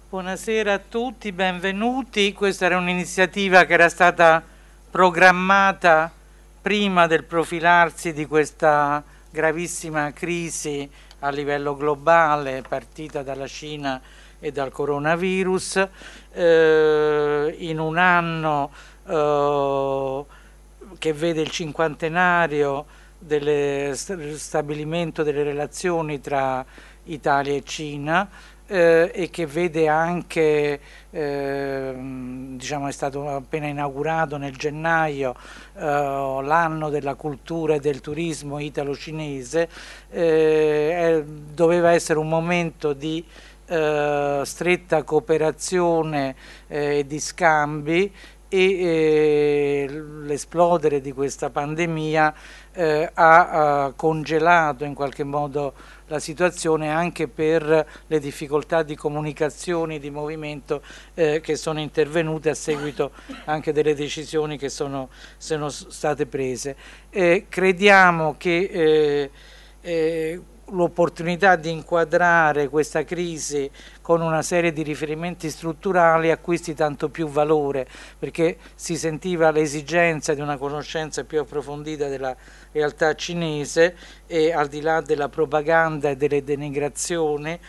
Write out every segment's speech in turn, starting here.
Buonasera a tutti, benvenuti. Questa era un'iniziativa che era stata programmata prima del profilarsi di questa gravissima crisi a livello globale partita dalla Cina e dal coronavirus. In un anno che vede il cinquantenario del stabilimento delle relazioni tra Italia e Cina, e che vede anche, diciamo, è stato appena inaugurato nel gennaio l'anno della cultura e del turismo italo-cinese. Doveva essere un momento di stretta cooperazione e di scambi, e l'esplodere di questa pandemia ha congelato in qualche modo la situazione, anche per le difficoltà di comunicazione e di movimento che sono intervenute a seguito anche delle decisioni che sono state prese. Crediamo che l'opportunità di inquadrare questa crisi con una serie di riferimenti strutturali acquisti tanto più valore, perché si sentiva l'esigenza di una conoscenza più approfondita della realtà cinese, e al di là della propaganda e delle denigrazioni,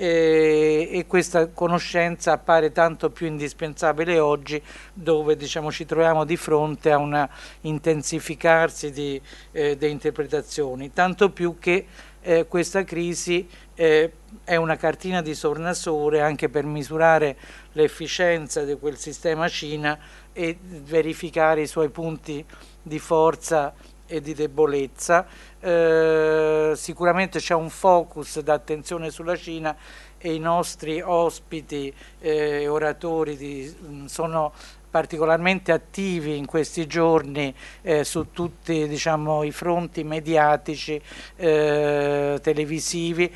e questa conoscenza appare tanto più indispensabile oggi, dove, diciamo, ci troviamo di fronte a un intensificarsi di interpretazioni, tanto più che questa crisi è una cartina di tornasole anche per misurare l'efficienza di quel sistema Cina e verificare i suoi punti di forza e di debolezza. Sicuramente c'è un focus d'attenzione sulla Cina, e i nostri ospiti oratori sono particolarmente attivi in questi giorni su tutti, diciamo, i fronti mediatici, televisivi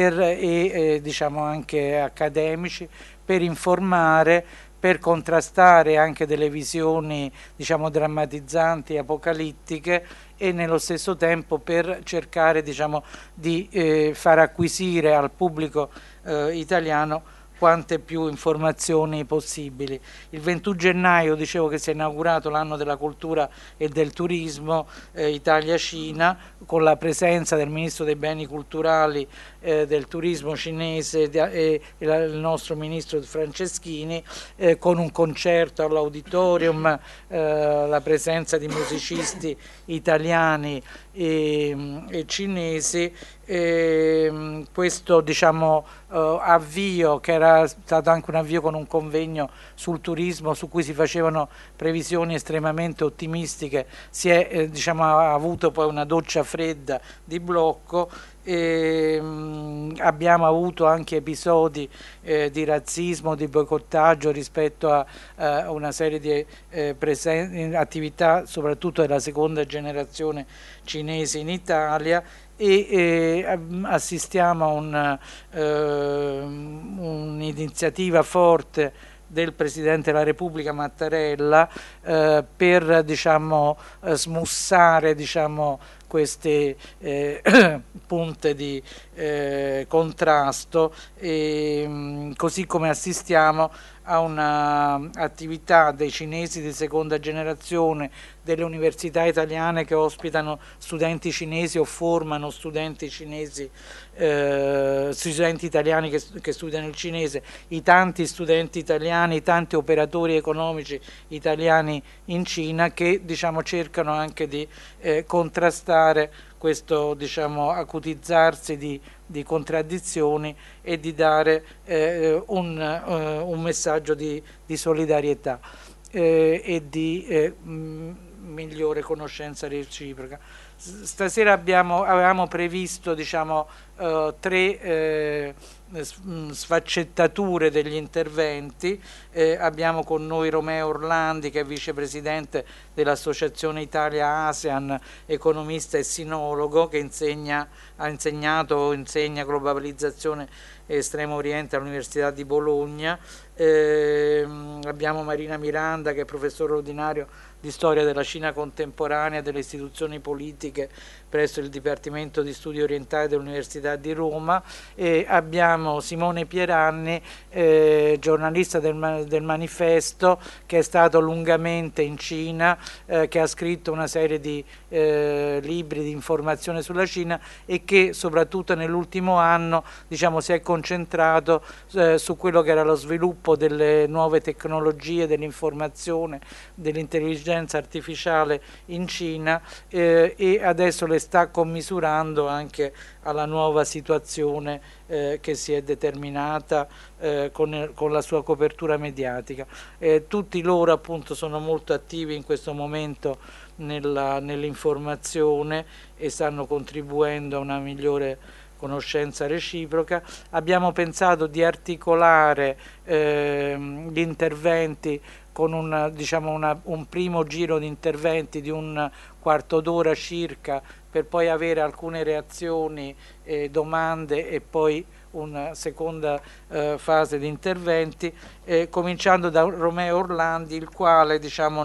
e diciamo anche accademici, per informare, per contrastare anche delle visioni, diciamo, drammatizzanti, apocalittiche, e nello stesso tempo per cercare, diciamo, di far acquisire al pubblico italiano quante più informazioni possibili. Il 21 gennaio dicevo che si è inaugurato l'anno della cultura e del turismo Italia-Cina, con la presenza del ministro dei beni culturali, del turismo cinese, e il nostro ministro Franceschini, con un concerto all'auditorium, la presenza di musicisti italiani e cinesi. Questo, diciamo, avvio, che era stato anche un avvio con un convegno sul turismo su cui si facevano previsioni estremamente ottimistiche, si è diciamo, ha avuto poi una doccia fredda di blocco. Abbiamo avuto anche episodi di razzismo, di boicottaggio rispetto a una serie di attività, soprattutto della seconda generazione cinese in Italia, e assistiamo a un'iniziativa forte del Presidente della Repubblica Mattarella per, diciamo, smussare, diciamo, queste punte di contrasto, così come assistiamo a un'attività dei cinesi di seconda generazione, delle università italiane che ospitano studenti cinesi o formano studenti cinesi, studenti italiani che studiano il cinese, i tanti studenti italiani, i tanti operatori economici italiani in Cina che, diciamo, cercano anche di contrastare questo, diciamo, acutizzarsi di contraddizioni, e di dare un messaggio di solidarietà e di migliore conoscenza reciproca. Stasera avevamo previsto, diciamo, tre sfaccettature degli interventi. Abbiamo con noi Romeo Orlandi, che è vicepresidente dell'Associazione Italia-ASEAN, economista e sinologo, che ha insegnato o insegna globalizzazione e Estremo Oriente all'Università di Bologna. Abbiamo Marina Miranda, che è professore ordinario di storia della Cina contemporanea e delle istituzioni politiche presso il Dipartimento di Studi Orientali dell'Università di Roma, e abbiamo Simone Pieranni, giornalista del Manifesto, che è stato lungamente in Cina, che ha scritto una serie di libri di informazione sulla Cina e che soprattutto nell'ultimo anno, diciamo, si è concentrato su quello che era lo sviluppo delle nuove tecnologie, dell'informazione, dell'intelligenza artificiale in Cina, e adesso le sta commisurando anche alla nuova situazione che si è determinata con la sua copertura mediatica. Tutti loro appunto sono molto attivi in questo momento nell'informazione e stanno contribuendo a una migliore conoscenza reciproca. Abbiamo pensato di articolare gli interventi con un primo giro di interventi di un quarto d'ora circa, per poi avere alcune reazioni, domande e poi una seconda fase di interventi, cominciando da Romeo Orlandi, il quale, diciamo,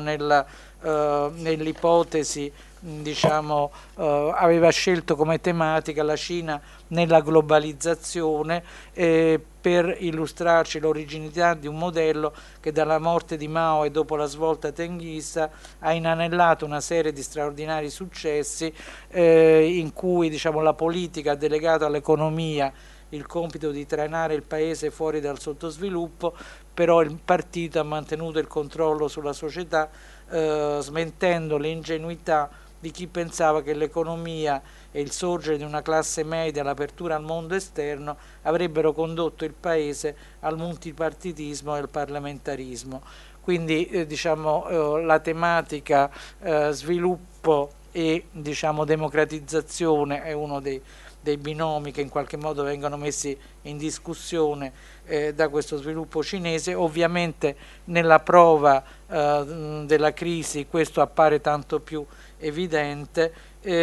nell'ipotesi, diciamo, aveva scelto come tematica la Cina nella globalizzazione, per illustrarci l'originalità di un modello che dalla morte di Mao e dopo la svolta tenghista ha inanellato una serie di straordinari successi, in cui, diciamo, la politica ha delegato all'economia il compito di trainare il paese fuori dal sottosviluppo, però il partito ha mantenuto il controllo sulla società, smentendo l'ingenuità di chi pensava che l'economia e il sorgere di una classe media, l'apertura al mondo esterno, avrebbero condotto il paese al multipartitismo e al parlamentarismo. Quindi diciamo, la tematica sviluppo e, diciamo, democratizzazione è uno dei binomi che in qualche modo vengono messi in discussione da questo sviluppo cinese. Ovviamente nella prova della crisi questo appare tanto più evidente.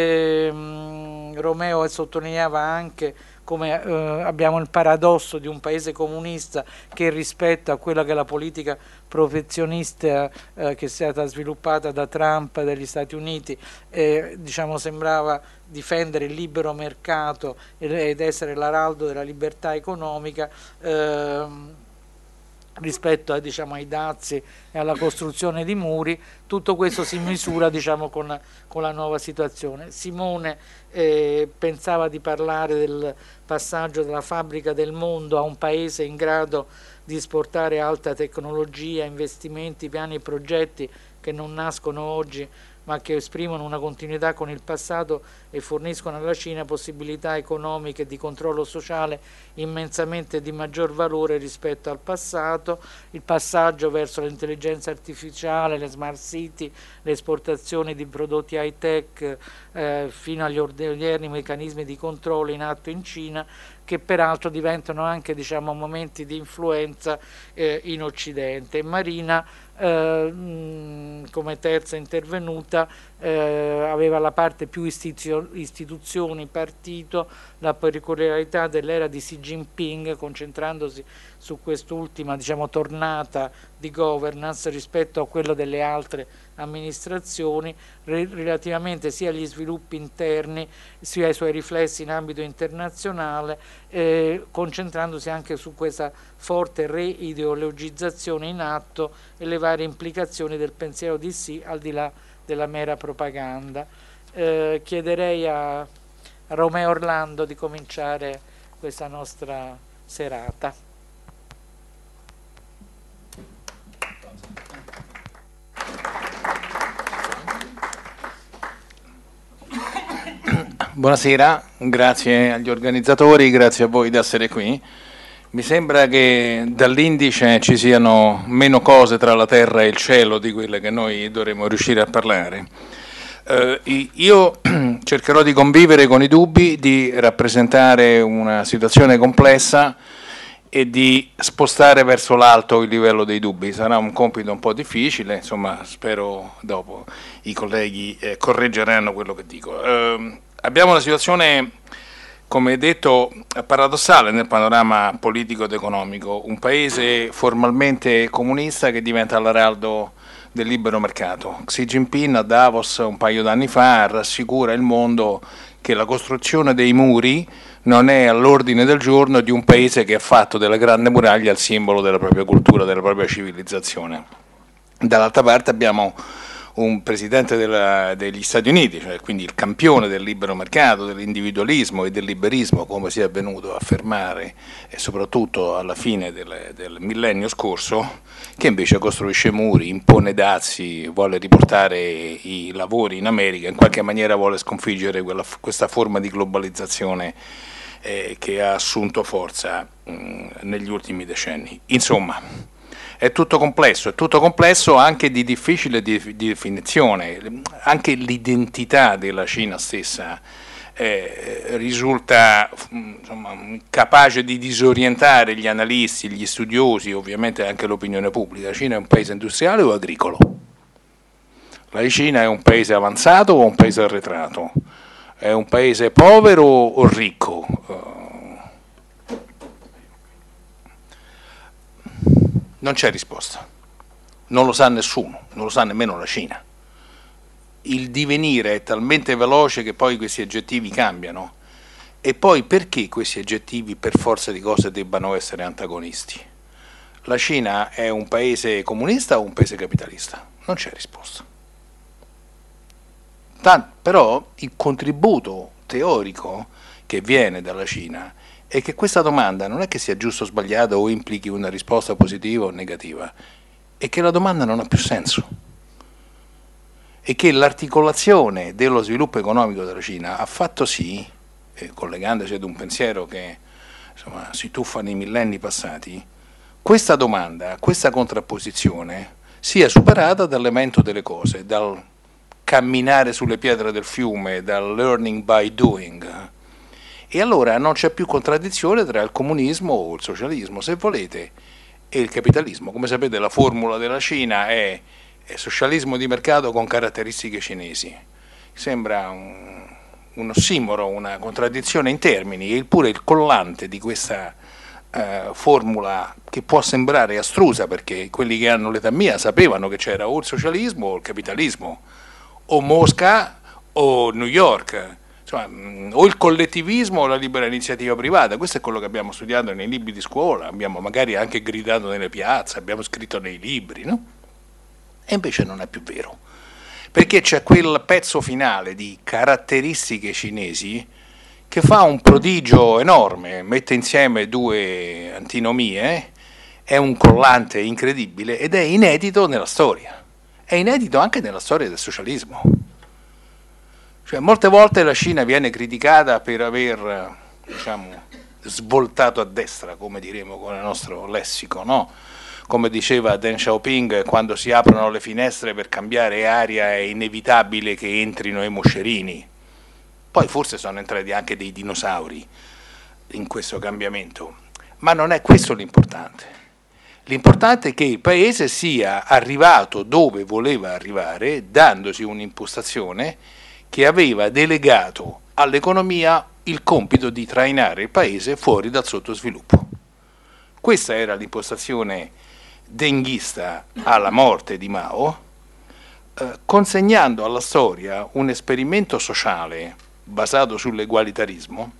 Romeo sottolineava anche come abbiamo il paradosso di un paese comunista che, rispetto a quella che è la politica protezionista che è stata sviluppata da Trump degli Stati Uniti, diciamo, sembrava difendere il libero mercato ed essere l'araldo della libertà economica, rispetto a, diciamo, ai dazi e alla costruzione di muri. Tutto questo si misura, diciamo, con la nuova situazione. Simone pensava di parlare del passaggio dalla fabbrica del mondo a un paese in grado di esportare alta tecnologia, investimenti, piani e progetti che non nascono oggi ma che esprimono una continuità con il passato e forniscono alla Cina possibilità economiche e di controllo sociale immensamente di maggior valore rispetto al passato. Il passaggio verso l'intelligenza artificiale, le smart city, le esportazioni di prodotti high tech, fino agli odierni meccanismi di controllo in atto in Cina, che peraltro diventano anche, diciamo, momenti di influenza in Occidente. Marina, come terza intervenuta, aveva la parte più istituzioni, partito, la peculiarità dell'era di Xi Jinping, concentrandosi su quest'ultima, diciamo, tornata di governance rispetto a quello delle altre amministrazioni, relativamente sia agli sviluppi interni sia ai suoi riflessi in ambito internazionale, concentrandosi anche su questa forte reideologizzazione in atto e le varie implicazioni del pensiero di Xi al di là della mera propaganda. Chiederei a Romeo Orlando di cominciare questa nostra serata. Buonasera, grazie agli organizzatori, grazie a voi di essere qui. Mi sembra che dall'indice ci siano meno cose tra la terra e il cielo di quelle che noi dovremmo riuscire a parlare. Io cercherò di convivere con i dubbi, di rappresentare una situazione complessa e di spostare verso l'alto il livello dei dubbi. Sarà un compito un po' difficile, insomma, spero dopo i colleghi correggeranno quello che dico. Abbiamo una situazione come detto, è paradossale nel panorama politico ed economico, un paese formalmente comunista che diventa l'araldo del libero mercato. Xi Jinping a Davos un paio d'anni fa rassicura il mondo che la costruzione dei muri non è all'ordine del giorno di un paese che ha fatto della Grande Muraglia il simbolo della propria cultura, della propria civilizzazione. Dall'altra parte abbiamo un presidente degli Stati Uniti, cioè quindi il campione del libero mercato, dell'individualismo e del liberismo, come si è venuto a affermare, e soprattutto alla fine del millennio scorso, che invece costruisce muri, impone dazi, vuole riportare i lavori in America, in qualche maniera vuole sconfiggere questa forma di globalizzazione che ha assunto forza negli ultimi decenni. Insomma, è tutto complesso anche di difficile definizione, anche l'identità della Cina stessa risulta insomma, capace di disorientare gli analisti, gli studiosi, ovviamente anche l'opinione pubblica. La Cina è un paese industriale o agricolo? La Cina è un paese avanzato o un paese arretrato? È un paese povero o ricco? Non c'è risposta, non lo sa nessuno, non lo sa nemmeno la Cina. Il divenire è talmente veloce che poi questi aggettivi cambiano. E poi perché questi aggettivi per forza di cose debbano essere antagonisti? La Cina è un paese comunista o un paese capitalista? Non c'è risposta. Però il contributo teorico che viene dalla Cina è che questa domanda non è che sia giusta o sbagliata o implichi una risposta positiva o negativa, è che la domanda non ha più senso e che l'articolazione dello sviluppo economico della Cina ha fatto sì, collegandosi ad un pensiero che insomma, si tuffa nei millenni passati, questa domanda, questa contrapposizione sia superata dall'evento delle cose, dal camminare sulle pietre del fiume, dal learning by doing. E allora non c'è più contraddizione tra il comunismo o il socialismo, se volete, e il capitalismo. Come sapete la formula della Cina è socialismo di mercato con caratteristiche cinesi. Sembra un ossimoro, una contraddizione in termini, eppure il collante di questa formula che può sembrare astrusa, perché quelli che hanno l'età mia sapevano che c'era o il socialismo o il capitalismo, o Mosca o New York, insomma, o il collettivismo o la libera iniziativa privata. Questo è quello che abbiamo studiato nei libri di scuola, abbiamo magari anche gridato nelle piazze, abbiamo scritto nei libri, no? E invece non è più vero, perché c'è quel pezzo finale di caratteristiche cinesi che fa un prodigio enorme, mette insieme due antinomie, è un collante incredibile ed è inedito nella storia, è inedito anche nella storia del socialismo. Cioè, molte volte la Cina viene criticata per aver, diciamo, svoltato a destra, come diremo con il nostro lessico, no? Come diceva Deng Xiaoping, quando si aprono le finestre per cambiare aria è inevitabile che entrino i moscerini. Poi forse sono entrati anche dei dinosauri in questo cambiamento, ma non è questo l'importante. L'importante è che il paese sia arrivato dove voleva arrivare, dandosi un'impostazione che aveva delegato all'economia il compito di trainare il paese fuori dal sottosviluppo. Questa era l'impostazione denghista alla morte di Mao, consegnando alla storia un esperimento sociale basato sull'egualitarismo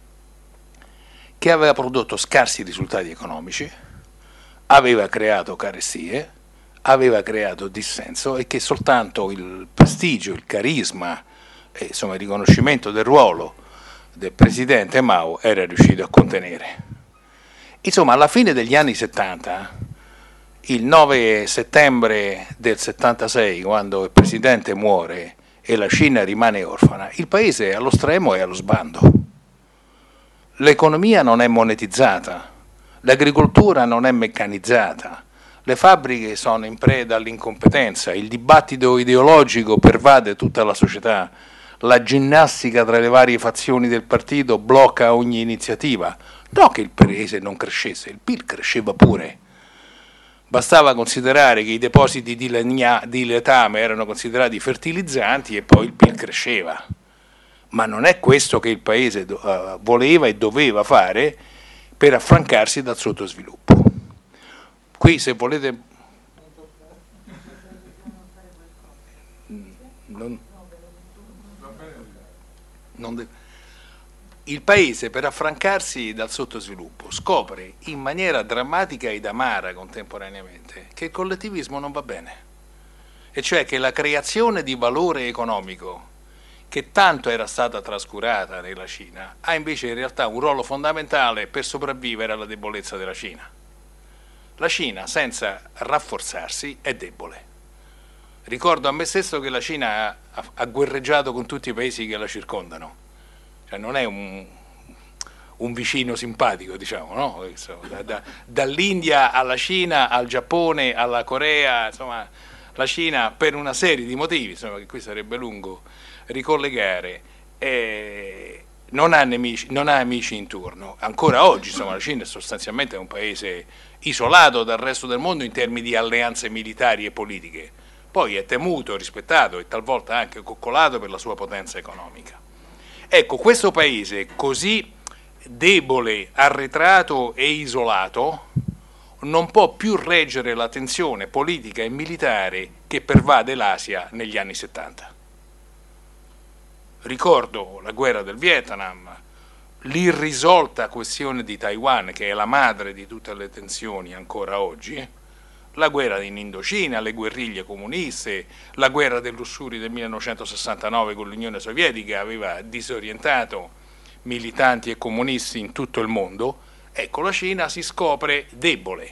che aveva prodotto scarsi risultati economici, aveva creato carestie, aveva creato dissenso e che soltanto il prestigio, il carisma e insomma il riconoscimento del ruolo del presidente Mao era riuscito a contenere. Insomma, alla fine degli anni 70, il 9 settembre del 76, quando il presidente muore e la Cina rimane orfana, il paese è allo stremo e allo sbando. L'economia non è monetizzata, l'agricoltura non è meccanizzata, le fabbriche sono in preda all'incompetenza, il dibattito ideologico pervade tutta la società, la ginnastica tra le varie fazioni del partito blocca ogni iniziativa. No che il paese non crescesse, il PIL cresceva pure. Bastava considerare che i depositi di letame erano considerati fertilizzanti e poi il PIL cresceva. ma non è questo che il Paese voleva e doveva fare per affrancarsi dal sottosviluppo. Qui, se volete... Il Paese, per affrancarsi dal sottosviluppo, scopre in maniera drammatica ed amara contemporaneamente che il collettivismo non va bene, e cioè che la creazione di valore economico, che tanto era stata trascurata nella Cina, ha invece in realtà un ruolo fondamentale per sopravvivere alla debolezza della Cina. La Cina, senza rafforzarsi, è debole. Ricordo a me stesso che la Cina ha guerreggiato con tutti i paesi che la circondano, cioè non è un vicino simpatico, diciamo, no? Dall'India alla Cina, al Giappone, alla Corea, insomma, la Cina, per una serie di motivi, insomma, che qui sarebbe lungo ricollegare, non ha amici intorno. Ancora oggi, insomma, la Cina è sostanzialmente un paese isolato dal resto del mondo in termini di alleanze militari e politiche. Poi è temuto, rispettato e talvolta anche coccolato per la sua potenza economica. Ecco, questo paese così debole, arretrato e isolato non può più reggere la tensione politica e militare che pervade l'Asia negli anni 70. Ricordo la guerra del Vietnam, l'irrisolta questione di Taiwan, che è la madre di tutte le tensioni ancora oggi, la guerra in Indocina, le guerriglie comuniste, la guerra dell'Ussuri del 1969 con l'Unione Sovietica aveva disorientato militanti e comunisti in tutto il mondo. Ecco, la Cina si scopre debole.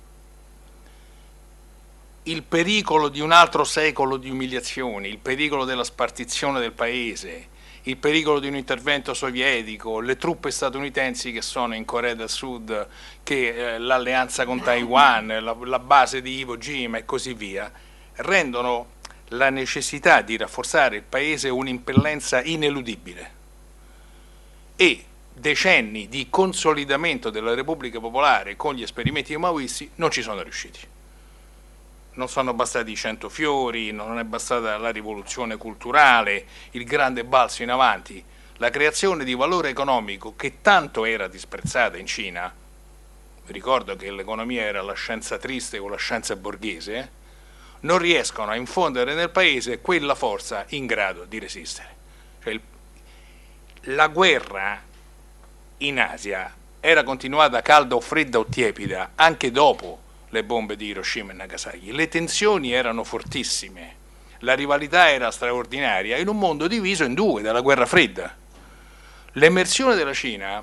Il pericolo di un altro secolo di umiliazioni, il pericolo della spartizione del paese, il pericolo di un intervento sovietico, le truppe statunitensi che sono in Corea del Sud, l'alleanza con Taiwan, la base di Iwo Jima e così via, rendono la necessità di rafforzare il paese un'impellenza ineludibile. E decenni di consolidamento della Repubblica Popolare con gli esperimenti maoisti non ci sono riusciti. Non sono bastati i 100 fiori, non è bastata la rivoluzione culturale, il grande balzo in avanti, la creazione di valore economico che tanto era disprezzata in Cina. Ricordo che l'economia era la scienza triste o la scienza borghese, non riescono a infondere nel paese quella forza in grado di resistere. Cioè, la guerra in Asia era continuata calda o fredda o tiepida anche dopo le bombe di Hiroshima e Nagasaki. Le tensioni erano fortissime, la rivalità era straordinaria in un mondo diviso in due dalla guerra fredda. L'emersione della Cina,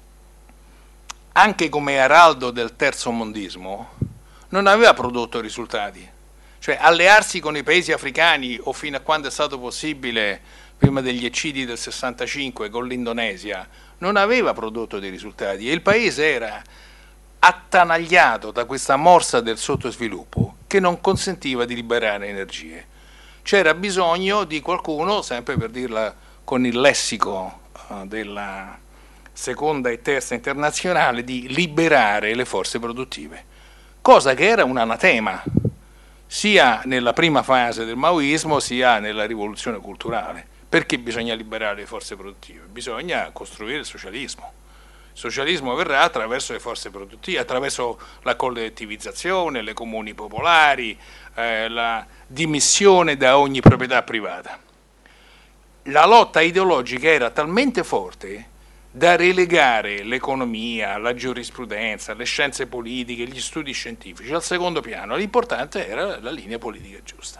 anche come araldo del terzo mondismo, non aveva prodotto risultati. Cioè, allearsi con i paesi africani, o fino a quando è stato possibile, prima degli eccidi del 65 con l'Indonesia, non aveva prodotto dei risultati e il paese era attanagliato da questa morsa del sottosviluppo che non consentiva di liberare energie. C'era bisogno di qualcuno, sempre per dirla con il lessico della seconda e terza internazionale, di liberare le forze produttive, cosa che era un anatema sia nella prima fase del maoismo sia nella rivoluzione culturale. Perché bisogna liberare le forze produttive? Bisogna costruire il socialismo. Il socialismo verrà attraverso le forze produttive, attraverso la collettivizzazione, le comuni popolari, la dimissione da ogni proprietà privata. La lotta ideologica era talmente forte da relegare l'economia, la giurisprudenza, le scienze politiche, gli studi scientifici al secondo piano. L'importante era la linea politica giusta.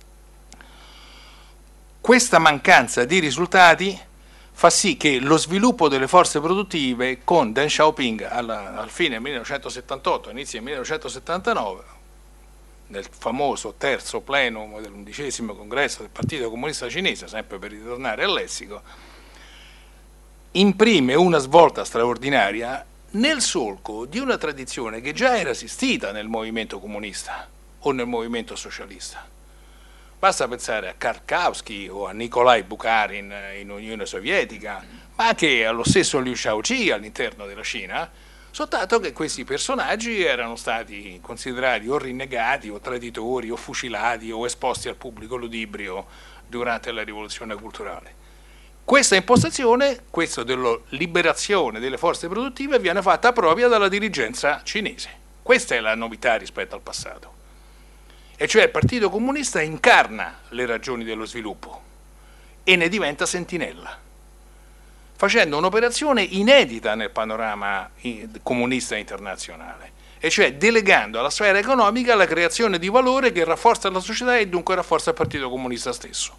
Questa mancanza di risultati fa sì che lo sviluppo delle forze produttive con Deng Xiaoping al fine del 1978, inizio del 1979, nel famoso terzo plenum dell'11° congresso del Partito Comunista Cinese, sempre per ritornare al lessico, imprime una svolta straordinaria nel solco di una tradizione che già era esistita nel movimento comunista o nel movimento socialista. Basta pensare a Karl Kautsky o a Nikolai Bukharin in Unione Sovietica, ma anche allo stesso Liu Shaoqi all'interno della Cina, soltanto che questi personaggi erano stati considerati o rinnegati o traditori o fucilati o esposti al pubblico ludibrio durante la rivoluzione culturale. Questa impostazione, questa della liberazione delle forze produttive, viene fatta propria dalla dirigenza cinese. Questa è la novità rispetto al passato. E cioè il Partito Comunista incarna le ragioni dello sviluppo e ne diventa sentinella, facendo un'operazione inedita nel panorama comunista internazionale, e cioè delegando alla sfera economica la creazione di valore che rafforza la società e dunque rafforza il Partito Comunista stesso.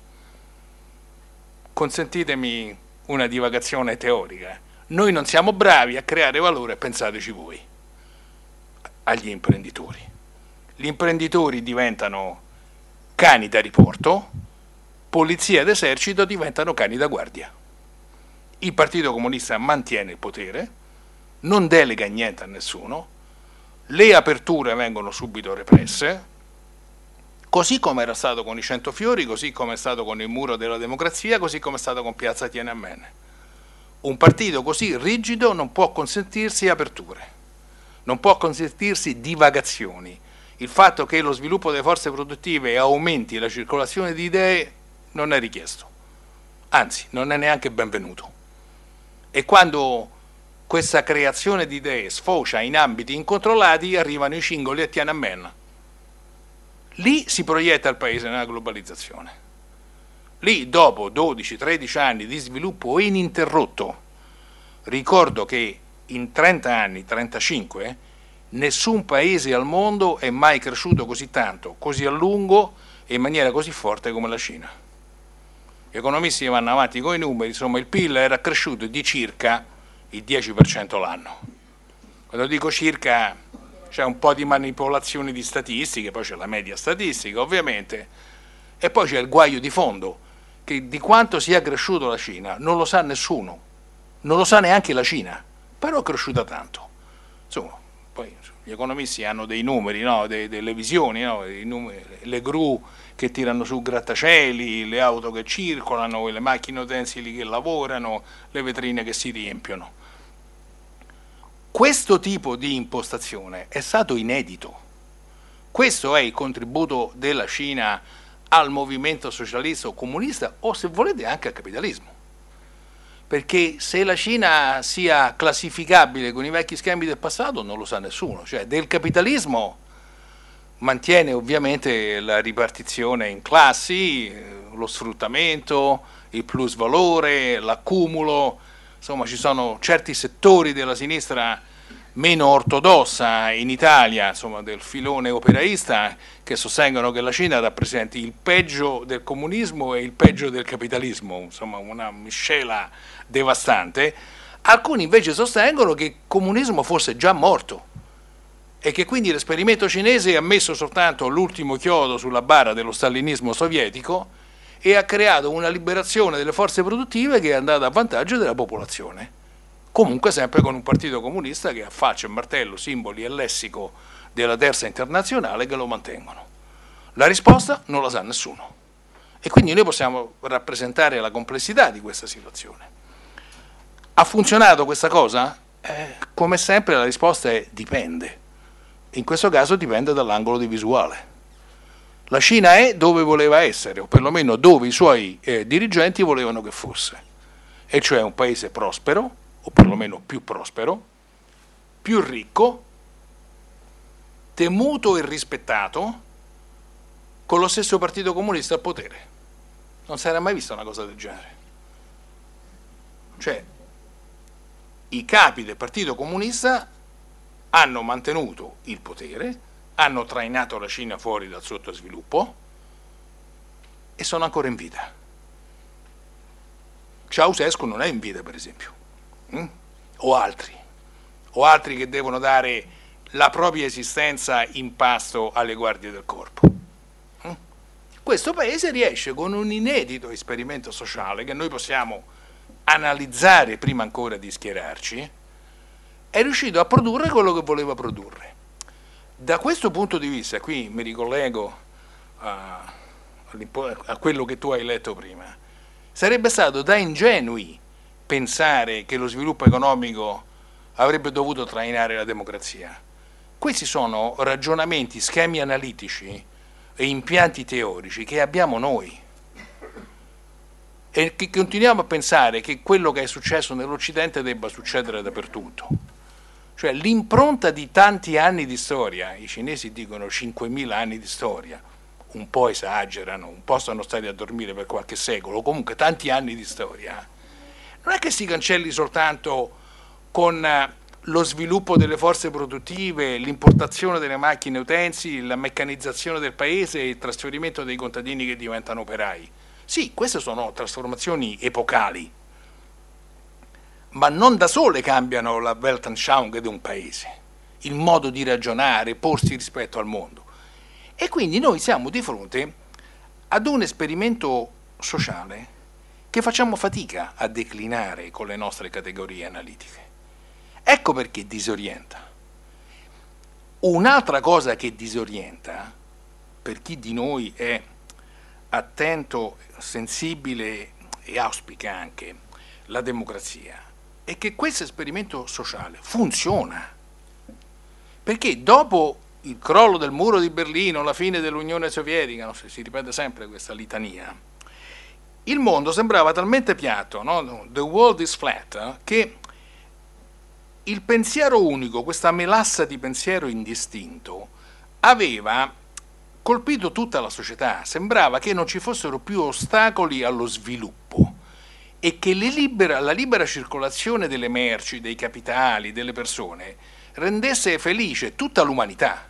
Consentitemi una divagazione teorica. Noi non siamo bravi a creare valore, pensateci voi, agli imprenditori. Gli imprenditori diventano cani da riporto, polizia ed esercito diventano cani da guardia. Il Partito Comunista mantiene il potere, non delega niente a nessuno, le aperture vengono subito represse, così come era stato con i 100 Fiori, così come è stato con il Muro della Democrazia, così come è stato con Piazza Tiananmen. Un partito così rigido non può consentirsi aperture, non può consentirsi divagazioni. Il fatto che lo sviluppo delle forze produttive aumenti la circolazione di idee non è richiesto, anzi non è neanche benvenuto. E quando questa creazione di idee sfocia in ambiti incontrollati, arrivano i cingoli a Tiananmen. Lì si proietta il paese nella globalizzazione. Lì, dopo 12-13 anni di sviluppo ininterrotto, ricordo che in 30 anni, 35, nessun paese al mondo è mai cresciuto così tanto, così a lungo e in maniera così forte come la Cina. Gli economisti vanno avanti con i numeri, insomma il PIL era cresciuto di circa il 10% l'anno. Quando dico circa c'è un po' di manipolazioni di statistiche, poi c'è la media statistica ovviamente, e poi c'è il guaio di fondo, che di quanto sia cresciuto la Cina non lo sa nessuno, non lo sa neanche la Cina, però è cresciuta tanto. Insomma, poi gli economisti hanno dei numeri, no? Delle visioni, no? Le gru che tirano su grattacieli, le auto che circolano, le macchine utensili che lavorano, le vetrine che si riempiono. Questo tipo di impostazione è stato inedito. Questo è il contributo della Cina al movimento socialista o comunista, o se volete anche al capitalismo. Perché se la Cina sia classificabile con i vecchi schemi del passato non lo sa nessuno, cioè del capitalismo mantiene ovviamente la ripartizione in classi, lo sfruttamento, il plusvalore, l'accumulo, insomma ci sono certi settori della sinistra meno ortodossa in Italia, insomma del filone operaista, che sostengono che la Cina rappresenti il peggio del comunismo e il peggio del capitalismo, insomma una miscela devastante. Alcuni invece sostengono che il comunismo fosse già morto e che quindi l'esperimento cinese ha messo soltanto l'ultimo chiodo sulla bara dello stalinismo sovietico e ha creato una liberazione delle forze produttive che è andata a vantaggio della popolazione. Comunque sempre con un partito comunista che ha faccia e martello, simboli e lessico della terza internazionale che lo mantengono. La risposta non la sa nessuno. E quindi noi possiamo rappresentare la complessità di questa situazione. Ha funzionato questa cosa? Come sempre la risposta è dipende. In questo caso dipende dall'angolo di visuale. La Cina è dove voleva essere, o perlomeno dove i suoi dirigenti volevano che fosse, e cioè un paese prospero, o perlomeno più prospero, più ricco, temuto e rispettato, con lo stesso partito comunista al potere. Non si era mai vista una cosa del genere. Cioè, i capi del partito comunista hanno mantenuto il potere, hanno trainato la Cina fuori dal sottosviluppo e sono ancora in vita. Ceausescu non è in vita, per esempio, o altri che devono dare la propria esistenza in pasto alle guardie del corpo. Questo paese riesce con un inedito esperimento sociale che noi possiamo analizzare prima ancora di schierarci, è riuscito a produrre quello che voleva produrre. Da questo punto di vista, qui mi ricollego a quello che tu hai letto prima, sarebbe stato da ingenui pensare che lo sviluppo economico avrebbe dovuto trainare la democrazia. Questi sono ragionamenti, schemi analitici e impianti teorici che abbiamo noi. e che continuiamo a pensare che quello che è successo nell'Occidente debba succedere dappertutto. Cioè l'impronta di tanti anni di storia, i cinesi dicono 5.000 anni di storia, un po' esagerano, un po' sono stati a dormire per qualche secolo, comunque tanti anni di storia, non è che si cancelli soltanto con lo sviluppo delle forze produttive, l'importazione delle macchine e utensili, la meccanizzazione del paese e il trasferimento dei contadini che diventano operai. Sì, queste sono trasformazioni epocali, ma non da sole cambiano la Weltanschauung di un paese, il modo di ragionare, porsi rispetto al mondo. E quindi noi siamo di fronte ad un esperimento sociale che facciamo fatica a declinare con le nostre categorie analitiche. Ecco perché disorienta. Un'altra cosa che disorienta, per chi di noi è attento, sensibile e auspica anche la democrazia, è che questo esperimento sociale funziona. Perché dopo il crollo del muro di Berlino, la fine dell'Unione Sovietica, no? Si ripete sempre questa litania, il mondo sembrava talmente piatto, no? The world is flat, che il pensiero unico, questa melassa di pensiero indistinto, aveva colpito tutta la società. Sembrava che non ci fossero più ostacoli allo sviluppo e che la libera circolazione delle merci, dei capitali, delle persone rendesse felice tutta l'umanità.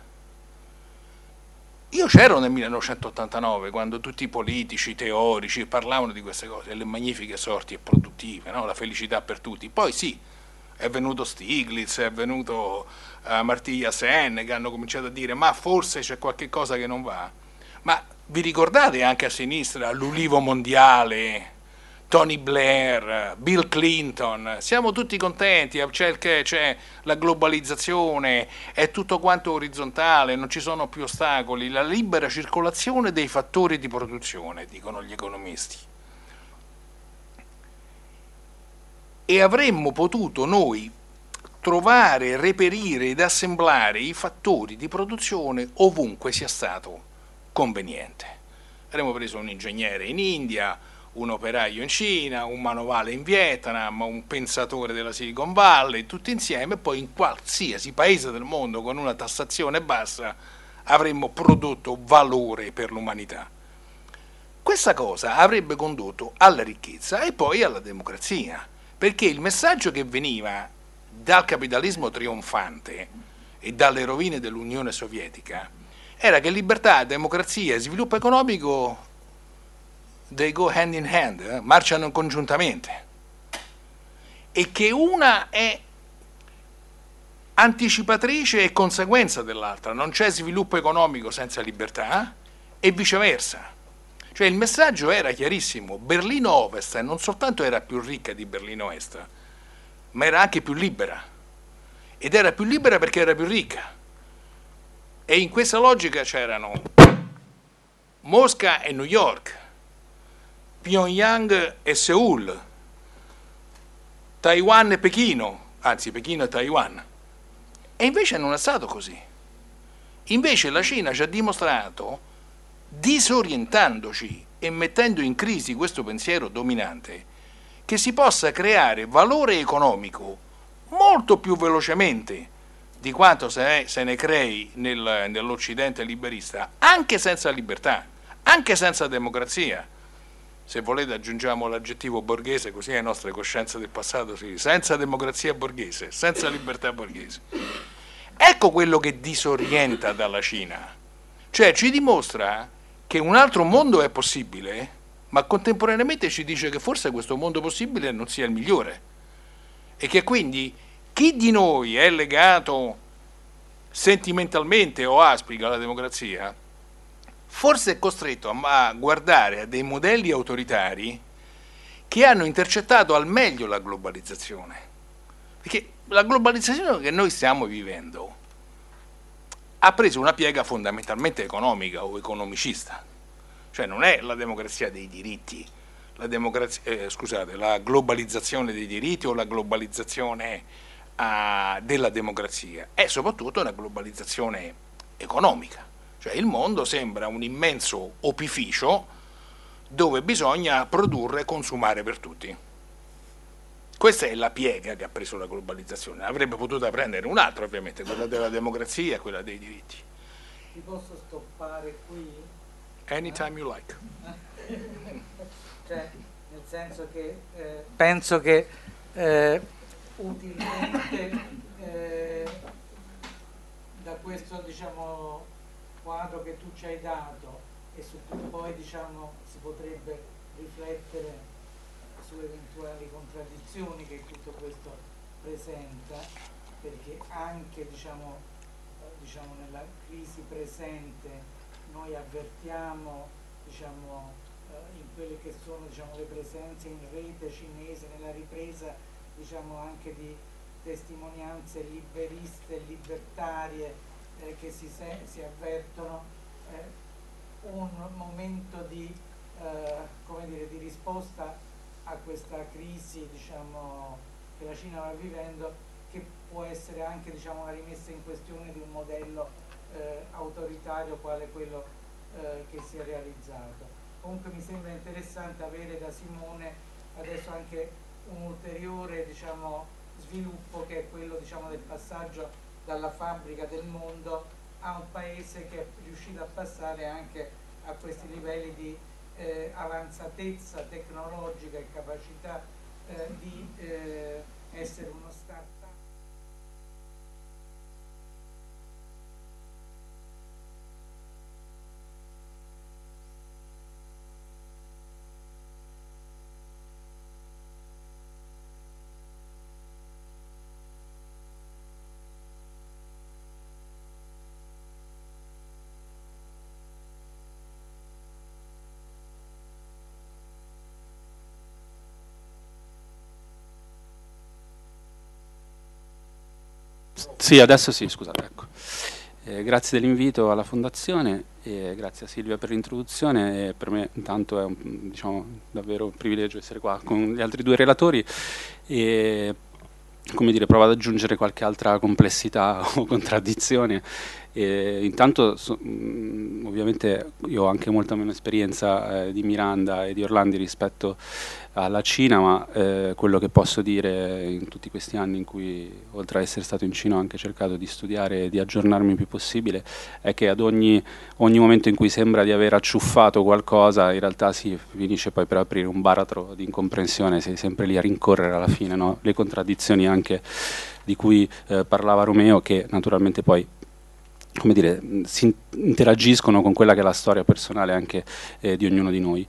Io c'ero nel 1989 quando tutti i politici, i teorici parlavano di queste cose, le magnifiche sorti produttive, no? La felicità per tutti. Poi sì, è venuto Stiglitz, è venuto Amartya Sen, che hanno cominciato a dire ma forse c'è qualche cosa che non va. Ma vi ricordate anche a sinistra l'Ulivo Mondiale, Tony Blair, Bill Clinton, siamo tutti contenti, c'è la globalizzazione, è tutto quanto orizzontale, non ci sono più ostacoli, la libera circolazione dei fattori di produzione, dicono gli economisti. E avremmo potuto noi trovare, reperire ed assemblare i fattori di produzione ovunque sia stato conveniente. Avremmo preso un ingegnere in India, un operaio in Cina, un manovale in Vietnam, un pensatore della Silicon Valley, tutti insieme, e poi in qualsiasi paese del mondo con una tassazione bassa avremmo prodotto valore per l'umanità. Questa cosa avrebbe condotto alla ricchezza e poi alla democrazia, perché il messaggio che veniva dal capitalismo trionfante e dalle rovine dell'Unione Sovietica era che libertà, democrazia e sviluppo economico they go hand in hand, marciano congiuntamente, e che una è anticipatrice e conseguenza dell'altra, non c'è sviluppo economico senza libertà e viceversa. Cioè il messaggio era chiarissimo, Berlino Ovest non soltanto era più ricca di Berlino Est, ma era anche più libera, ed era più libera perché era più ricca, e in questa logica c'erano Mosca e New York, Pyongyang e Seoul, Taiwan e Pechino, anzi Pechino e Taiwan. E invece non è stato così. Invece la Cina ci ha dimostrato, disorientandoci e mettendo in crisi questo pensiero dominante, che si possa creare valore economico molto più velocemente di quanto se ne crei nell'Occidente liberista, anche senza libertà, anche senza democrazia. Se volete aggiungiamo l'aggettivo borghese, così le nostre coscienze del passato si dice, senza democrazia borghese, senza libertà borghese. Ecco quello che disorienta dalla Cina, cioè ci dimostra che un altro mondo è possibile, ma contemporaneamente ci dice che forse questo mondo possibile non sia il migliore, e che quindi chi di noi è legato sentimentalmente o aspira alla democrazia forse è costretto a guardare a dei modelli autoritari che hanno intercettato al meglio la globalizzazione, perché la globalizzazione che noi stiamo vivendo ha preso una piega fondamentalmente economica o economicista, cioè non è la democrazia dei diritti, la globalizzazione dei diritti o la globalizzazione della democrazia, è soprattutto una globalizzazione economica. Cioè il mondo sembra un immenso opificio dove bisogna produrre e consumare per tutti. Questa è la piega che ha preso la globalizzazione, avrebbe potuto prendere un'altra ovviamente, quella della democrazia e quella dei diritti. Ti posso stoppare qui? Anytime you like. Cioè, nel senso che penso che utilmente da questo, diciamo, quadro che tu ci hai dato e su cui poi, diciamo, si potrebbe riflettere su eventuali contraddizioni che tutto questo presenta, perché anche, diciamo, nella crisi presente noi avvertiamo, diciamo, in quelle che sono, diciamo, le presenze in rete cinese, nella ripresa, diciamo, anche di testimonianze liberiste, libertarie che si avvertono, un momento di, come dire, di risposta a questa crisi, diciamo, che la Cina va vivendo, che può essere anche, diciamo, una rimessa in questione di un modello autoritario quale quello che si è realizzato. Comunque mi sembra interessante avere da Simone adesso anche un ulteriore, diciamo, sviluppo, che è quello, diciamo, del passaggio dalla fabbrica del mondo a un paese che è riuscito a passare anche a questi livelli di avanzatezza tecnologica e capacità di essere uno start-up. Sì, adesso sì, scusate, ecco. Grazie dell'invito alla Fondazione e grazie a Silvia per l'introduzione. Per me intanto è diciamo, davvero un privilegio essere qua con gli altri due relatori e, come dire, provo ad aggiungere qualche altra complessità o contraddizione. Intanto ovviamente io ho anche molta meno esperienza di Miranda e di Orlandi rispetto alla Cina, ma quello che posso dire in tutti questi anni in cui, oltre a essere stato in Cina, ho anche cercato di studiare e di aggiornarmi il più possibile, è che ad ogni momento in cui sembra di aver acciuffato qualcosa, in realtà si finisce poi per aprire un baratro di incomprensione, sei sempre lì a rincorrere alla fine, no? Le contraddizioni anche di cui parlava Romeo, che naturalmente poi, come dire, si interagiscono con quella che è la storia personale anche di ognuno di noi.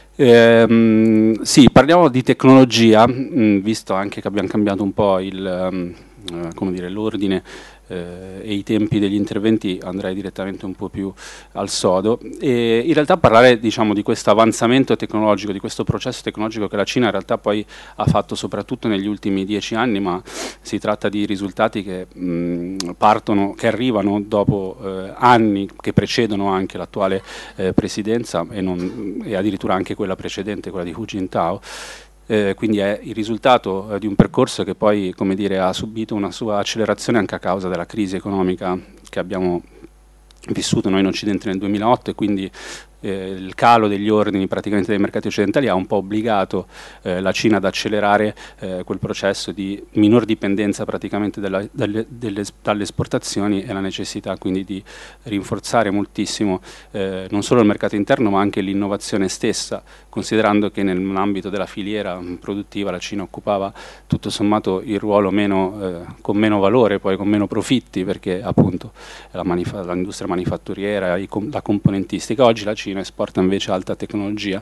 Sì, parliamo di tecnologia, visto anche che abbiamo cambiato un po' come dire, l'ordine e i tempi degli interventi, andrei direttamente un po' più al sodo. E in realtà parlare, diciamo, di questo avanzamento tecnologico, di questo processo tecnologico che la Cina in realtà poi ha fatto soprattutto negli ultimi 10 anni, ma si tratta di risultati che che arrivano dopo anni che precedono anche l'attuale presidenza e addirittura anche quella precedente, quella di Hu Jintao. Quindi è il risultato di un percorso che poi, come dire, ha subito una sua accelerazione anche a causa della crisi economica che abbiamo vissuto noi in Occidente nel 2008 e quindi il calo degli ordini praticamente dei mercati occidentali ha un po' obbligato la Cina ad accelerare quel processo di minor dipendenza praticamente dalle esportazioni e la necessità quindi di rinforzare moltissimo non solo il mercato interno ma anche l'innovazione stessa, considerando che nell'ambito della filiera produttiva la Cina occupava tutto sommato il ruolo con meno valore, poi con meno profitti, perché appunto l'industria manifatturiera, la componentistica. Oggi la Cina esporta invece alta tecnologia,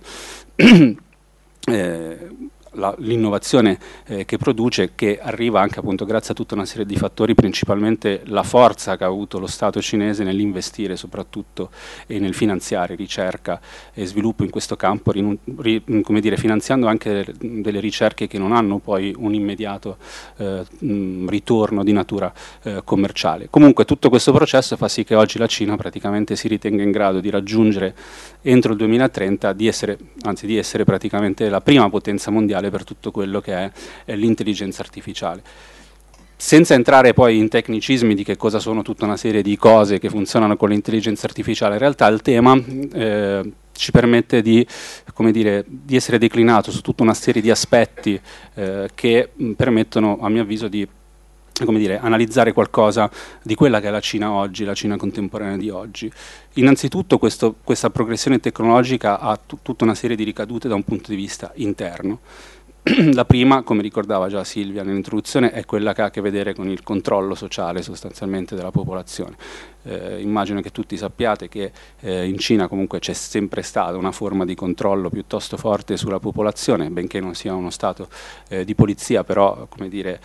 l'innovazione che produce, che arriva anche appunto grazie a tutta una serie di fattori, principalmente la forza che ha avuto lo Stato cinese nell'investire soprattutto e nel finanziare ricerca e sviluppo in questo campo, come dire, finanziando anche delle ricerche che non hanno poi un immediato ritorno di natura commerciale. Comunque tutto questo processo fa sì che oggi la Cina praticamente si ritenga in grado di raggiungere entro il 2030 di essere praticamente la prima potenza mondiale per tutto quello che è l'intelligenza artificiale. Senza entrare poi in tecnicismi di che cosa sono tutta una serie di cose che funzionano con l'intelligenza artificiale, in realtà il tema ci permette di, come dire, di essere declinato su tutta una serie di aspetti che permettono, a mio avviso, di, come dire, analizzare qualcosa di quella che è la Cina oggi, la Cina contemporanea di oggi. Innanzitutto questa progressione tecnologica ha tutta una serie di ricadute da un punto di vista interno. La prima, come ricordava già Silvia nell'introduzione, è quella che ha a che vedere con il controllo sociale sostanzialmente della popolazione. Immagino che tutti sappiate che in Cina comunque c'è sempre stata una forma di controllo piuttosto forte sulla popolazione, benché non sia uno stato di polizia, però, come dire,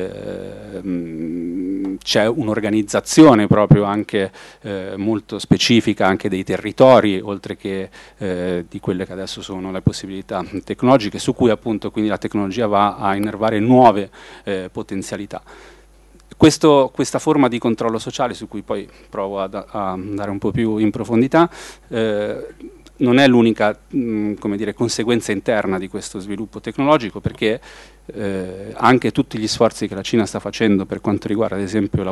c'è un'organizzazione proprio anche molto specifica anche dei territori, oltre che di quelle che adesso sono le possibilità tecnologiche, su cui appunto quindi la tecnologia va a innervare nuove potenzialità. Questa forma di controllo sociale, su cui poi provo a andare un po' più in profondità, non è l'unica come dire, conseguenza interna di questo sviluppo tecnologico, perché anche tutti gli sforzi che la Cina sta facendo per quanto riguarda ad esempio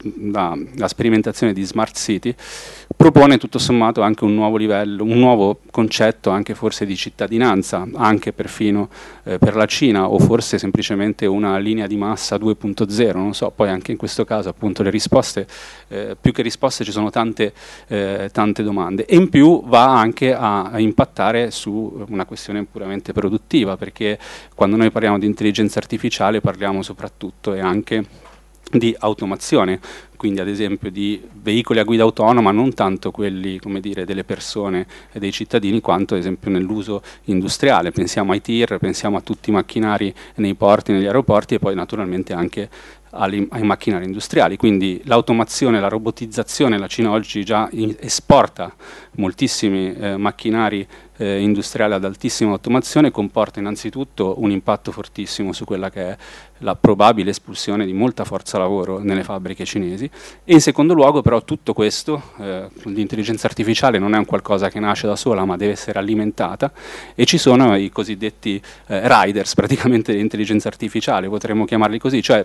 la sperimentazione di smart city propone tutto sommato anche un nuovo livello, un nuovo concetto anche forse di cittadinanza, anche perfino per la Cina, o forse semplicemente una linea di massa 2.0, non so, poi anche in questo caso appunto le risposte, più che risposte ci sono tante domande, e in più va anche a impattare su una questione puramente produttiva, perché quando noi parliamo di intelligenza artificiale parliamo soprattutto e anche di automazione, quindi ad esempio di veicoli a guida autonoma, non tanto quelli, come dire, delle persone e dei cittadini, quanto ad esempio nell'uso industriale. Pensiamo ai tir, pensiamo a tutti i macchinari nei porti, negli aeroporti, e poi naturalmente anche ai macchinari industriali. Quindi l'automazione, la robotizzazione, la Cina oggi già esporta moltissimi macchinari industriali ad altissima automazione, comporta innanzitutto un impatto fortissimo su quella che è la probabile espulsione di molta forza lavoro nelle fabbriche cinesi, e in secondo luogo però tutto questo, l'intelligenza artificiale non è un qualcosa che nasce da sola, ma deve essere alimentata, e ci sono i cosiddetti riders praticamente dell'intelligenza artificiale, potremmo chiamarli così, cioè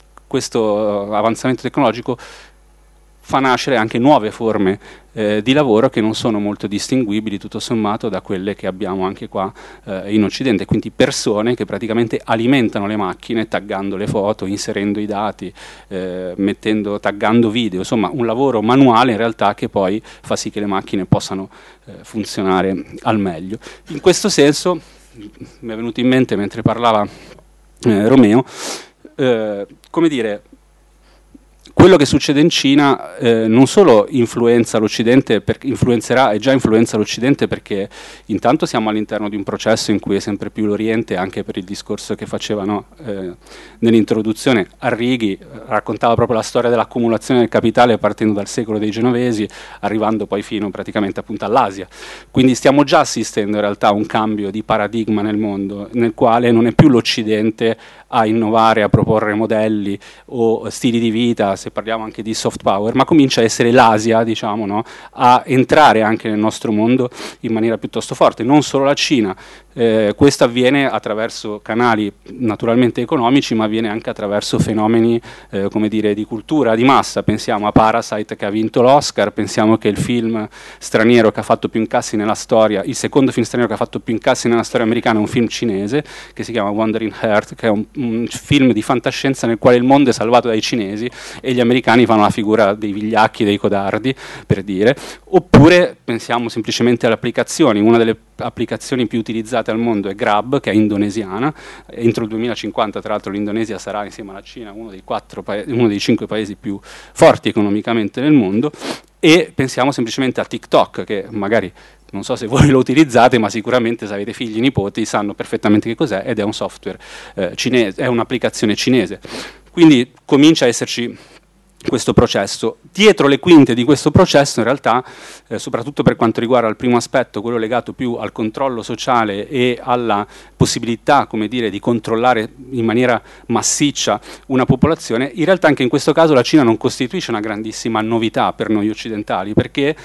questo avanzamento tecnologico fa nascere anche nuove forme di lavoro che non sono molto distinguibili tutto sommato da quelle che abbiamo anche qua in Occidente, quindi persone che praticamente alimentano le macchine taggando le foto, inserendo i dati, taggando video, insomma un lavoro manuale in realtà che poi fa sì che le macchine possano funzionare al meglio. In questo senso mi è venuto in mente mentre parlava Romeo, come dire, quello che succede in Cina non solo influenza l'Occidente, influenzerà e già influenza l'Occidente, perché intanto siamo all'interno di un processo in cui è sempre più l'Oriente, anche per il discorso che facevano nell'introduzione Arrighi, raccontava proprio la storia dell'accumulazione del capitale partendo dal secolo dei Genovesi, arrivando poi fino praticamente appunto all'Asia. Quindi stiamo già assistendo in realtà a un cambio di paradigma nel mondo, nel quale non è più l'Occidente a innovare, a proporre modelli o stili di vita, se parliamo anche di soft power, ma comincia a essere l'Asia, diciamo, no? A entrare anche nel nostro mondo in maniera piuttosto forte, non solo la Cina. Questo avviene attraverso canali naturalmente economici, ma avviene anche attraverso fenomeni come dire, di cultura di massa. Pensiamo a Parasite, che ha vinto l'Oscar, pensiamo che il film straniero che ha fatto più incassi nella storia, il secondo film straniero che ha fatto più incassi nella storia americana è un film cinese che si chiama Wandering Earth, che è un film di fantascienza nel quale il mondo è salvato dai cinesi e gli americani fanno la figura dei vigliacchi, dei codardi, per dire. Oppure pensiamo semplicemente alle applicazioni. Una delle applicazioni più utilizzate al mondo è Grab, che è indonesiana. Entro il 2050 tra l'altro l'Indonesia sarà insieme alla Cina uno dei 5 paesi più forti economicamente nel mondo. E pensiamo semplicemente a TikTok, che magari non so se voi lo utilizzate, ma sicuramente se avete figli e nipoti sanno perfettamente che cos'è, ed è un software cinese, è un'applicazizione cinese. Quindi comincia a esserci questo processo. Dietro le quinte di questo processo, in realtà, soprattutto per quanto riguarda il primo aspetto, quello legato più al controllo sociale e alla possibilità, come dire, di controllare in maniera massiccia una popolazione, in realtà anche in questo caso la Cina non costituisce una grandissima novità per noi occidentali, perché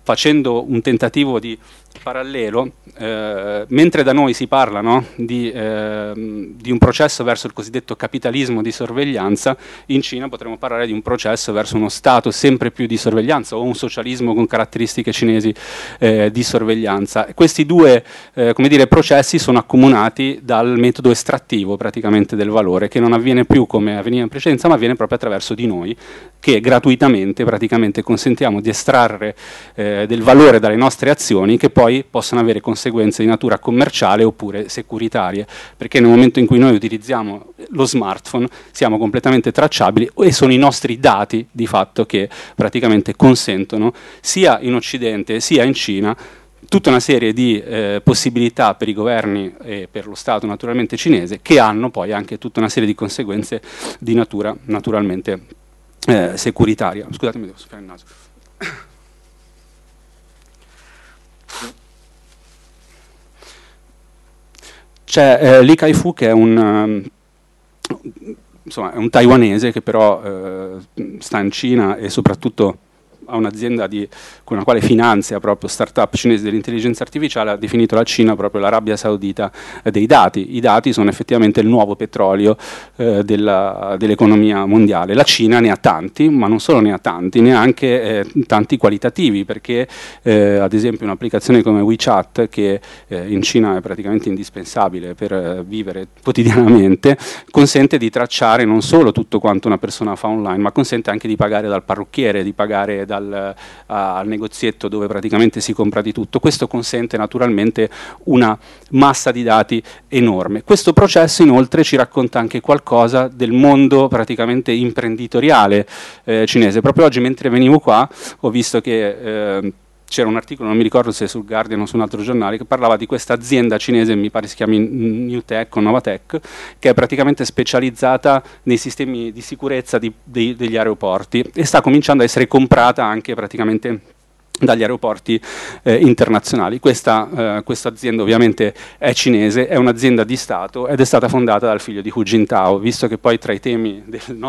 facendo un tentativo di parallelo, mentre da noi si parla, no, di un processo verso il cosiddetto capitalismo di sorveglianza, in Cina potremmo parlare di un processo verso uno Stato sempre più di sorveglianza, o un socialismo con caratteristiche cinesi di sorveglianza. Questi due come dire, processi sono accomunati dal metodo estrattivo praticamente del valore, che non avviene più come avveniva in precedenza, ma avviene proprio attraverso di noi, che gratuitamente praticamente consentiamo di estrarre del valore dalle nostre azioni, che poi possono avere conseguenze di natura commerciale oppure securitarie, perché nel momento in cui noi utilizziamo lo smartphone siamo completamente tracciabili e sono i nostri dati di fatto che praticamente consentono sia in Occidente sia in Cina tutta una serie di possibilità per i governi e per lo Stato naturalmente cinese, che hanno poi anche tutta una serie di conseguenze di natura naturalmente securitaria. Scusatemi, devo soffiare il naso. C'è Li Kai-fu, che è insomma, è un taiwanese che però sta in Cina e soprattutto ha un'azienda con la quale finanzia proprio start-up cinesi dell'intelligenza artificiale, ha definito la Cina proprio l'Arabia Saudita dei dati. I dati sono effettivamente il nuovo petrolio dell'economia mondiale. La Cina ne ha tanti, ma non solo ne ha tanti, ne ha anche tanti qualitativi, perché ad esempio un'applicazione come WeChat, che in Cina è praticamente indispensabile per vivere quotidianamente, consente di tracciare non solo tutto quanto una persona fa online, ma consente anche di pagare dal parrucchiere, di pagare al negozietto dove praticamente si compra di tutto. Questo consente naturalmente una massa di dati enorme. Questo processo inoltre ci racconta anche qualcosa del mondo praticamente imprenditoriale cinese. Proprio oggi mentre venivo qua ho visto che c'era un articolo, non mi ricordo se sul Guardian o su un altro giornale, che parlava di questa azienda cinese, mi pare si chiami New Tech o Novatech, che è praticamente specializzata nei sistemi di sicurezza degli aeroporti e sta cominciando a essere comprata anche praticamente dagli aeroporti internazionali. Questa azienda ovviamente è cinese, è un'azienda di Stato ed è stata fondata dal figlio di Hu Jintao, visto che poi tra i temi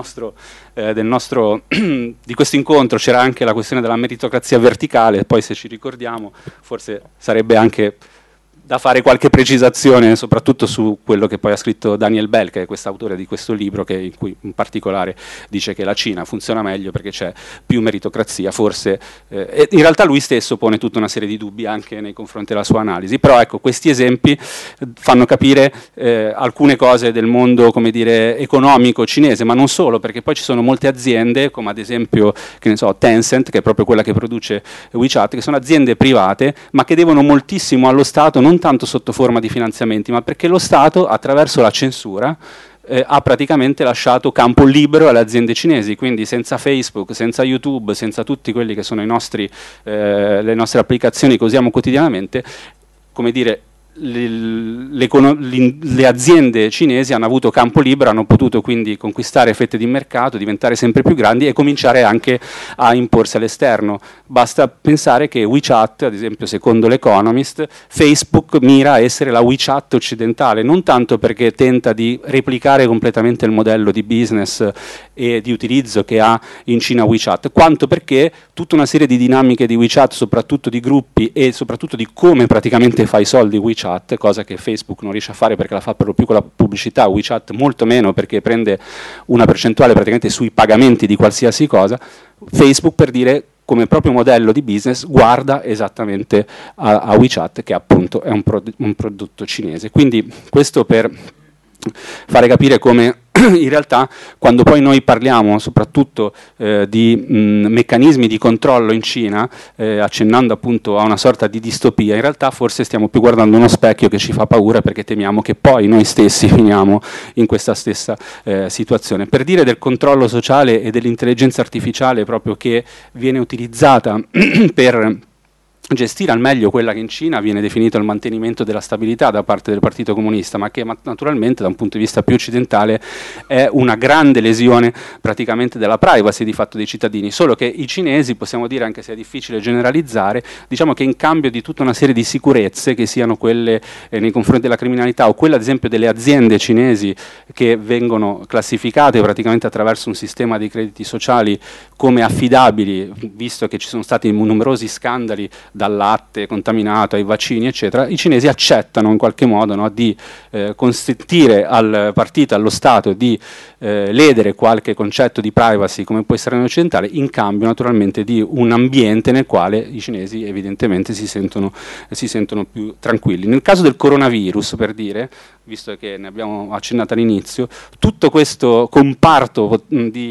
di questo incontro c'era anche la questione della meritocrazia verticale. Poi, se ci ricordiamo, forse sarebbe anche da fare qualche precisazione soprattutto su quello che poi ha scritto Daniel Bell, che è quest'autore di questo libro, in cui in particolare dice che la Cina funziona meglio perché c'è più meritocrazia, forse e in realtà lui stesso pone tutta una serie di dubbi anche nei confronti della sua analisi. Però ecco, questi esempi fanno capire alcune cose del mondo, come dire, economico cinese, ma non solo, perché poi ci sono molte aziende, come ad esempio, che ne so, Tencent, che è proprio quella che produce WeChat, che sono aziende private ma che devono moltissimo allo Stato, non tanto sotto forma di finanziamenti, ma perché lo Stato, attraverso la censura, ha praticamente lasciato campo libero alle aziende cinesi. Quindi senza Facebook, senza YouTube, senza tutti quelli che sono le nostre applicazioni che usiamo quotidianamente, come dire, le aziende cinesi hanno avuto campo libero, hanno potuto quindi conquistare fette di mercato, diventare sempre più grandi e cominciare anche a imporsi all'esterno. Basta pensare che WeChat, ad esempio secondo l'Economist, Facebook mira a essere la WeChat occidentale, non tanto perché tenta di replicare completamente il modello di business e di utilizzo che ha in Cina WeChat, quanto perché tutta una serie di dinamiche di WeChat, soprattutto di gruppi e soprattutto di come praticamente fa i soldi WeChat, cosa che Facebook non riesce a fare perché la fa per lo più con la pubblicità, WeChat molto meno perché prende una percentuale praticamente sui pagamenti di qualsiasi cosa. Facebook, per dire, come proprio modello di business guarda esattamente a WeChat, che appunto è un prodotto cinese. Quindi questo per fare capire come in realtà, quando poi noi parliamo soprattutto di meccanismi di controllo in Cina, accennando appunto a una sorta di distopia, in realtà forse stiamo più guardando uno specchio che ci fa paura, perché temiamo che poi noi stessi finiamo in questa stessa situazione. Per dire del controllo sociale e dell'intelligenza artificiale proprio che viene utilizzata per gestire al meglio quella che in Cina viene definito il mantenimento della stabilità da parte del Partito Comunista, ma che naturalmente da un punto di vista più occidentale è una grande lesione praticamente della privacy di fatto dei cittadini, solo che i cinesi, possiamo dire, anche se è difficile generalizzare, diciamo che in cambio di tutta una serie di sicurezze, che siano quelle nei confronti della criminalità o quelle ad esempio delle aziende cinesi che vengono classificate praticamente attraverso un sistema di crediti sociali come affidabili, visto che ci sono stati numerosi scandali dal latte contaminato ai vaccini eccetera, i cinesi accettano in qualche modo, no, di consentire al partito, allo Stato di ledere qualche concetto di privacy come può essere nell'occidentale, in cambio naturalmente di un ambiente nel quale i cinesi evidentemente si sentono più tranquilli. Nel caso del coronavirus, per dire, visto che ne abbiamo accennato all'inizio, tutto questo comparto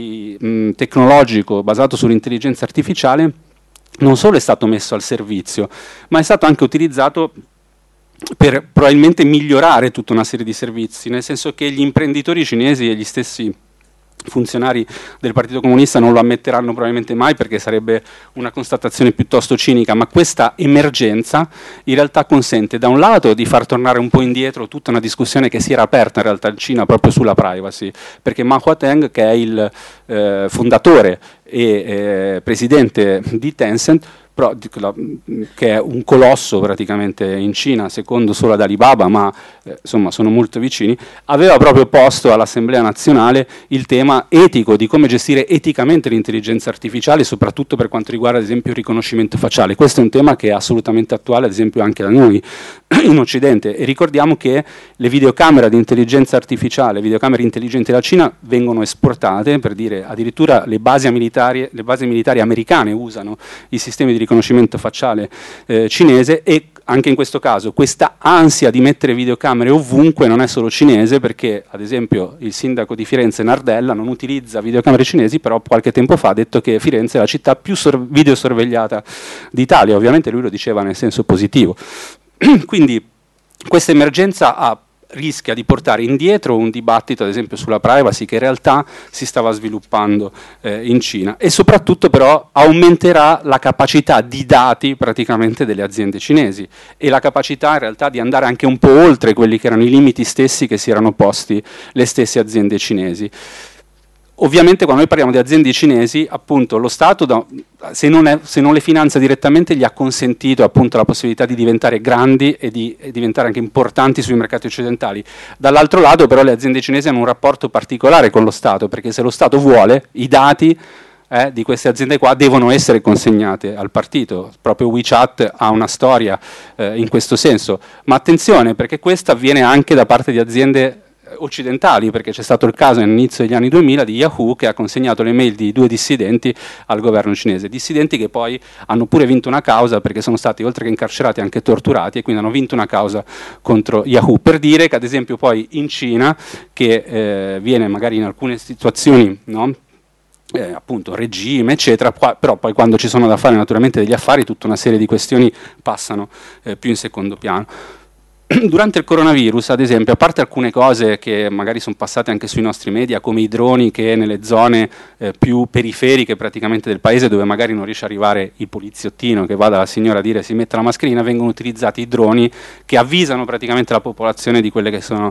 tecnologico basato sull'intelligenza artificiale non solo è stato messo al servizio, ma è stato anche utilizzato per probabilmente migliorare tutta una serie di servizi, nel senso che gli imprenditori cinesi e gli stessi funzionari del Partito Comunista non lo ammetteranno probabilmente mai, perché sarebbe una constatazione piuttosto cinica, ma questa emergenza in realtà consente da un lato di far tornare un po' indietro tutta una discussione che si era aperta in realtà in Cina proprio sulla privacy, perché Ma Huateng, che è il fondatore e presidente di Tencent, che è un colosso praticamente in Cina, secondo solo ad Alibaba, ma insomma sono molto vicini, aveva proprio posto all'Assemblea nazionale il tema etico di come gestire eticamente l'intelligenza artificiale, soprattutto per quanto riguarda ad esempio il riconoscimento facciale. Questo è un tema che è assolutamente attuale ad esempio anche da noi in Occidente, e ricordiamo che le videocamere di intelligenza artificiale, videocamere intelligenti della Cina vengono esportate, per dire addirittura le basi militari americane usano i sistemi di riconoscimento facciale cinese, e anche in questo caso questa ansia di mettere videocamere ovunque non è solo cinese, perché ad esempio il sindaco di Firenze Nardella non utilizza videocamere cinesi, però qualche tempo fa ha detto che Firenze è la città più videosorvegliata d'Italia. Ovviamente lui lo diceva nel senso positivo. Quindi questa emergenza rischia di portare indietro un dibattito ad esempio sulla privacy che in realtà si stava sviluppando in Cina, e soprattutto però aumenterà la capacità di dati praticamente delle aziende cinesi e la capacità in realtà di andare anche un po' oltre quelli che erano i limiti stessi che si erano posti le stesse aziende cinesi. Ovviamente quando noi parliamo di aziende cinesi, appunto lo Stato, se non le finanzia direttamente, gli ha consentito appunto la possibilità di diventare grandi e di diventare anche importanti sui mercati occidentali. Dall'altro lato però le aziende cinesi hanno un rapporto particolare con lo Stato, perché se lo Stato vuole, i dati di queste aziende qua devono essere consegnate al partito. Proprio WeChat ha una storia in questo senso, ma attenzione, perché questo avviene anche da parte di aziende occidentali, perché c'è stato il caso all'inizio degli anni 2000 di Yahoo che ha consegnato le mail di 2 dissidenti al governo cinese, dissidenti che poi hanno pure vinto una causa, perché sono stati oltre che incarcerati anche torturati, e quindi hanno vinto una causa contro Yahoo. Per dire che ad esempio poi in Cina, che viene magari in alcune situazioni, no? Appunto regime eccetera, però poi quando ci sono da fare naturalmente degli affari tutta una serie di questioni passano più in secondo piano. Durante il coronavirus, ad esempio, a parte alcune cose che magari sono passate anche sui nostri media, come i droni che nelle zone più periferiche praticamente del paese, dove magari non riesce ad arrivare il poliziottino che va dalla signora a dire si metta la mascherina, vengono utilizzati i droni che avvisano praticamente la popolazione di quelle che sono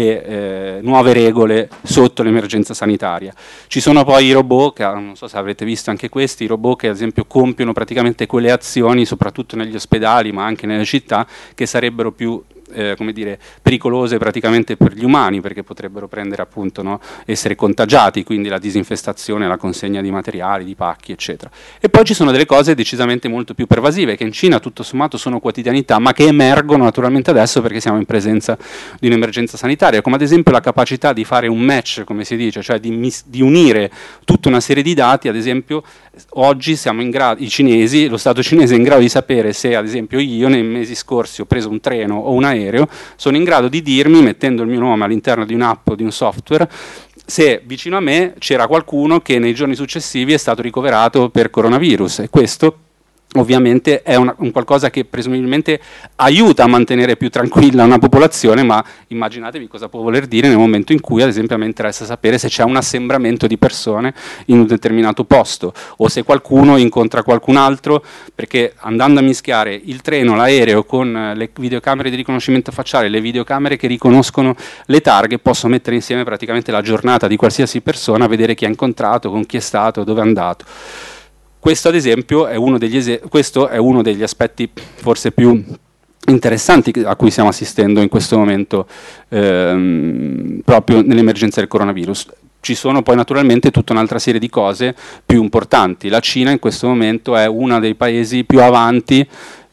le nuove regole sotto l'emergenza sanitaria. Ci sono poi i robot, che non so se avrete visto anche questi, i robot che ad esempio compiono praticamente quelle azioni, soprattutto negli ospedali ma anche nelle città, che sarebbero più come dire, pericolose praticamente per gli umani, perché potrebbero prendere appunto, no, essere contagiati, quindi la disinfestazione, la consegna di materiali, di pacchi eccetera. E poi ci sono delle cose decisamente molto più pervasive che in Cina tutto sommato sono quotidianità, ma che emergono naturalmente adesso perché siamo in presenza di un'emergenza sanitaria, come ad esempio la capacità di fare un match, come si dice, cioè di unire tutta una serie di dati. Ad esempio oggi siamo in grado, i cinesi, lo Stato cinese è in grado di sapere se ad esempio io nei mesi scorsi ho preso un treno o un aereo, sono in grado di dirmi, mettendo il mio nome all'interno di un'app o di un software, se vicino a me c'era qualcuno che nei giorni successivi è stato ricoverato per coronavirus, e questo ovviamente è un qualcosa che presumibilmente aiuta a mantenere più tranquilla una popolazione, ma immaginatevi cosa può voler dire nel momento in cui, ad esempio, a me interessa sapere se c'è un assembramento di persone in un determinato posto, o se qualcuno incontra qualcun altro, perché andando a mischiare il treno, l'aereo con le videocamere di riconoscimento facciale, le videocamere che riconoscono le targhe, posso mettere insieme praticamente la giornata di qualsiasi persona, vedere chi ha incontrato, con chi è stato, dove è andato. Questo ad esempio è uno degli aspetti forse più interessanti a cui stiamo assistendo in questo momento, proprio nell'emergenza del coronavirus. Ci sono poi naturalmente tutta un'altra serie di cose più importanti. La Cina in questo momento è uno dei paesi più avanti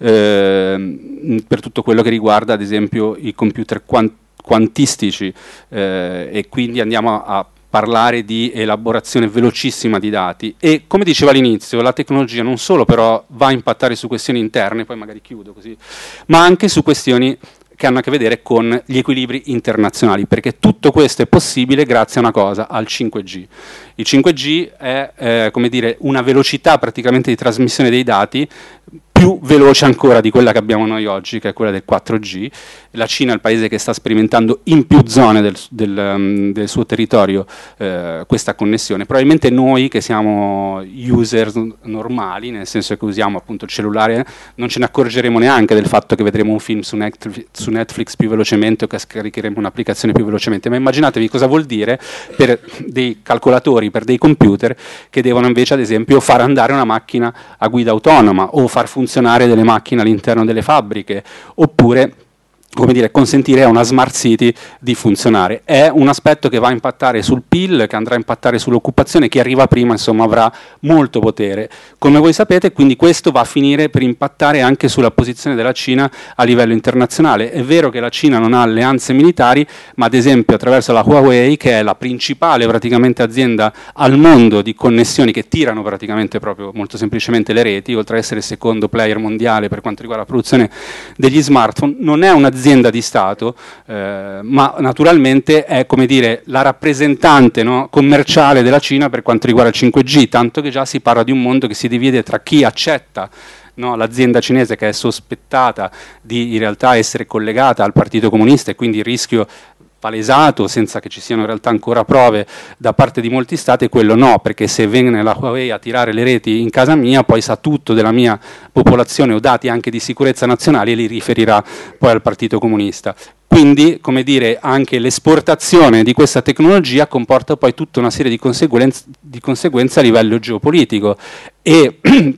per tutto quello che riguarda ad esempio i computer quantistici, e quindi andiamo a parlare di elaborazione velocissima di dati, e come dicevo all'inizio la tecnologia non solo però va a impattare su questioni interne, poi magari chiudo così, ma anche su questioni che hanno a che vedere con gli equilibri internazionali, perché tutto questo è possibile grazie a una cosa, al 5G. Il 5G è come dire, una velocità praticamente di trasmissione dei dati più veloce ancora di quella che abbiamo noi oggi, che è quella del 4G. La Cina è il paese che sta sperimentando in più zone del suo territorio questa connessione. Probabilmente noi che siamo user normali, nel senso che usiamo appunto il cellulare, non ce ne accorgeremo neanche del fatto che vedremo un film su Netflix più velocemente o che scaricheremo un'applicazione più velocemente, ma immaginatevi cosa vuol dire per dei calcolatori, per dei computer che devono invece ad esempio far andare una macchina a guida autonoma o far funzionare delle macchine all'interno delle fabbriche, oppure come dire, consentire a una smart city di funzionare. È un aspetto che va a impattare sul PIL, che andrà a impattare sull'occupazione, chi arriva prima insomma avrà molto potere. Come voi sapete, quindi questo va a finire per impattare anche sulla posizione della Cina a livello internazionale. È vero che la Cina non ha alleanze militari, ma ad esempio attraverso la Huawei, che è la principale praticamente azienda al mondo di connessioni che tirano praticamente proprio molto semplicemente le reti, oltre ad essere il secondo player mondiale per quanto riguarda la produzione degli smartphone, non è un'azienda di Stato, ma naturalmente è come dire la rappresentante, no, commerciale della Cina per quanto riguarda il 5G, tanto che già si parla di un mondo che si divide tra chi accetta, no, l'azienda cinese che è sospettata di in realtà essere collegata al Partito Comunista e quindi il rischio palesato senza che ci siano in realtà ancora prove da parte di molti stati, e quello no, perché se viene la Huawei a tirare le reti in casa mia poi sa tutto della mia popolazione o dati anche di sicurezza nazionali e li riferirà poi al Partito Comunista. Quindi, come dire, anche l'esportazione di questa tecnologia comporta poi tutta una serie di conseguenze a livello geopolitico, e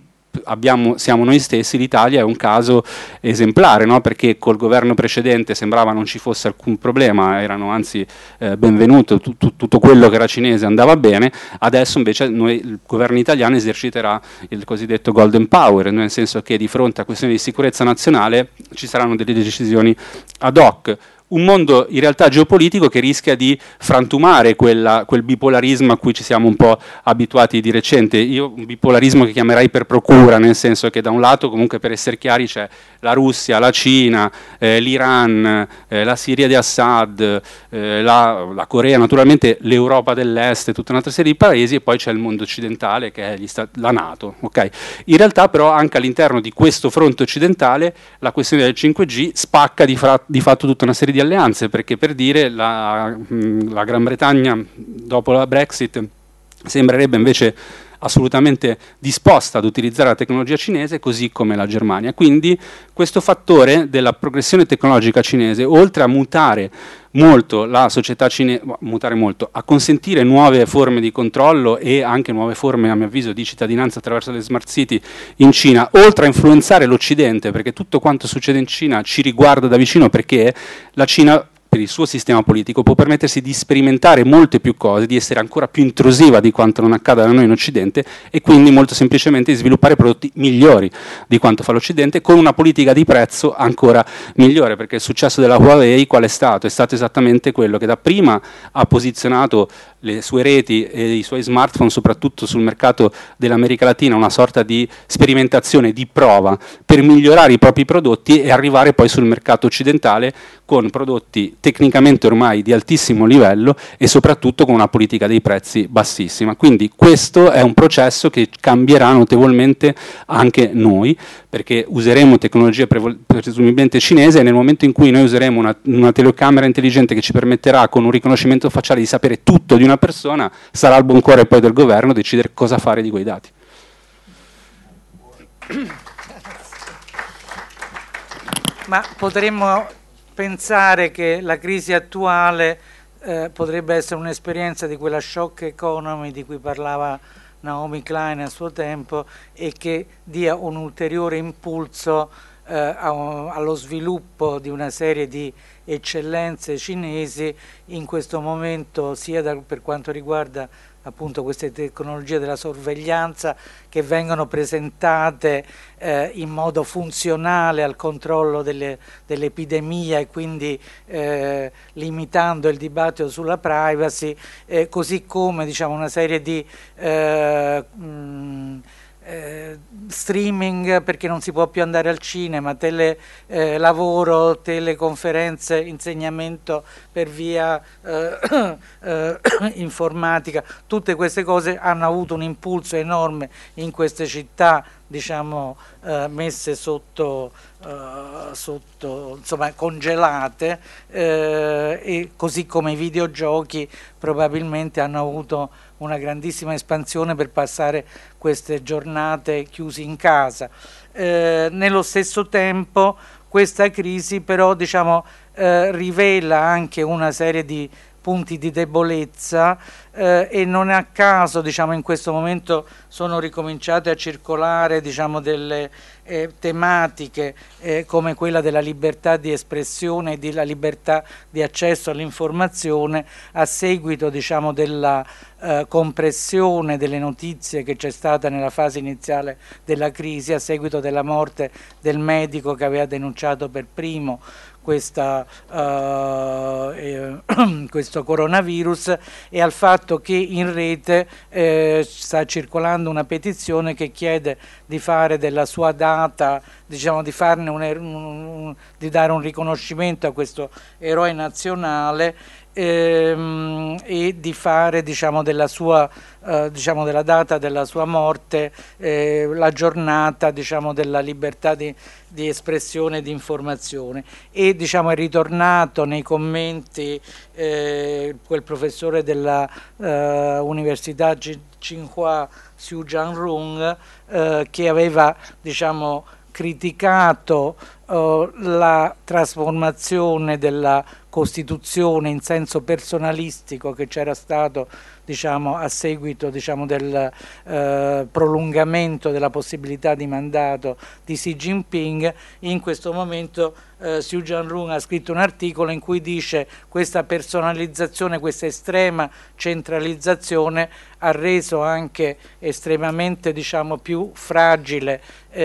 siamo noi stessi, l'Italia è un caso esemplare, no? Perché col governo precedente sembrava non ci fosse alcun problema, erano anzi benvenuto, tutto quello che era cinese andava bene. Adesso invece il governo italiano eserciterà il cosiddetto golden power, nel senso che di fronte a questioni di sicurezza nazionale ci saranno delle decisioni ad hoc. Un mondo in realtà geopolitico che rischia di frantumare quel bipolarismo a cui ci siamo un po' abituati di recente. Io un bipolarismo che chiamerei per procura, nel senso che da un lato comunque, per essere chiari, c'è la Russia, la Cina, l'Iran, la Siria di Assad, la Corea, naturalmente l'Europa dell'Est, tutta un'altra serie di paesi, e poi c'è il mondo occidentale che è la NATO. Okay? In realtà però anche all'interno di questo fronte occidentale la questione del 5G spacca di fatto tutta una serie di alleanze, perché per dire la Gran Bretagna dopo la Brexit sembrerebbe invece assolutamente disposta ad utilizzare la tecnologia cinese, così come la Germania. Quindi questo fattore della progressione tecnologica cinese, oltre a mutare molto la società cinese, a consentire nuove forme di controllo e anche nuove forme, a mio avviso, di cittadinanza attraverso le smart city in Cina, oltre a influenzare l'Occidente, perché tutto quanto succede in Cina ci riguarda da vicino, perché la Cina, per il suo sistema politico, può permettersi di sperimentare molte più cose, di essere ancora più intrusiva di quanto non accada da noi in Occidente, e quindi molto semplicemente di sviluppare prodotti migliori di quanto fa l'Occidente, con una politica di prezzo ancora migliore, perché il successo della Huawei qual è stato? È stato esattamente quello che dapprima ha posizionato le sue reti e i suoi smartphone soprattutto sul mercato dell'America Latina, una sorta di sperimentazione, di prova per migliorare i propri prodotti e arrivare poi sul mercato occidentale con prodotti tecnicamente ormai di altissimo livello e soprattutto con una politica dei prezzi bassissima. Quindi questo è un processo che cambierà notevolmente anche noi, perché useremo tecnologia presumibilmente cinese e nel momento in cui noi useremo una telecamera intelligente che ci permetterà con un riconoscimento facciale di sapere tutto di una persona, sarà il buon cuore poi del governo decidere cosa fare di quei dati. Ma potremmo pensare che la crisi attuale potrebbe essere un'esperienza di quella shock economy di cui parlava Naomi Klein a suo tempo e che dia un ulteriore impulso allo sviluppo di una serie di eccellenze cinesi in questo momento, sia per quanto riguarda appunto queste tecnologie della sorveglianza che vengono presentate in modo funzionale al controllo dell'epidemia e quindi limitando il dibattito sulla privacy, così come diciamo una serie di streaming, perché non si può più andare al cinema, lavoro, teleconferenze, insegnamento per via informatica. Tutte queste cose hanno avuto un impulso enorme in queste città, diciamo messe sotto insomma congelate, e così come i videogiochi probabilmente hanno avuto una grandissima espansione per passare queste giornate chiusi in casa. Nello stesso tempo questa crisi però diciamo rivela anche una serie di punti di debolezza e non a caso diciamo in questo momento sono ricominciate a circolare diciamo delle tematiche come quella della libertà di espressione e della libertà di accesso all'informazione a seguito diciamo della compressione delle notizie che c'è stata nella fase iniziale della crisi, a seguito della morte del medico che aveva denunciato per primo questo coronavirus, e al fatto che in rete sta circolando una petizione che chiede di fare della sua data, diciamo di farne di dare un riconoscimento a questo eroe nazionale e di fare diciamo della sua della data della sua morte la giornata diciamo della libertà di espressione e di informazione. E diciamo è ritornato nei commenti quel professore della Università Tsinghua, Xu Jianrong, che aveva diciamo criticato la trasformazione della Costituzione in senso personalistico che c'era stato diciamo, a seguito diciamo, del prolungamento della possibilità di mandato di Xi Jinping. In questo momento Xu Jianrong ha scritto un articolo in cui dice questa personalizzazione, questa estrema centralizzazione ha reso anche estremamente diciamo, più fragile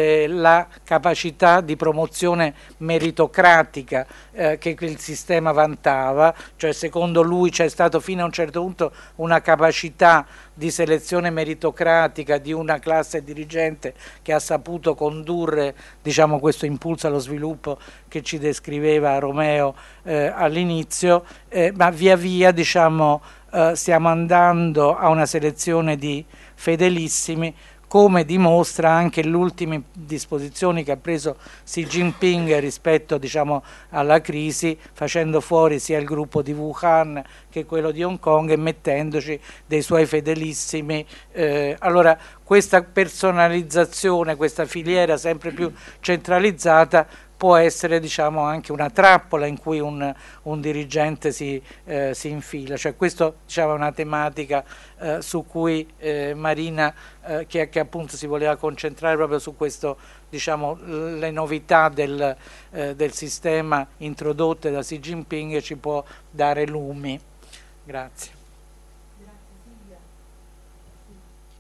la capacità di promozione meritocratica che il sistema vantava, cioè secondo lui c'è stato fino a un certo punto una capacità di selezione meritocratica di una classe dirigente che ha saputo condurre diciamo, questo impulso allo sviluppo che ci descriveva Romeo all'inizio, ma via via diciamo, stiamo andando a una selezione di fedelissimi, come dimostra anche le ultime disposizioni che ha preso Xi Jinping rispetto diciamo, alla crisi, facendo fuori sia il gruppo di Wuhan che quello di Hong Kong e mettendoci dei suoi fedelissimi. Allora questa personalizzazione, questa filiera sempre più centralizzata può essere diciamo, anche una trappola in cui un dirigente si infila. Cioè, questo diciamo, è una tematica su cui Marina, che appunto si voleva concentrare proprio su questo, diciamo, le novità del sistema introdotte da Xi Jinping, ci può dare lumi. Grazie.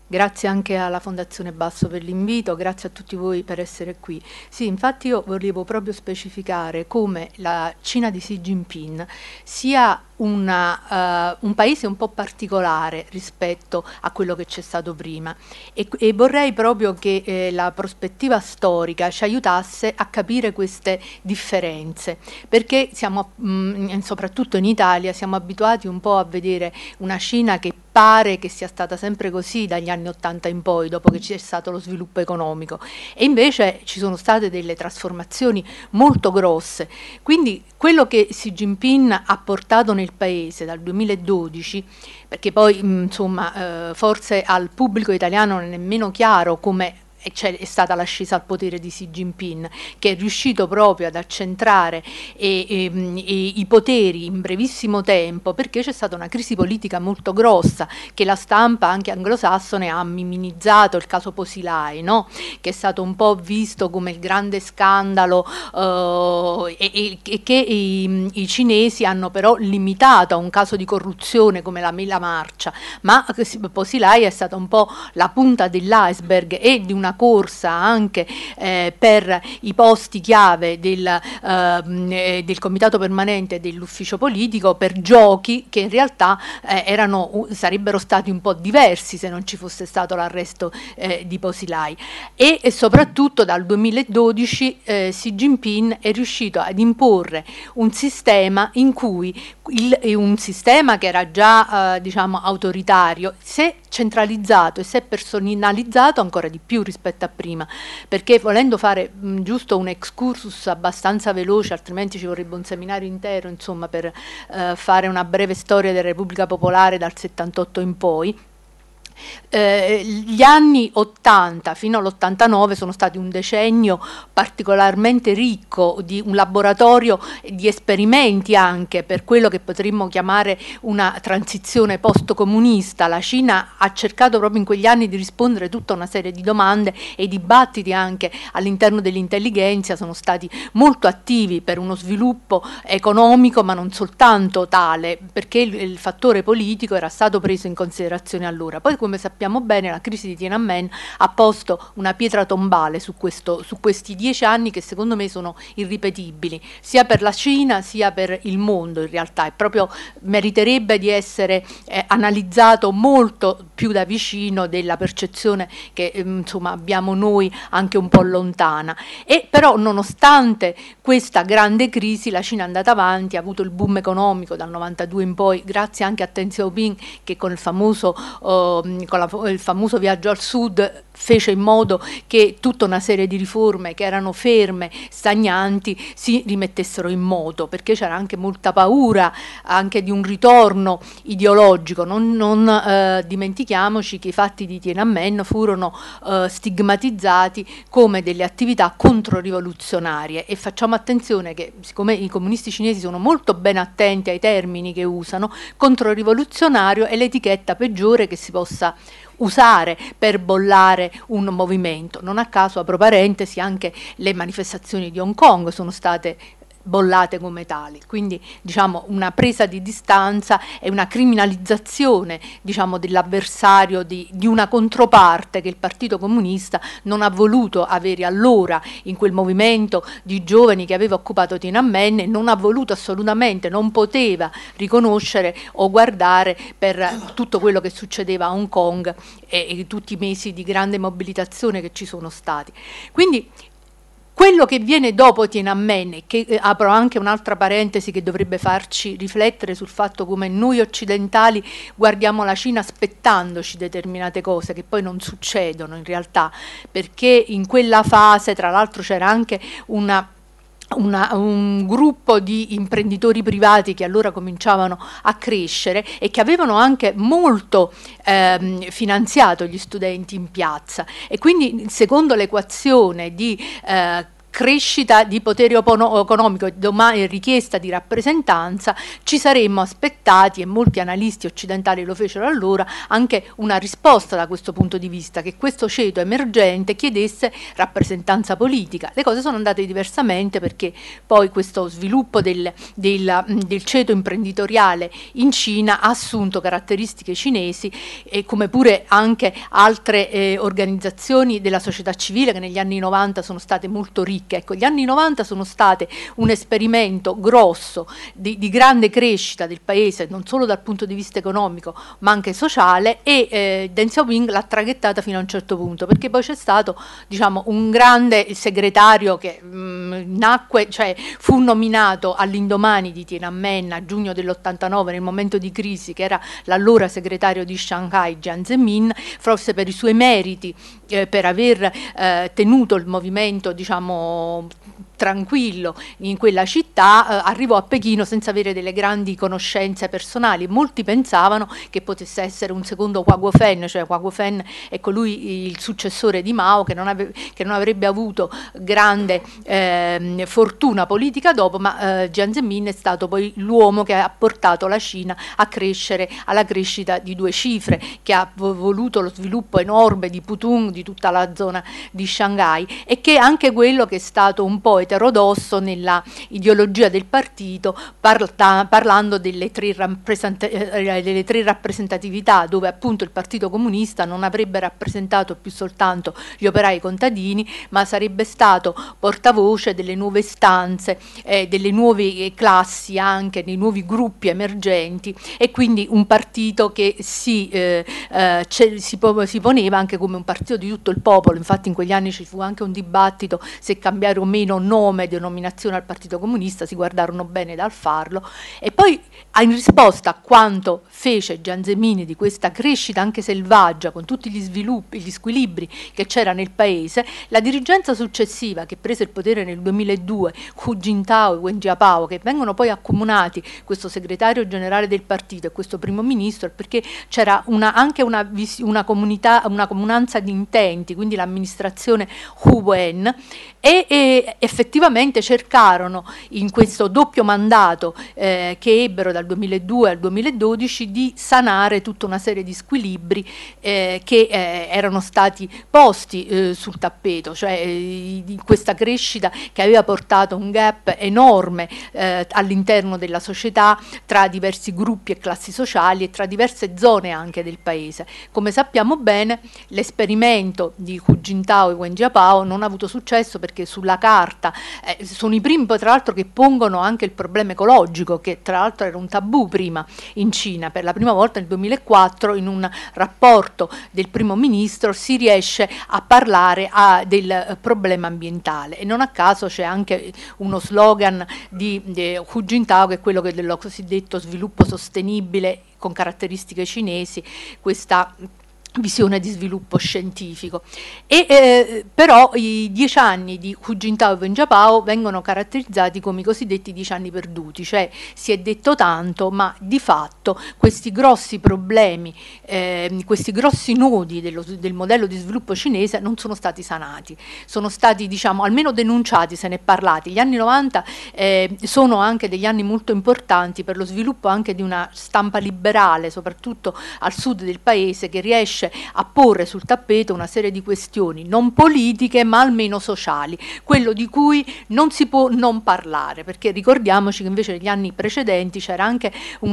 Grazie anche alla Fondazione Basso per l'invito, grazie a tutti voi per essere qui. Sì, infatti io volevo proprio specificare come la Cina di Xi Jinping sia un paese un po' particolare rispetto a quello che c'è stato prima e vorrei proprio che la prospettiva storica ci aiutasse a capire queste differenze, perché siamo, soprattutto in Italia, siamo abituati un po' a vedere una Cina che pare che sia stata sempre così dagli anni '80 in poi, dopo che c'è stato lo sviluppo economico, e invece ci sono state delle trasformazioni molto grosse. Quindi quello che Xi Jinping ha portato nel paese dal 2012, perché poi insomma forse al pubblico italiano non è nemmeno chiaro come è stata l'ascesa al potere di Xi Jinping, che è riuscito proprio ad accentrare i poteri in brevissimo tempo, perché c'è stata una crisi politica molto grossa che la stampa anche anglosassone ha minimizzato, il caso Posilai, no? Che è stato un po' visto come il grande scandalo e che i cinesi hanno però limitato a un caso di corruzione come la Mela Marcia, ma Posilai è stata un po' la punta dell'iceberg e di una corsa anche per i posti chiave del comitato permanente dell'ufficio politico per giochi che in realtà sarebbero stati un po' diversi se non ci fosse stato l'arresto di Posilai. E soprattutto dal 2012 Xi Jinping è riuscito ad imporre un sistema in cui un sistema che era già diciamo autoritario si è centralizzato e si è personalizzato ancora di più rispetto a prima, perché volendo fare giusto un excursus abbastanza veloce, altrimenti ci vorrebbe un seminario intero insomma per fare una breve storia della Repubblica Popolare dal 78 in poi. Gli anni 80 fino all'89 sono stati un decennio particolarmente ricco, di un laboratorio di esperimenti anche per quello che potremmo chiamare una transizione post-comunista. La Cina ha cercato proprio in quegli anni di rispondere a tutta una serie di domande e i dibattiti anche all'interno dell'intelligenza sono stati molto attivi per uno sviluppo economico, ma non soltanto tale, perché il fattore politico era stato preso in considerazione allora. Poi, come sappiamo bene, la crisi di Tiananmen ha posto una pietra tombale su questi 10 anni che secondo me sono irripetibili, sia per la Cina sia per il mondo in realtà, e proprio meriterebbe di essere analizzato molto più da vicino della percezione che insomma abbiamo noi anche un po' lontana. E però nonostante questa grande crisi la Cina è andata avanti, ha avuto il boom economico dal 92 in poi, grazie anche a Deng Xiaoping che con il famoso viaggio al sud fece in modo che tutta una serie di riforme che erano ferme, stagnanti, si rimettessero in moto, perché c'era anche molta paura anche di un ritorno ideologico. Non dimentichiamoci che i fatti di Tiananmen furono stigmatizzati come delle attività controrivoluzionarie, e facciamo attenzione che siccome i comunisti cinesi sono molto ben attenti ai termini che usano, controrivoluzionario è l'etichetta peggiore che si possa usare per bollare un movimento. Non a caso, apro parentesi, anche le manifestazioni di Hong Kong sono state bollate come tali, quindi diciamo una presa di distanza e una criminalizzazione diciamo dell'avversario, di una controparte che il Partito Comunista non ha voluto avere allora in quel movimento di giovani che aveva occupato Tiananmen, non ha voluto assolutamente, non poteva riconoscere o guardare per tutto quello che succedeva a Hong Kong e tutti i mesi di grande mobilitazione che ci sono stati. Quindi quello che viene dopo Tiananmen, che apro anche un'altra parentesi che dovrebbe farci riflettere sul fatto come noi occidentali guardiamo la Cina aspettandoci determinate cose che poi non succedono in realtà, perché in quella fase tra l'altro c'era anche un gruppo di imprenditori privati che allora cominciavano a crescere e che avevano anche molto finanziato gli studenti in piazza, e quindi secondo l'equazione di crescita di potere economico, richiesta di rappresentanza, ci saremmo aspettati, e molti analisti occidentali lo fecero allora, anche una risposta da questo punto di vista, che questo ceto emergente chiedesse rappresentanza politica. Le cose sono andate diversamente, perché poi questo sviluppo del ceto imprenditoriale in Cina ha assunto caratteristiche cinesi, e come pure anche altre organizzazioni della società civile che negli anni 90 sono state molto ricche. Ecco, gli anni 90 sono state un esperimento grosso di grande crescita del paese, non solo dal punto di vista economico ma anche sociale, e Deng Xiaoping l'ha traghettata fino a un certo punto, perché poi c'è stato, diciamo, un grande segretario che nacque, cioè fu nominato all'indomani di Tiananmen a giugno dell'89, nel momento di crisi, che era l'allora segretario di Shanghai Jiang Zemin, forse per i suoi meriti, per aver tenuto il movimento, diciamo, tranquillo in quella città, arrivò a Pechino senza avere delle grandi conoscenze personali. Molti pensavano che potesse essere un secondo Hua Guofen, cioè Hua Guofen è colui, il successore di Mao, che non avrebbe avuto grande fortuna politica dopo, ma Jiang Zemin è stato poi l'uomo che ha portato la Cina a crescere, alla crescita di 2 cifre, che ha voluto lo sviluppo enorme di Pudong, di tutta la zona di Shanghai, e che è anche quello che è stato un po' eterodosso nella ideologia del partito, parlando delle tre rappresentatività, dove appunto il Partito Comunista non avrebbe rappresentato più soltanto gli operai contadini, ma sarebbe stato portavoce delle nuove istanze, delle nuove classi, anche dei nuovi gruppi emergenti, e quindi un partito che si poneva anche come un partito di tutto il popolo. Infatti in quegli anni ci fu anche un dibattito se cambiare o meno nome e denominazione al Partito Comunista, si guardarono bene dal farlo. E poi, in risposta a quanto fece Jiang Zemin di questa crescita anche selvaggia, con tutti gli sviluppi, gli squilibri che c'era nel paese, la dirigenza successiva, che prese il potere nel 2002, Hu Jintao e Wen Jiabao, che vengono poi accomunati, questo segretario generale del partito e questo primo ministro, perché c'era anche una comunanza di intenti, quindi l'amministrazione Hu Wen, e effettivamente cercarono, in questo doppio mandato che ebbero dal 2002 al 2012, di sanare tutta una serie di squilibri che erano stati posti sul tappeto, cioè di questa crescita che aveva portato un gap enorme all'interno della società, tra diversi gruppi e classi sociali e tra diverse zone anche del paese. Come sappiamo bene, l'esperimento di Hu Jintao e Wen Jiabao non ha avuto successo, perché sulla carta sono i primi, tra l'altro, che pongono anche il problema ecologico, che tra l'altro era un tabù prima in Cina. Per la prima volta nel 2004, in un rapporto del primo ministro, si riesce a parlare del problema ambientale, e non a caso c'è anche uno slogan di Hu Jintao, che è quello dello cosiddetto sviluppo sostenibile con caratteristiche cinesi, questa visione di sviluppo scientifico. Però i 10 anni di Hu Jintao e Wen Jiabao vengono caratterizzati come i cosiddetti 10 anni perduti, cioè si è detto tanto, ma di fatto questi grossi problemi, questi grossi nodi del modello di sviluppo cinese non sono stati sanati, sono stati, diciamo, almeno denunciati, se ne è parlati. Gli anni 90 sono anche degli anni molto importanti per lo sviluppo anche di una stampa liberale, soprattutto al sud del paese, che riesce a porre sul tappeto una serie di questioni non politiche ma almeno sociali, quello di cui non si può non parlare, perché ricordiamoci che invece negli anni precedenti c'era anche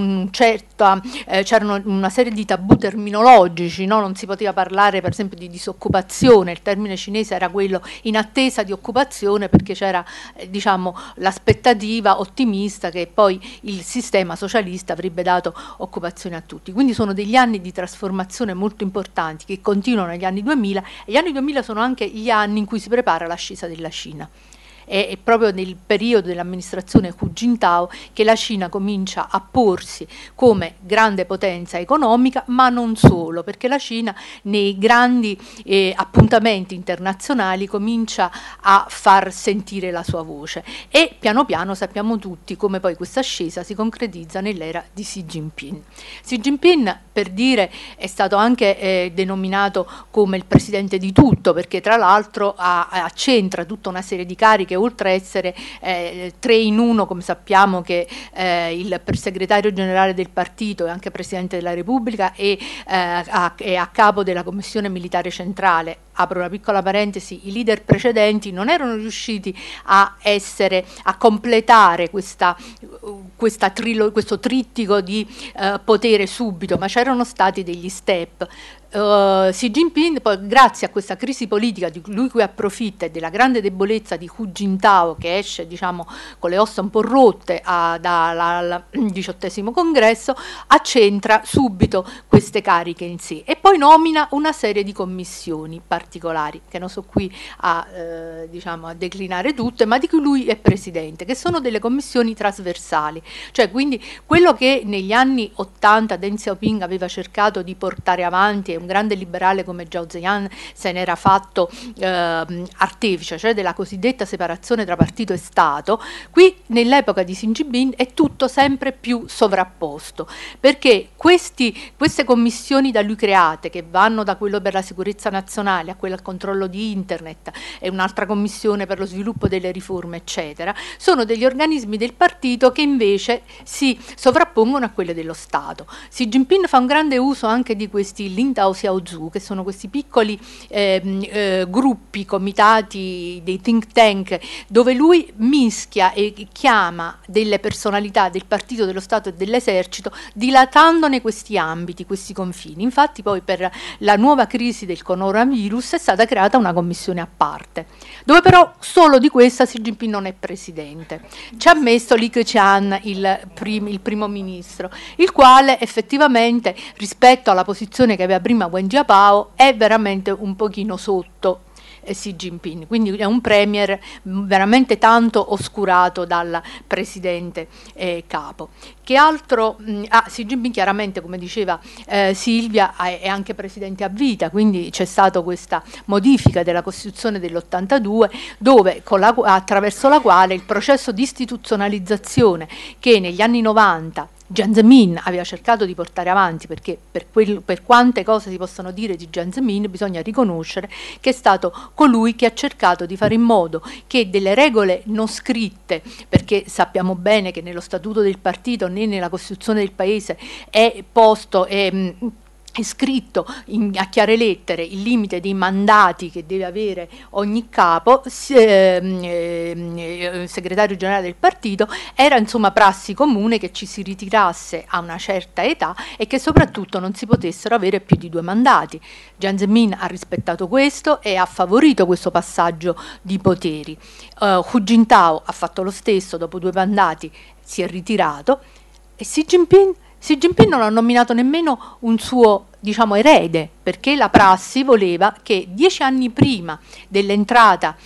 c'erano una serie di tabù terminologici, no? Non si poteva parlare per esempio di disoccupazione, il termine cinese era quello in attesa di occupazione, perché c'era diciamo l'aspettativa ottimista che poi il sistema socialista avrebbe dato occupazione a tutti. Quindi sono degli anni di trasformazione molto importanti che continuano negli anni 2000, e gli anni 2000 sono anche gli anni in cui si prepara l'ascesa della Cina. È proprio nel periodo dell'amministrazione Hu Jintao che la Cina comincia a porsi come grande potenza economica, ma non solo, perché la Cina nei grandi appuntamenti internazionali comincia a far sentire la sua voce, e piano piano sappiamo tutti come poi questa ascesa si concretizza nell'era di Xi Jinping. Xi Jinping, per dire, è stato anche denominato come il presidente di tutto, perché tra l'altro accentra tutta una serie di cariche perché oltre a essere 3 in 1, come sappiamo che il segretario generale del partito e anche Presidente della Repubblica è a capo della Commissione Militare Centrale. Apro una piccola parentesi, i leader precedenti non erano riusciti a completare questo trittico di potere subito, ma c'erano stati degli step. Xi Jinping, poi, grazie a questa crisi politica di cui approfitta e della grande debolezza di Hu Jintao, che esce diciamo con le ossa un po' rotte dal 18° congresso, accentra subito queste cariche in sé e poi nomina una serie di commissioni particolari che non so qui a declinare tutte, ma di cui lui è presidente, che sono delle commissioni trasversali, cioè quindi quello che negli anni 80 Deng Xiaoping aveva cercato di portare avanti, e un grande liberale come Zhao Ziyan se n'era fatto artefice, cioè della cosiddetta separazione tra partito e Stato. Qui nell'epoca di Xi Jinping è tutto sempre più sovrapposto, perché queste commissioni da lui create, che vanno da quello per la sicurezza nazionale a quello al controllo di internet e un'altra commissione per lo sviluppo delle riforme eccetera, sono degli organismi del partito che invece si sovrappongono a quelle dello Stato. Xi Jinping fa un grande uso anche di questi Lintao Xiaozu, che sono questi piccoli gruppi, comitati dei think tank, dove lui mischia e chiama delle personalità del partito, dello Stato e dell'esercito, dilatandone questi ambiti, questi confini. Infatti poi per la nuova crisi del coronavirus è stata creata una commissione a parte, dove però solo di questa Xi Jinping non è presidente. Ci ha messo Li Keqiang, il primo ministro, il quale effettivamente rispetto alla posizione che aveva prima Wen Jiabao è veramente un pochino sotto Xi Jinping, quindi è un premier veramente tanto oscurato dal presidente capo. Che altro? Xi Jinping chiaramente, come diceva Silvia, è anche presidente a vita, quindi c'è stata questa modifica della Costituzione dell'82 dove attraverso la quale il processo di istituzionalizzazione che negli anni 90 Jiang Zemin aveva cercato di portare avanti, perché per quante cose si possono dire di Jiang Zemin bisogna riconoscere che è stato colui che ha cercato di fare in modo che delle regole non scritte, perché sappiamo bene che nello statuto del partito né nella Costituzione del paese è posto è scritto a chiare lettere il limite dei mandati che deve avere ogni capo, segretario generale del partito. Era insomma prassi comune che ci si ritirasse a una certa età e che soprattutto non si potessero avere più di 2 mandati. Jiang Zemin ha rispettato questo e ha favorito questo passaggio di poteri. Hu Jintao ha fatto lo stesso, dopo 2 mandati si è ritirato, e Xi Jinping non ha nominato nemmeno un suo, diciamo, erede, perché la prassi voleva che 10 anni prima dell'entrata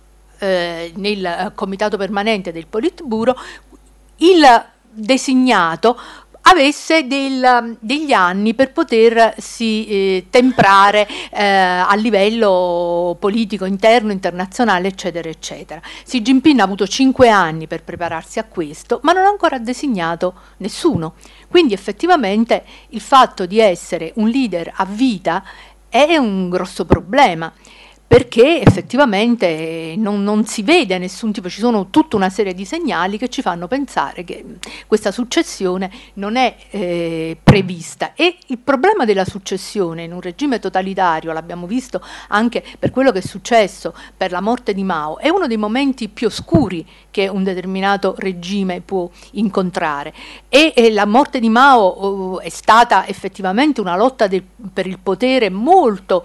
nel comitato permanente del Politburo il designato avesse degli anni per potersi temprare a livello politico interno, internazionale, eccetera, eccetera. Xi Jinping ha avuto 5 anni per prepararsi a questo, ma non ha ancora designato nessuno. Quindi effettivamente il fatto di essere un leader a vita è un grosso problema, perché effettivamente non si vede nessun tipo, ci sono tutta una serie di segnali che ci fanno pensare che questa successione non è prevista. E il problema della successione in un regime totalitario, l'abbiamo visto anche per quello che è successo per la morte di Mao, è uno dei momenti più oscuri che un determinato regime può incontrare. E la morte di Mao è stata effettivamente una lotta per il potere molto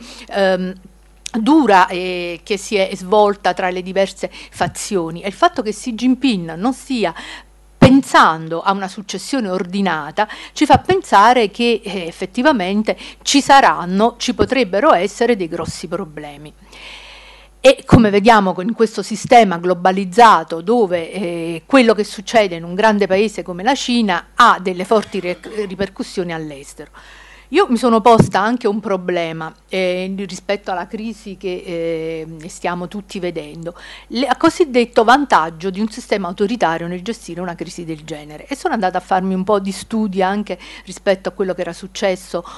dura che si è svolta tra le diverse fazioni, e il fatto che Xi Jinping non stia pensando a una successione ordinata ci fa pensare che effettivamente ci potrebbero essere dei grossi problemi. E come vediamo in questo sistema globalizzato, dove quello che succede in un grande paese come la Cina ha delle forti ripercussioni all'estero. Io mi sono posta anche un problema rispetto alla crisi che stiamo tutti vedendo, il cosiddetto vantaggio di un sistema autoritario nel gestire una crisi del genere, e sono andata a farmi un po' di studi anche rispetto a quello che era successo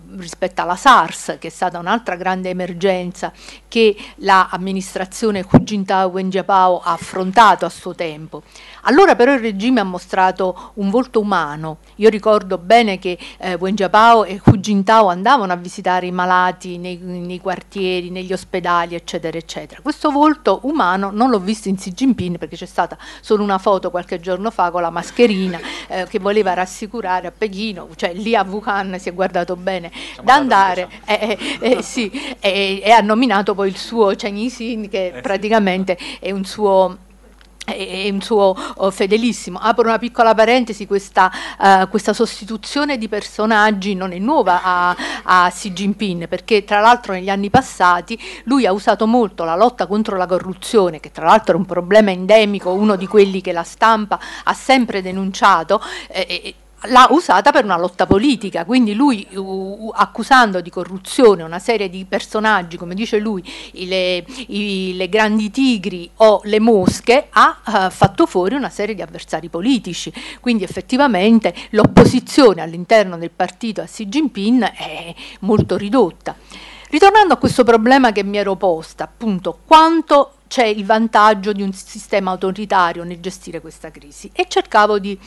rispetto alla SARS, che è stata un'altra grande emergenza che l'amministrazione Hu Jintao Wen Jiabao ha affrontato a suo tempo. Allora però il regime ha mostrato un volto umano. Io ricordo bene che Wen Jiabao e Hu Jintao andavano a visitare i malati nei quartieri, negli ospedali, eccetera, eccetera. Questo volto umano non l'ho visto in Xi Jinping, perché c'è stata solo una foto qualche giorno fa con la mascherina che voleva rassicurare a Pechino, cioè lì a Wuhan si è guardato bene da andare, sì, e ha nominato poi il suo Chen Yixin, che praticamente è un suo fedelissimo. Apro una piccola parentesi: questa sostituzione di personaggi non è nuova a Xi Jinping, perché tra l'altro negli anni passati lui ha usato molto la lotta contro la corruzione, che tra l'altro è un problema endemico, uno di quelli che la stampa ha sempre denunciato, l'ha usata per una lotta politica. Quindi lui, accusando di corruzione una serie di personaggi, come dice lui, le grandi tigri o le mosche, ha fatto fuori una serie di avversari politici. Quindi effettivamente l'opposizione all'interno del partito a Xi Jinping è molto ridotta. Ritornando a questo problema che mi ero posta, appunto, quanto c'è il vantaggio di un sistema autoritario nel gestire questa crisi, e cercavo di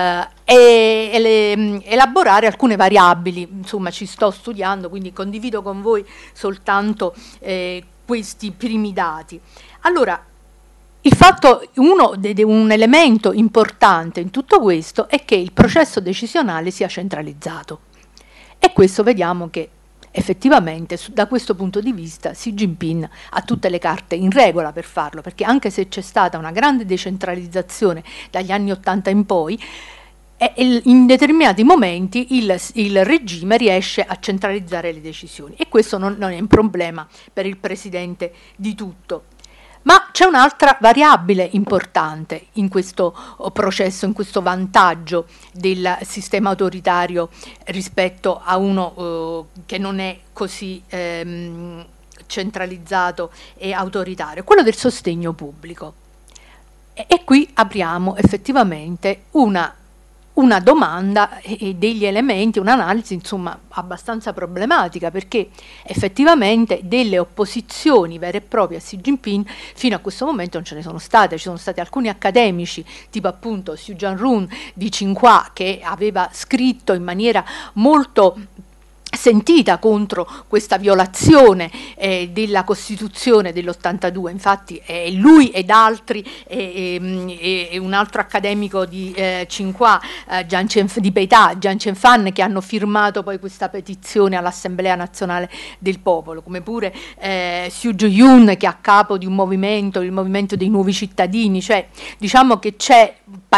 elaborare alcune variabili. Insomma, ci sto studiando, quindi condivido con voi soltanto questi primi dati. Allora, il fatto, un elemento importante in tutto questo è che il processo decisionale sia centralizzato, e questo vediamo che effettivamente da questo punto di vista Xi Jinping ha tutte le carte in regola per farlo, perché anche se c'è stata una grande decentralizzazione dagli anni '80 in poi, in determinati momenti il regime riesce a centralizzare le decisioni, e questo non è un problema per il presidente di tutto. Ma c'è un'altra variabile importante in questo processo, in questo vantaggio del sistema autoritario rispetto a uno che non è così centralizzato e autoritario, quello del sostegno pubblico. E qui apriamo effettivamente una domanda e degli elementi, un'analisi insomma abbastanza problematica, perché effettivamente delle opposizioni vere e proprie a Xi Jinping fino a questo momento non ce ne sono state. Ci sono stati alcuni accademici, tipo appunto Xu Jianrun di Tsinghua, che aveva scritto in maniera molto sentita contro questa violazione della Costituzione dell'82. Infatti lui ed altri e un altro accademico di Tsinghua, di Peità, Jiang Qianfan, che hanno firmato poi questa petizione all'Assemblea Nazionale del Popolo, come pure Xu Zhiyun, che è a capo di un movimento, il movimento dei nuovi cittadini. Cioè diciamo che c'è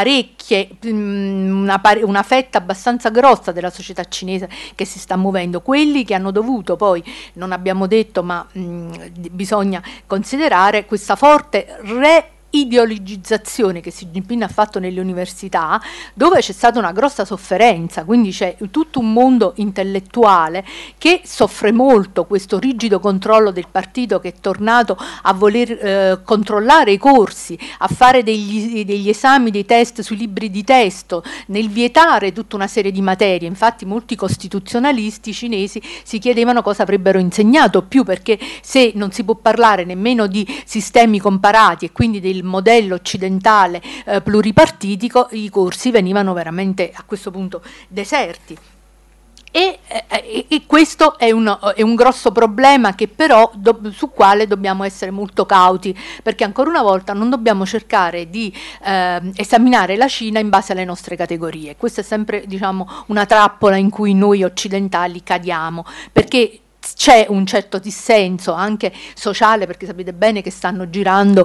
una fetta abbastanza grossa della società cinese che si sta muovendo. Quelli che hanno dovuto poi, non abbiamo detto ma bisogna considerare questa forte ideologizzazione che Xi Jinping ha fatto nelle università, dove c'è stata una grossa sofferenza. Quindi c'è tutto un mondo intellettuale che soffre molto questo rigido controllo del partito, che è tornato a voler controllare i corsi, a fare degli esami, dei test sui libri di testo, nel vietare tutta una serie di materie. Infatti molti costituzionalisti cinesi si chiedevano cosa avrebbero insegnato più, perché se non si può parlare nemmeno di sistemi comparati e quindi del modello occidentale pluripartitico, i corsi venivano veramente a questo punto deserti. E questo è un grosso problema, che però su quale dobbiamo essere molto cauti, perché ancora una volta non dobbiamo cercare di esaminare la Cina in base alle nostre categorie. Questa è sempre, diciamo, una trappola in cui noi occidentali cadiamo, perché c'è un certo dissenso anche sociale, perché sapete bene che stanno girando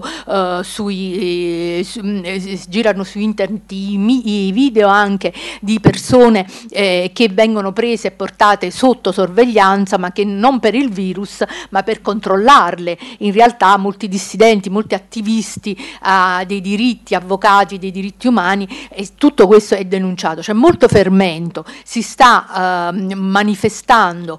girano su internet i video anche di persone che vengono prese e portate sotto sorveglianza, ma che non per il virus ma per controllarle. In realtà molti dissidenti, molti attivisti dei diritti, avvocati dei diritti umani, e tutto questo è denunciato. C'è molto fermento, si sta manifestando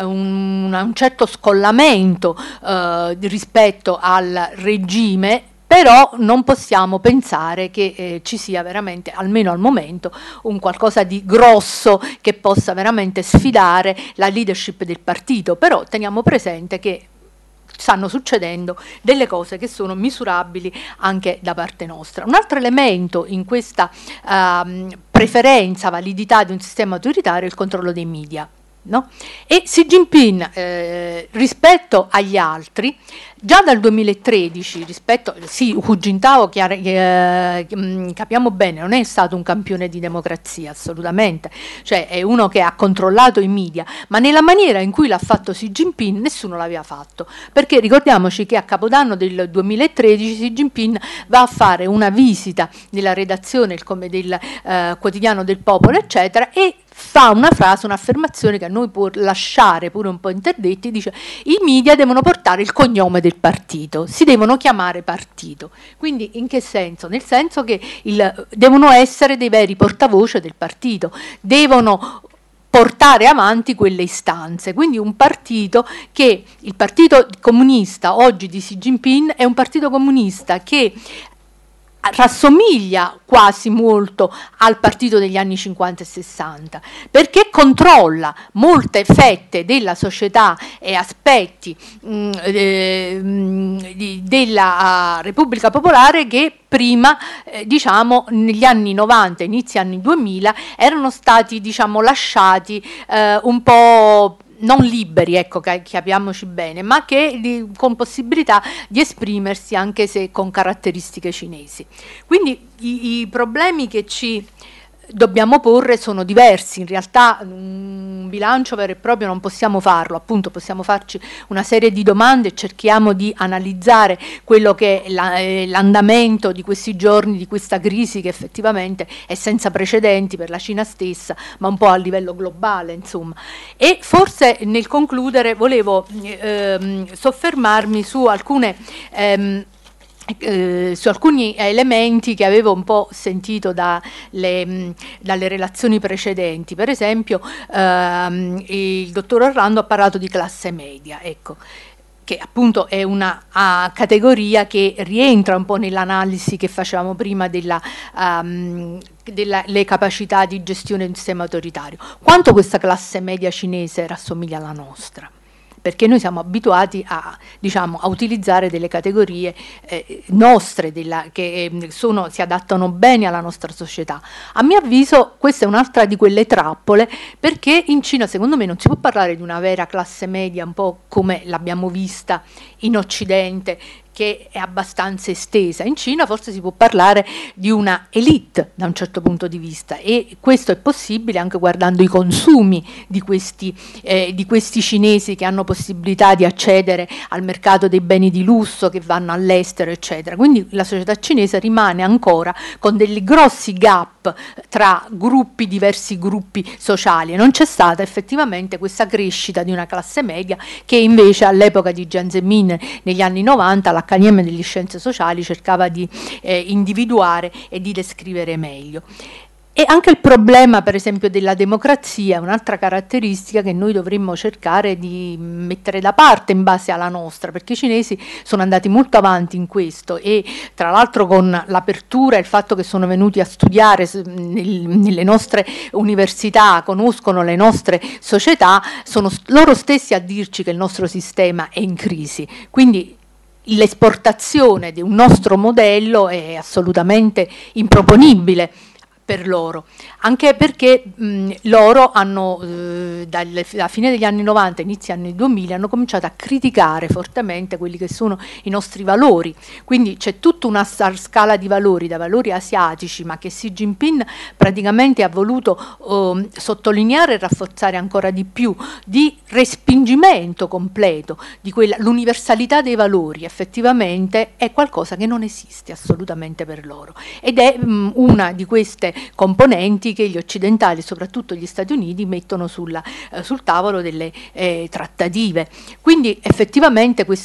un certo scollamento rispetto al regime, però non possiamo pensare che ci sia veramente, almeno al momento, un qualcosa di grosso che possa veramente sfidare la leadership del partito, però teniamo presente che stanno succedendo delle cose che sono misurabili anche da parte nostra. Un altro elemento in questa preferenza, validità di un sistema autoritario è il controllo dei media. No? E Xi Jinping rispetto agli altri già dal 2013 Hu Jintao capiamo bene, non è stato un campione di democrazia assolutamente, cioè è uno che ha controllato i media, ma nella maniera in cui l'ha fatto Xi Jinping nessuno l'aveva fatto, perché ricordiamoci che a Capodanno del 2013 Xi Jinping va a fare una visita nella redazione del quotidiano del Popolo eccetera, e fa una frase, un'affermazione che a noi può lasciare pure un po' interdetti, dice: i media devono portare il cognome del partito, si devono chiamare partito. Quindi in che senso? Nel senso che devono essere dei veri portavoce del partito, devono portare avanti quelle istanze, quindi un partito che, il partito comunista oggi di Xi Jinping è un partito comunista che rassomiglia quasi molto al partito degli anni 50 e 60, perché controlla molte fette della società e aspetti della Repubblica Popolare che prima, diciamo, negli anni 90, inizi anni 2000, erano stati, diciamo, lasciati un po' non liberi, ecco, capiamoci bene, ma con possibilità di esprimersi anche se con caratteristiche cinesi. Quindi i problemi che ci dobbiamo porre sono diversi, in realtà un bilancio vero e proprio non possiamo farlo, appunto possiamo farci una serie di domande e cerchiamo di analizzare quello che è l'andamento di questi giorni, di questa crisi che effettivamente è senza precedenti per la Cina stessa, ma un po' a livello globale, insomma. E forse nel concludere volevo soffermarmi su alcuni elementi che avevo un po' sentito dalle relazioni precedenti. Per esempio il dottor Orlando ha parlato di classe media, ecco, che appunto è una categoria che rientra un po' nell'analisi che facevamo prima delle capacità di gestione di un sistema autoritario. Quanto questa classe media cinese rassomiglia alla nostra? Perché noi siamo abituati a utilizzare delle categorie nostre che si adattano bene alla nostra società. A mio avviso questa è un'altra di quelle trappole, perché in Cina secondo me non si può parlare di una vera classe media un po' come l'abbiamo vista in Occidente, che è abbastanza estesa. In Cina forse si può parlare di una elite da un certo punto di vista, e questo è possibile anche guardando i consumi di questi cinesi che hanno possibilità di accedere al mercato dei beni di lusso, che vanno all'estero eccetera. Quindi la società cinese rimane ancora con dei grossi gap tra diversi gruppi sociali, e non c'è stata effettivamente questa crescita di una classe media che invece all'epoca di Jiang Zemin negli anni 90 l'Accademia delle Scienze Sociali cercava di individuare e di descrivere meglio. E anche il problema, per esempio, della democrazia è un'altra caratteristica che noi dovremmo cercare di mettere da parte in base alla nostra, perché i cinesi sono andati molto avanti in questo, e tra l'altro con l'apertura e il fatto che sono venuti a studiare nelle nostre università, conoscono le nostre società, sono loro stessi a dirci che il nostro sistema è in crisi. Quindi l'esportazione di un nostro modello è assolutamente improponibile per loro, anche perché loro hanno dalla fine degli anni 90, inizio anni 2000, hanno cominciato a criticare fortemente quelli che sono i nostri valori. Quindi c'è tutta una scala di valori, da valori asiatici, ma che Xi Jinping praticamente ha voluto sottolineare e rafforzare ancora di più, di respingimento completo di l'universalità dei valori. Effettivamente è qualcosa che non esiste assolutamente per loro, ed è una di queste componenti che gli occidentali, soprattutto gli Stati Uniti, mettono sul tavolo delle trattative. Quindi effettivamente questa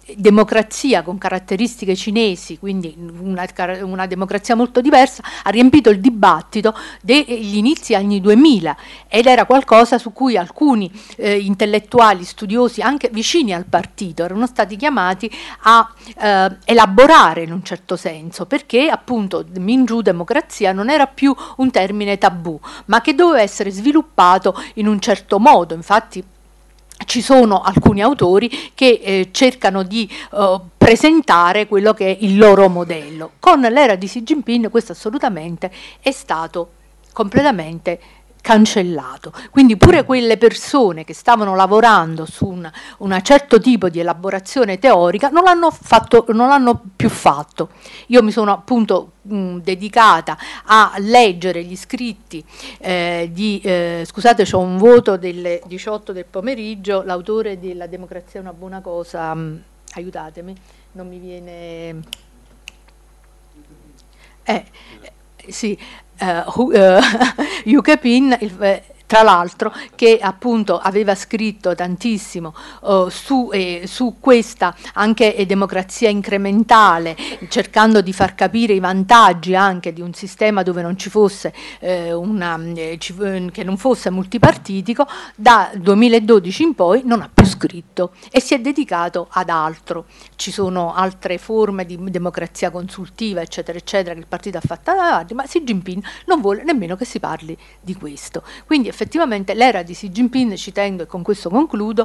democrazia con caratteristiche cinesi, quindi una democrazia molto diversa, ha riempito il dibattito degli inizi anni 2000 ed era qualcosa su cui alcuni intellettuali, studiosi anche vicini al partito erano stati chiamati a elaborare in un certo senso, perché appunto Minju, democrazia, non era più un termine tabù, ma che doveva essere sviluppato in un certo modo. Infatti ci sono alcuni autori che cercano di presentare quello che è il loro modello. Con l'era di Xi Jinping questo assolutamente è stato completamente cancellato. Quindi pure quelle persone che stavano lavorando su un certo tipo di elaborazione teorica non l'hanno più fatto. Io mi sono appunto dedicata a leggere gli scritti scusate, c'ho un voto delle 18 del pomeriggio, l'autore della Democrazia è una buona cosa, aiutatemi, non mi viene sì, Hu Kepin, tra l'altro, che appunto aveva scritto tantissimo su questa anche democrazia incrementale, cercando di far capire i vantaggi anche di un sistema dove non ci fosse che non fosse multipartitico. Da 2012 in poi non ha più scritto e si è dedicato ad altro. Ci sono altre forme di democrazia consultiva, eccetera, eccetera, che il partito ha fatto avanti, ma Xi Jinping non vuole nemmeno che si parli di questo. Quindi effettivamente l'era di Xi Jinping, ci tengo e con questo concludo,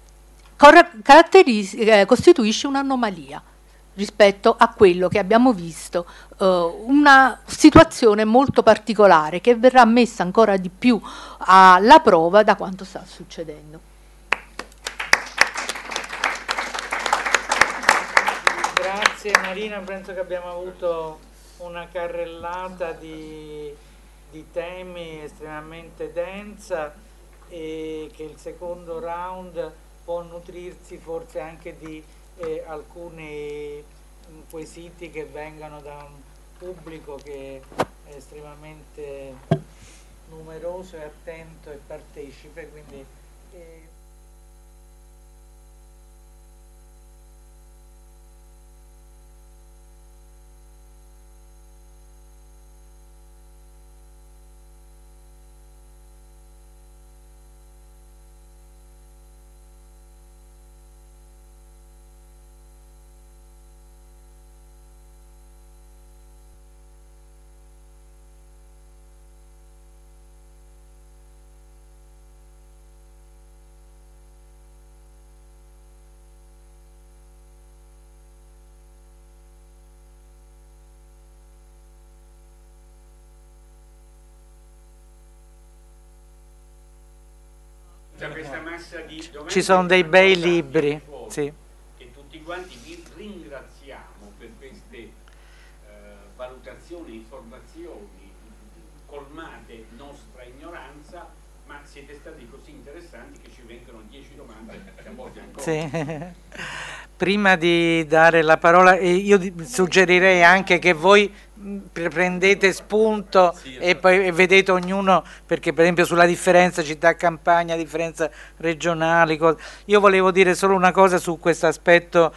costituisce un'anomalia rispetto a quello che abbiamo visto, una situazione molto particolare che verrà messa ancora di più alla prova da quanto sta succedendo. Grazie Marina, penso che abbiamo avuto una carrellata di temi estremamente densa e che il secondo round può nutrirsi forse anche di alcuni quesiti che vengano da un pubblico che è estremamente numeroso e attento e partecipe, quindi questa massa di ci sono dei bei libri, sì. E tutti quanti vi ringraziamo per queste valutazioni, informazioni, colmate nostra ignoranza, ma siete stati così interessanti che ci vengono 10 domande che a volte ancora. Sì. Prima di dare la parola, io suggerirei anche che voi prendete spunto e poi vedete ognuno, perché per esempio sulla differenza città-campagna, differenza regionali, io volevo dire solo una cosa su questo aspetto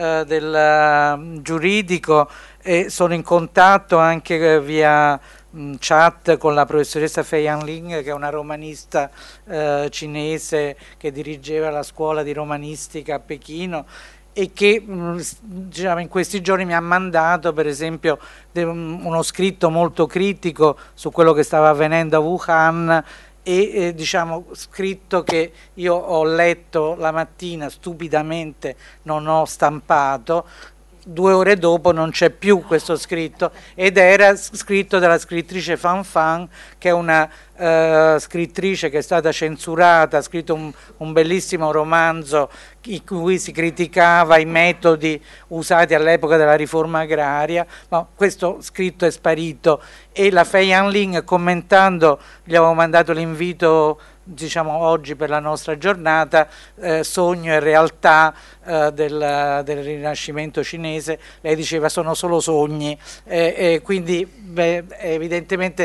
del giuridico, e sono in contatto anche via chat con la professoressa Fei Yanling, che è una romanista cinese che dirigeva la scuola di romanistica a Pechino e che diciamo, in questi giorni mi ha mandato per esempio uno scritto molto critico su quello che stava avvenendo a Wuhan e diciamo scritto che io ho letto la mattina stupidamente, non ho stampato. 2 ore dopo non c'è più questo scritto ed era scritto dalla scrittrice Fan Fan, che è una scrittrice che è stata censurata, ha scritto un bellissimo romanzo in cui si criticava i metodi usati all'epoca della riforma agraria, ma questo scritto è sparito e la Fei Yanling, commentando, gli avevo mandato l'invito diciamo oggi per la nostra giornata, sogno e realtà del Rinascimento cinese, lei diceva sono solo sogni, quindi evidentemente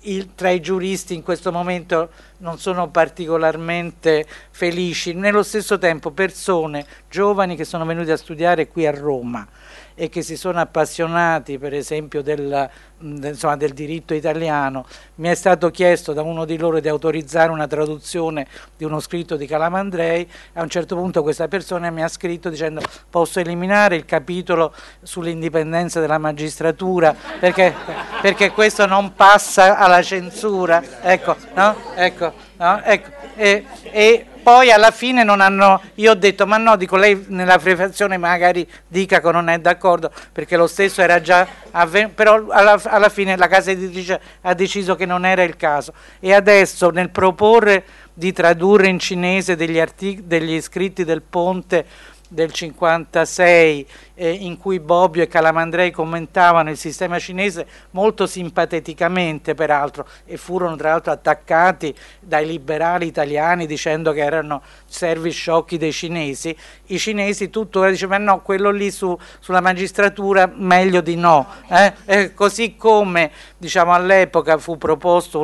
tra i giuristi in questo momento non sono particolarmente felici, nello stesso tempo persone giovani che sono venute a studiare qui a Roma e che si sono appassionati per esempio del diritto italiano. Mi è stato chiesto da uno di loro di autorizzare una traduzione di uno scritto di Calamandrei. A un certo punto questa persona mi ha scritto dicendo: posso eliminare il capitolo sull'indipendenza della magistratura perché questo non passa alla censura, ecco, no? Ecco, no? Ecco. E poi alla fine non hanno, io ho detto: ma no, dico, lei nella prefazione magari dica che non è d'accordo, perché lo stesso era già avvenuto, però alla fine la casa editrice ha deciso che non era il caso, e adesso nel proporre di tradurre in cinese degli scritti del Ponte del 56 in cui Bobbio e Calamandrei commentavano il sistema cinese molto simpaticamente peraltro, e furono tra l'altro attaccati dai liberali italiani dicendo che erano servi sciocchi dei cinesi, i cinesi tuttora dicevano: ma no, quello lì sulla magistratura meglio di no, così come diciamo all'epoca fu proposto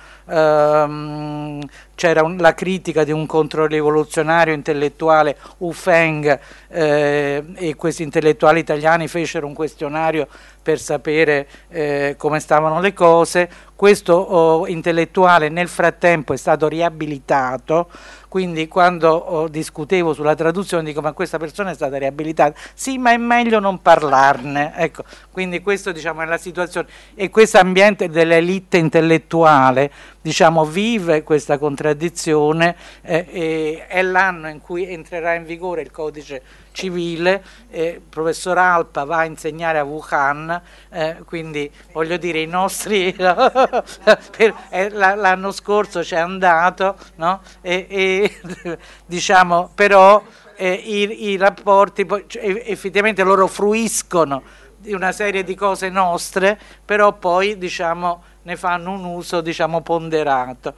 c'era la critica di un controrivoluzionario intellettuale, Wu Feng, e questi intellettuali italiani fecero un questionario per sapere come stavano le cose. Questo intellettuale nel frattempo è stato riabilitato, quindi quando discutevo sulla traduzione dico: ma questa persona è stata riabilitata? Sì, ma è meglio non parlarne, ecco. Quindi questo diciamo è la situazione, e questo ambiente dell'elite intellettuale diciamo vive questa contraddizione, è l'anno in cui entrerà in vigore il codice civile, il professor Alpa va a insegnare a Wuhan, quindi voglio dire i nostri l'anno scorso c'è andato, no? Diciamo però i rapporti poi, effettivamente loro fruiscono di una serie di cose nostre, però poi diciamo ne fanno un uso diciamo ponderato.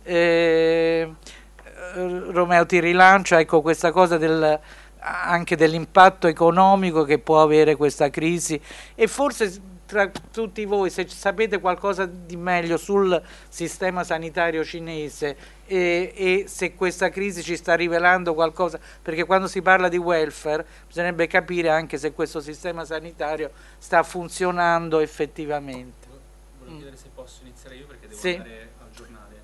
Romeo, ti rilancio, ecco, questa cosa anche dell'impatto economico che può avere questa crisi, e forse tra tutti voi, se sapete qualcosa di meglio sul sistema sanitario cinese e se questa crisi ci sta rivelando qualcosa, perché quando si parla di welfare bisognerebbe capire anche se questo sistema sanitario sta funzionando effettivamente. Volevo chiedere se posso iniziare io, perché devo sì. andare al giornale.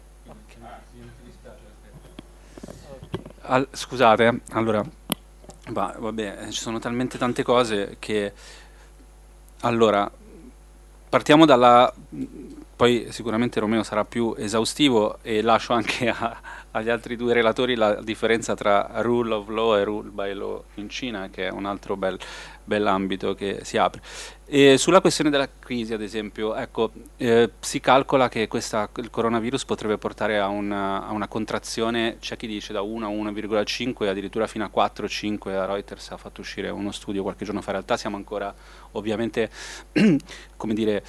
Okay. Scusate, allora, vabbè, ci sono talmente tante cose che... Allora, partiamo poi sicuramente Romeo sarà più esaustivo, e lascio anche agli altri due relatori la differenza tra rule of law e rule by law in Cina, che è un altro bell'ambito che si apre. E sulla questione della crisi, ad esempio, ecco, si calcola che il coronavirus potrebbe portare a una contrazione, c'è chi dice da 1 a 1,5, addirittura fino a 4-5, a Reuters ha fatto uscire uno studio qualche giorno fa. In realtà siamo ancora ovviamente, come dire,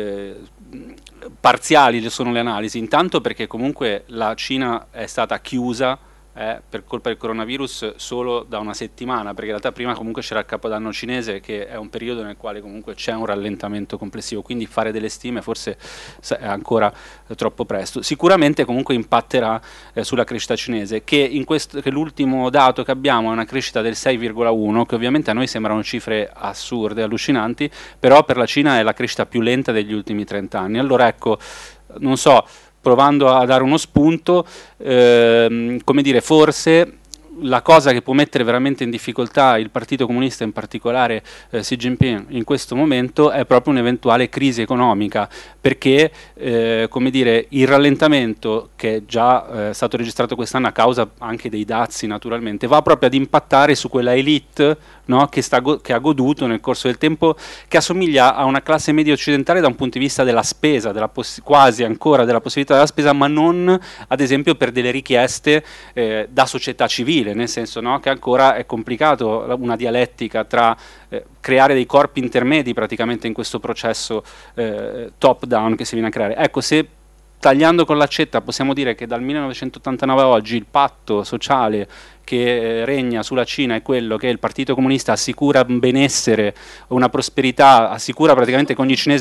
parziali sono le analisi, intanto perché comunque la Cina è stata chiusa per colpa del coronavirus solo da una settimana, perché in realtà prima comunque c'era il Capodanno cinese, che è un periodo nel quale comunque c'è un rallentamento complessivo, quindi fare delle stime forse è ancora troppo presto. Sicuramente comunque impatterà sulla crescita cinese, che l'ultimo dato che abbiamo è una crescita del 6,1, che ovviamente a noi sembrano cifre assurde, allucinanti, però per la Cina è la crescita più lenta degli ultimi 30 anni. Allora ecco, non so, provando a dare uno spunto, come dire, forse la cosa che può mettere veramente in difficoltà il Partito Comunista, in particolare Xi Jinping in questo momento, è proprio un'eventuale crisi economica, perché come dire, il rallentamento che è già stato registrato quest'anno a causa anche dei dazi naturalmente, va proprio ad impattare su quella elite, no, che ha goduto nel corso del tempo, che assomiglia a una classe media occidentale da un punto di vista della spesa, quasi ancora della possibilità della spesa, ma non ad esempio per delle richieste da società civile, nel senso, no, che ancora è complicato una dialettica tra creare dei corpi intermedi praticamente in questo processo top down che si viene a creare. Ecco, se tagliando con l'accetta possiamo dire che dal 1989 a oggi il patto sociale che regna sulla Cina è quello che il Partito Comunista assicura un benessere, una prosperità, assicura praticamente che ogni cinese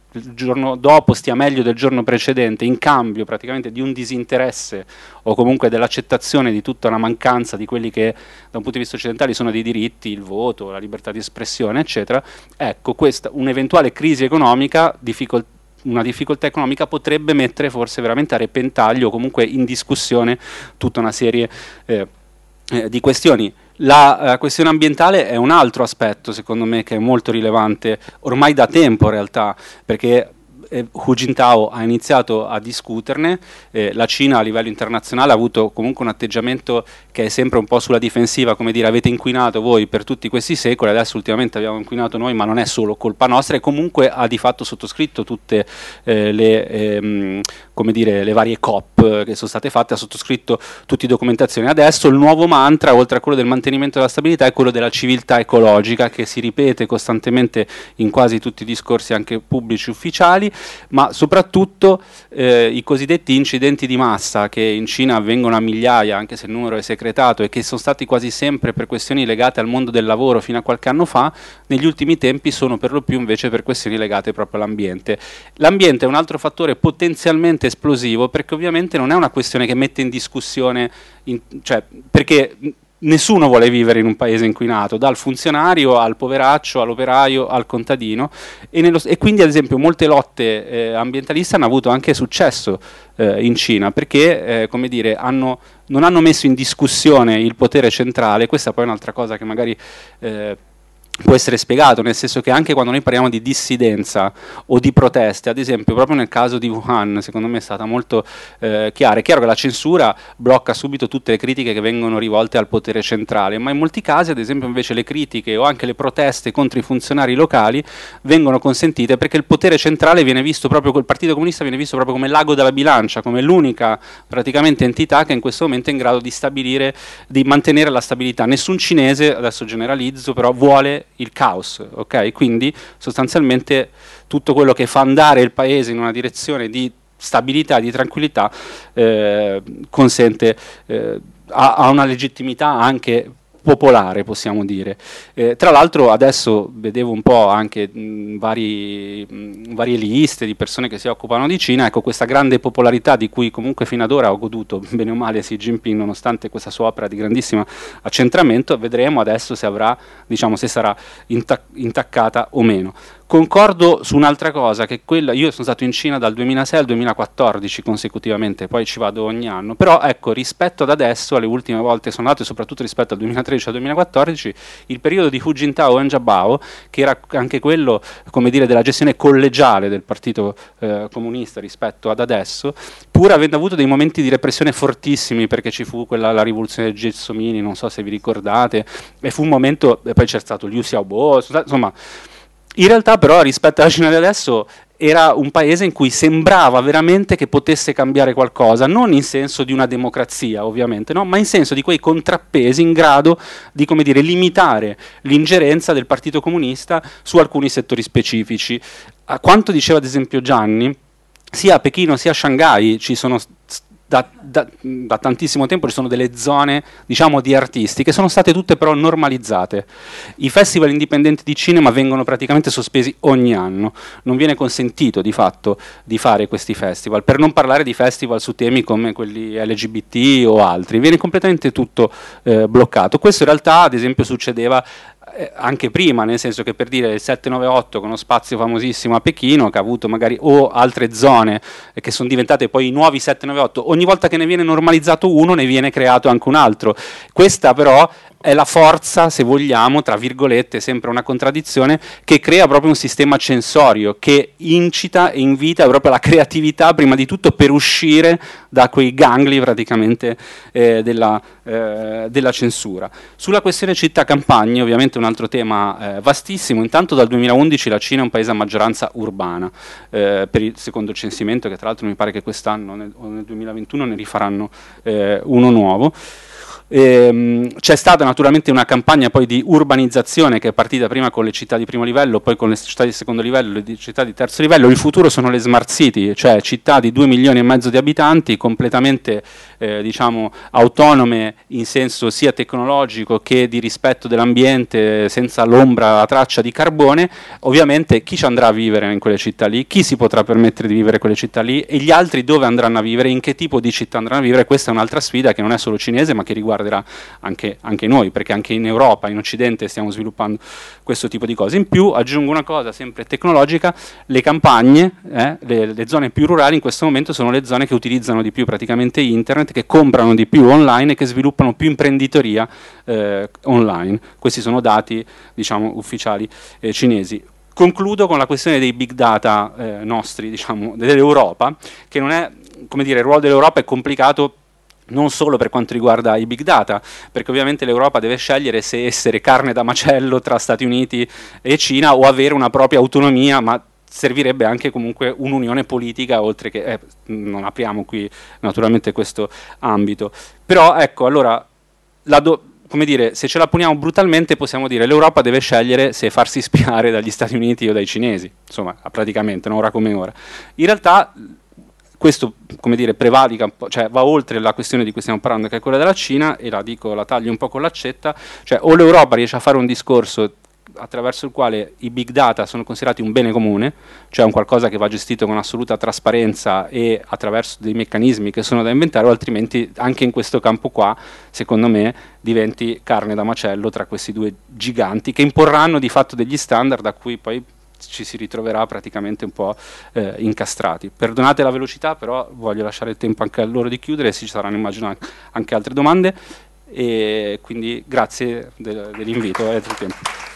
il giorno dopo stia meglio del giorno precedente, in cambio praticamente di un disinteresse o comunque dell'accettazione di tutta una mancanza di quelli che da un punto di vista occidentale sono dei diritti, il voto, la libertà di espressione, eccetera, ecco, questa un'eventuale crisi economica, una difficoltà economica potrebbe mettere forse veramente a repentaglio o comunque in discussione tutta una serie di questioni. La questione ambientale è un altro aspetto, secondo me, che è molto rilevante ormai da tempo in realtà, perché Hu Jintao ha iniziato a discuterne, la Cina a livello internazionale ha avuto comunque un atteggiamento che è sempre un po' sulla difensiva, come dire avete inquinato voi per tutti questi secoli, adesso ultimamente abbiamo inquinato noi, ma non è solo colpa nostra, e comunque ha di fatto sottoscritto tutte come dire, le varie COP che sono state fatte, ha sottoscritto tutte le documentazioni. Adesso il nuovo mantra, oltre a quello del mantenimento della stabilità, è quello della civiltà ecologica, che si ripete costantemente in quasi tutti i discorsi anche pubblici ufficiali, ma soprattutto i cosiddetti incidenti di massa che in Cina avvengono a migliaia, anche se il numero è segretato, e che sono stati quasi sempre per questioni legate al mondo del lavoro fino a qualche anno fa, negli ultimi tempi sono per lo più invece per questioni legate proprio all'ambiente. L'ambiente è un altro fattore potenzialmente esplosivo, perché ovviamente non è una questione che mette in discussione, cioè, perché nessuno vuole vivere in un paese inquinato, dal funzionario al poveraccio, all'operaio, al contadino, e quindi ad esempio molte lotte ambientaliste hanno avuto anche successo in Cina, perché come dire, non hanno messo in discussione il potere centrale. Questa poi è un'altra cosa che magari può essere spiegato, nel senso che anche quando noi parliamo di dissidenza o di proteste, ad esempio proprio nel caso di Wuhan, secondo me è stata molto chiara. È chiaro che la censura blocca subito tutte le critiche che vengono rivolte al potere centrale, ma in molti casi, ad esempio, invece le critiche o anche le proteste contro i funzionari locali vengono consentite, perché il potere centrale viene visto proprio, il Partito Comunista viene visto proprio come l'ago della bilancia, come l'unica praticamente entità che in questo momento è in grado di stabilire, di mantenere la stabilità. Nessun cinese, adesso generalizzo, però vuole il caos, ok? Quindi sostanzialmente tutto quello che fa andare il paese in una direzione di stabilità, di tranquillità, consente, ha una legittimità anche popolare, possiamo dire. Tra l'altro adesso vedevo un po' anche varie liste di persone che si occupano di Cina, ecco, questa grande popolarità di cui comunque fino ad ora ho goduto bene o male Xi Jinping, nonostante questa sua opera di grandissimo accentramento, vedremo adesso se avrà, diciamo, se sarà intaccata o meno. Concordo su un'altra cosa, che quella, io sono stato in Cina dal 2006 al 2014 consecutivamente, poi ci vado ogni anno, però ecco, rispetto ad adesso, alle ultime volte sono andato, e soprattutto rispetto al 2013 al 2014, il periodo di Hu Jintao e Wen Jiabao, che era anche quello, come dire, della gestione collegiale del Partito Comunista rispetto ad adesso, pur avendo avuto dei momenti di repressione fortissimi, perché ci fu la rivoluzione del Gelsomini, non so se vi ricordate, e fu un momento, e poi c'è stato Liu Xiaobo, insomma. In realtà però rispetto alla Cina di adesso era un paese in cui sembrava veramente che potesse cambiare qualcosa, non in senso di una democrazia ovviamente, no? Ma in senso di quei contrappesi in grado di, come dire, limitare l'ingerenza del Partito Comunista su alcuni settori specifici. A quanto diceva ad esempio Gianni, sia a Pechino sia a Shanghai ci sono da tantissimo tempo ci sono delle zone, diciamo, di artisti che sono state tutte però normalizzate. I festival indipendenti di cinema vengono praticamente sospesi ogni anno, non viene consentito di fatto di fare questi festival, per non parlare di festival su temi come quelli LGBT o altri, viene completamente tutto bloccato. Questo in realtà ad esempio succedeva anche prima, nel senso che, per dire, il 798 con uno spazio famosissimo a Pechino, che ha avuto magari, o altre zone che sono diventate poi i nuovi 798, ogni volta che ne viene normalizzato uno ne viene creato anche un altro. Questa però è la forza, se vogliamo, tra virgolette, sempre una contraddizione, che crea proprio un sistema censorio che incita e invita proprio la creatività prima di tutto, per uscire da quei gangli praticamente della censura. Sulla questione città-campagne, ovviamente un altro tema vastissimo. Intanto dal 2011 la Cina è un paese a maggioranza urbana, per il secondo censimento, che tra l'altro mi pare che quest'anno o nel 2021 ne rifaranno uno nuovo. C'è stata naturalmente una campagna poi di urbanizzazione che è partita prima con le città di primo livello, poi con le città di secondo livello, le città di terzo livello. Il futuro sono le smart city, cioè città di 2,5 milioni di abitanti, completamente diciamo autonome in senso sia tecnologico che di rispetto dell'ambiente, senza l'ombra, la traccia di carbone. Ovviamente chi ci andrà a vivere in quelle città lì, chi si potrà permettere di vivere in quelle città lì, e gli altri dove andranno a vivere, in che tipo di città andranno a vivere. Questa è un'altra sfida che non è solo cinese, ma che riguarderà anche noi, perché anche in Europa, in Occidente stiamo sviluppando questo tipo di cose. In più aggiungo una cosa sempre tecnologica: le campagne, le zone più rurali in questo momento sono le zone che utilizzano di più praticamente internet, che comprano di più online e che sviluppano più imprenditoria online. Questi sono dati, diciamo, ufficiali cinesi. Concludo con la questione dei big data nostri, diciamo, dell'Europa, che non è, come dire, il ruolo dell'Europa è complicato non solo per quanto riguarda i big data, perché ovviamente l'Europa deve scegliere se essere carne da macello tra Stati Uniti e Cina o avere una propria autonomia, ma servirebbe anche comunque un'unione politica, oltre che non apriamo qui naturalmente questo ambito. Però ecco, allora come dire, se ce la poniamo brutalmente possiamo dire l'Europa deve scegliere se farsi spiare dagli Stati Uniti o dai cinesi, insomma, praticamente, ora come ora. In realtà questo, come dire, prevalica un po', cioè va oltre la questione di cui stiamo parlando, che è quella della Cina, e la taglio un po' con l'accetta, cioè o l'Europa riesce a fare un discorso attraverso il quale i big data sono considerati un bene comune, cioè un qualcosa che va gestito con assoluta trasparenza e attraverso dei meccanismi che sono da inventare, o altrimenti anche in questo campo qua, secondo me, diventi carne da macello tra questi due giganti che imporranno di fatto degli standard a cui poi ci si ritroverà praticamente un po' incastrati. Perdonate la velocità, però voglio lasciare il tempo anche a loro di chiudere, ci saranno immagino anche altre domande, e quindi grazie dell'invito e del tempo.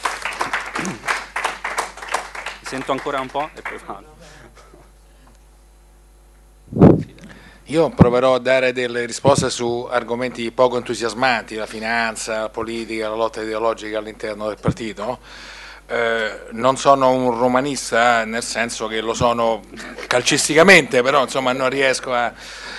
Sento ancora un po' e poi vado. Io proverò a dare delle risposte su argomenti poco entusiasmanti, la finanza, la politica, la lotta ideologica all'interno del partito. Non sono un romanista, nel senso che lo sono calcisticamente, però insomma non riesco a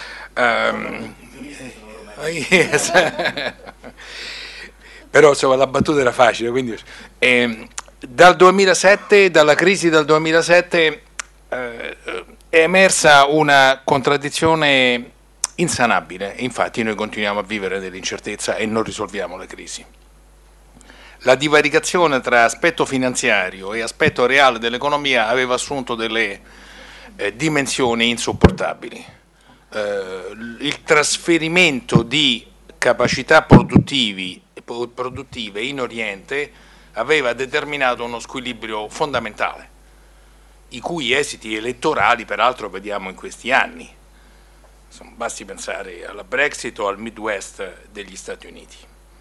però insomma la battuta era facile, quindi dal 2007, dalla crisi del 2007 è emersa una contraddizione insanabile. Infatti noi continuiamo a vivere dell'incertezza e non risolviamo le crisi. La divaricazione tra aspetto finanziario e aspetto reale dell'economia aveva assunto delle dimensioni insopportabili. Il trasferimento di capacità produttive in Oriente aveva determinato uno squilibrio fondamentale, i cui esiti elettorali peraltro vediamo in questi anni. Insomma, basti pensare alla Brexit o al Midwest degli Stati Uniti.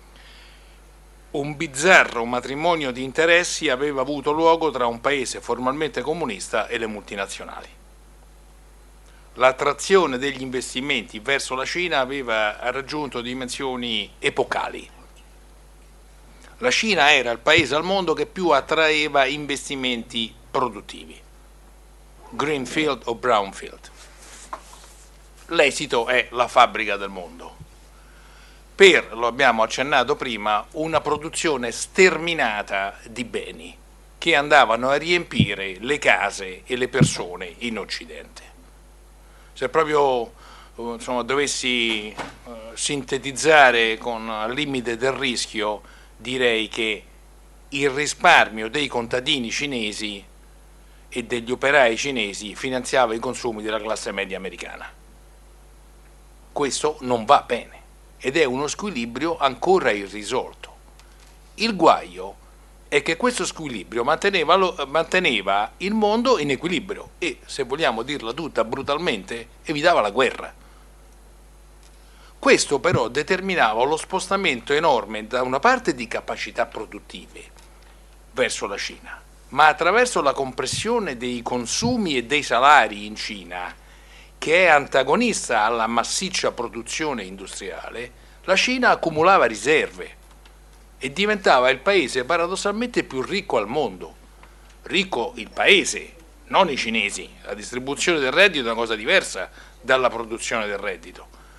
Un bizzarro matrimonio di interessi aveva avuto luogo tra un paese formalmente comunista e le multinazionali. L'attrazione degli investimenti verso la Cina aveva raggiunto dimensioni epocali. La Cina era il paese al mondo che più attraeva investimenti produttivi, greenfield o brownfield. L'esito è la fabbrica del mondo. Lo abbiamo accennato prima, una produzione sterminata di beni che andavano a riempire le case e le persone in Occidente. Se proprio dovessi sintetizzare con al limite del rischio, direi che il risparmio dei contadini cinesi e degli operai cinesi finanziava i consumi della classe media americana. Questo non va bene ed è uno squilibrio ancora irrisolto. Il guaio è che questo squilibrio manteneva il mondo in equilibrio e, se vogliamo dirla tutta brutalmente, evitava la guerra. Questo però determinava lo spostamento enorme da una parte di capacità produttive verso la Cina, ma attraverso la compressione dei consumi e dei salari in Cina, che è antagonista alla massiccia produzione industriale, la Cina accumulava riserve e diventava il paese paradossalmente più ricco al mondo. Ricco il paese, non i cinesi. La distribuzione del reddito è una cosa diversa dalla produzione del reddito.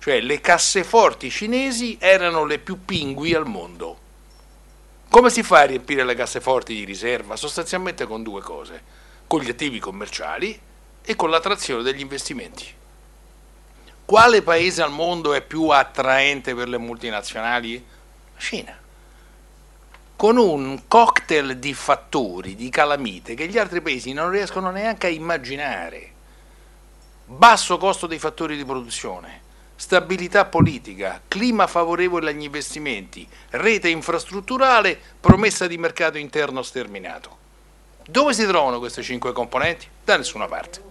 cioè le casseforti cinesi erano le più pingui al mondo. Come si fa a riempire le casseforti di riserva? Sostanzialmente con due cose, con gli attivi commerciali e con l'attrazione degli investimenti. Quale paese al mondo è più attraente per le multinazionali? La Cina. Con un cocktail di fattori, di calamite, che gli altri paesi non riescono neanche a immaginare. Basso costo dei fattori di produzione, stabilità politica, clima favorevole agli investimenti, rete infrastrutturale, promessa di mercato interno sterminato. Dove si trovano queste 5 componenti? Da nessuna parte.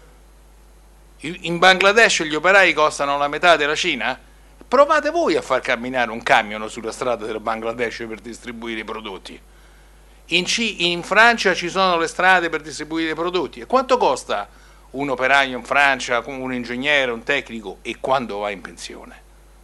In Bangladesh gli operai costano la metà della Cina? Provate voi a far camminare un camion sulla strada del Bangladesh per distribuire i prodotti. In Francia ci sono le strade per distribuire i prodotti. E quanto costa un operaio in Francia, un ingegnere, un tecnico, e quando va in pensione?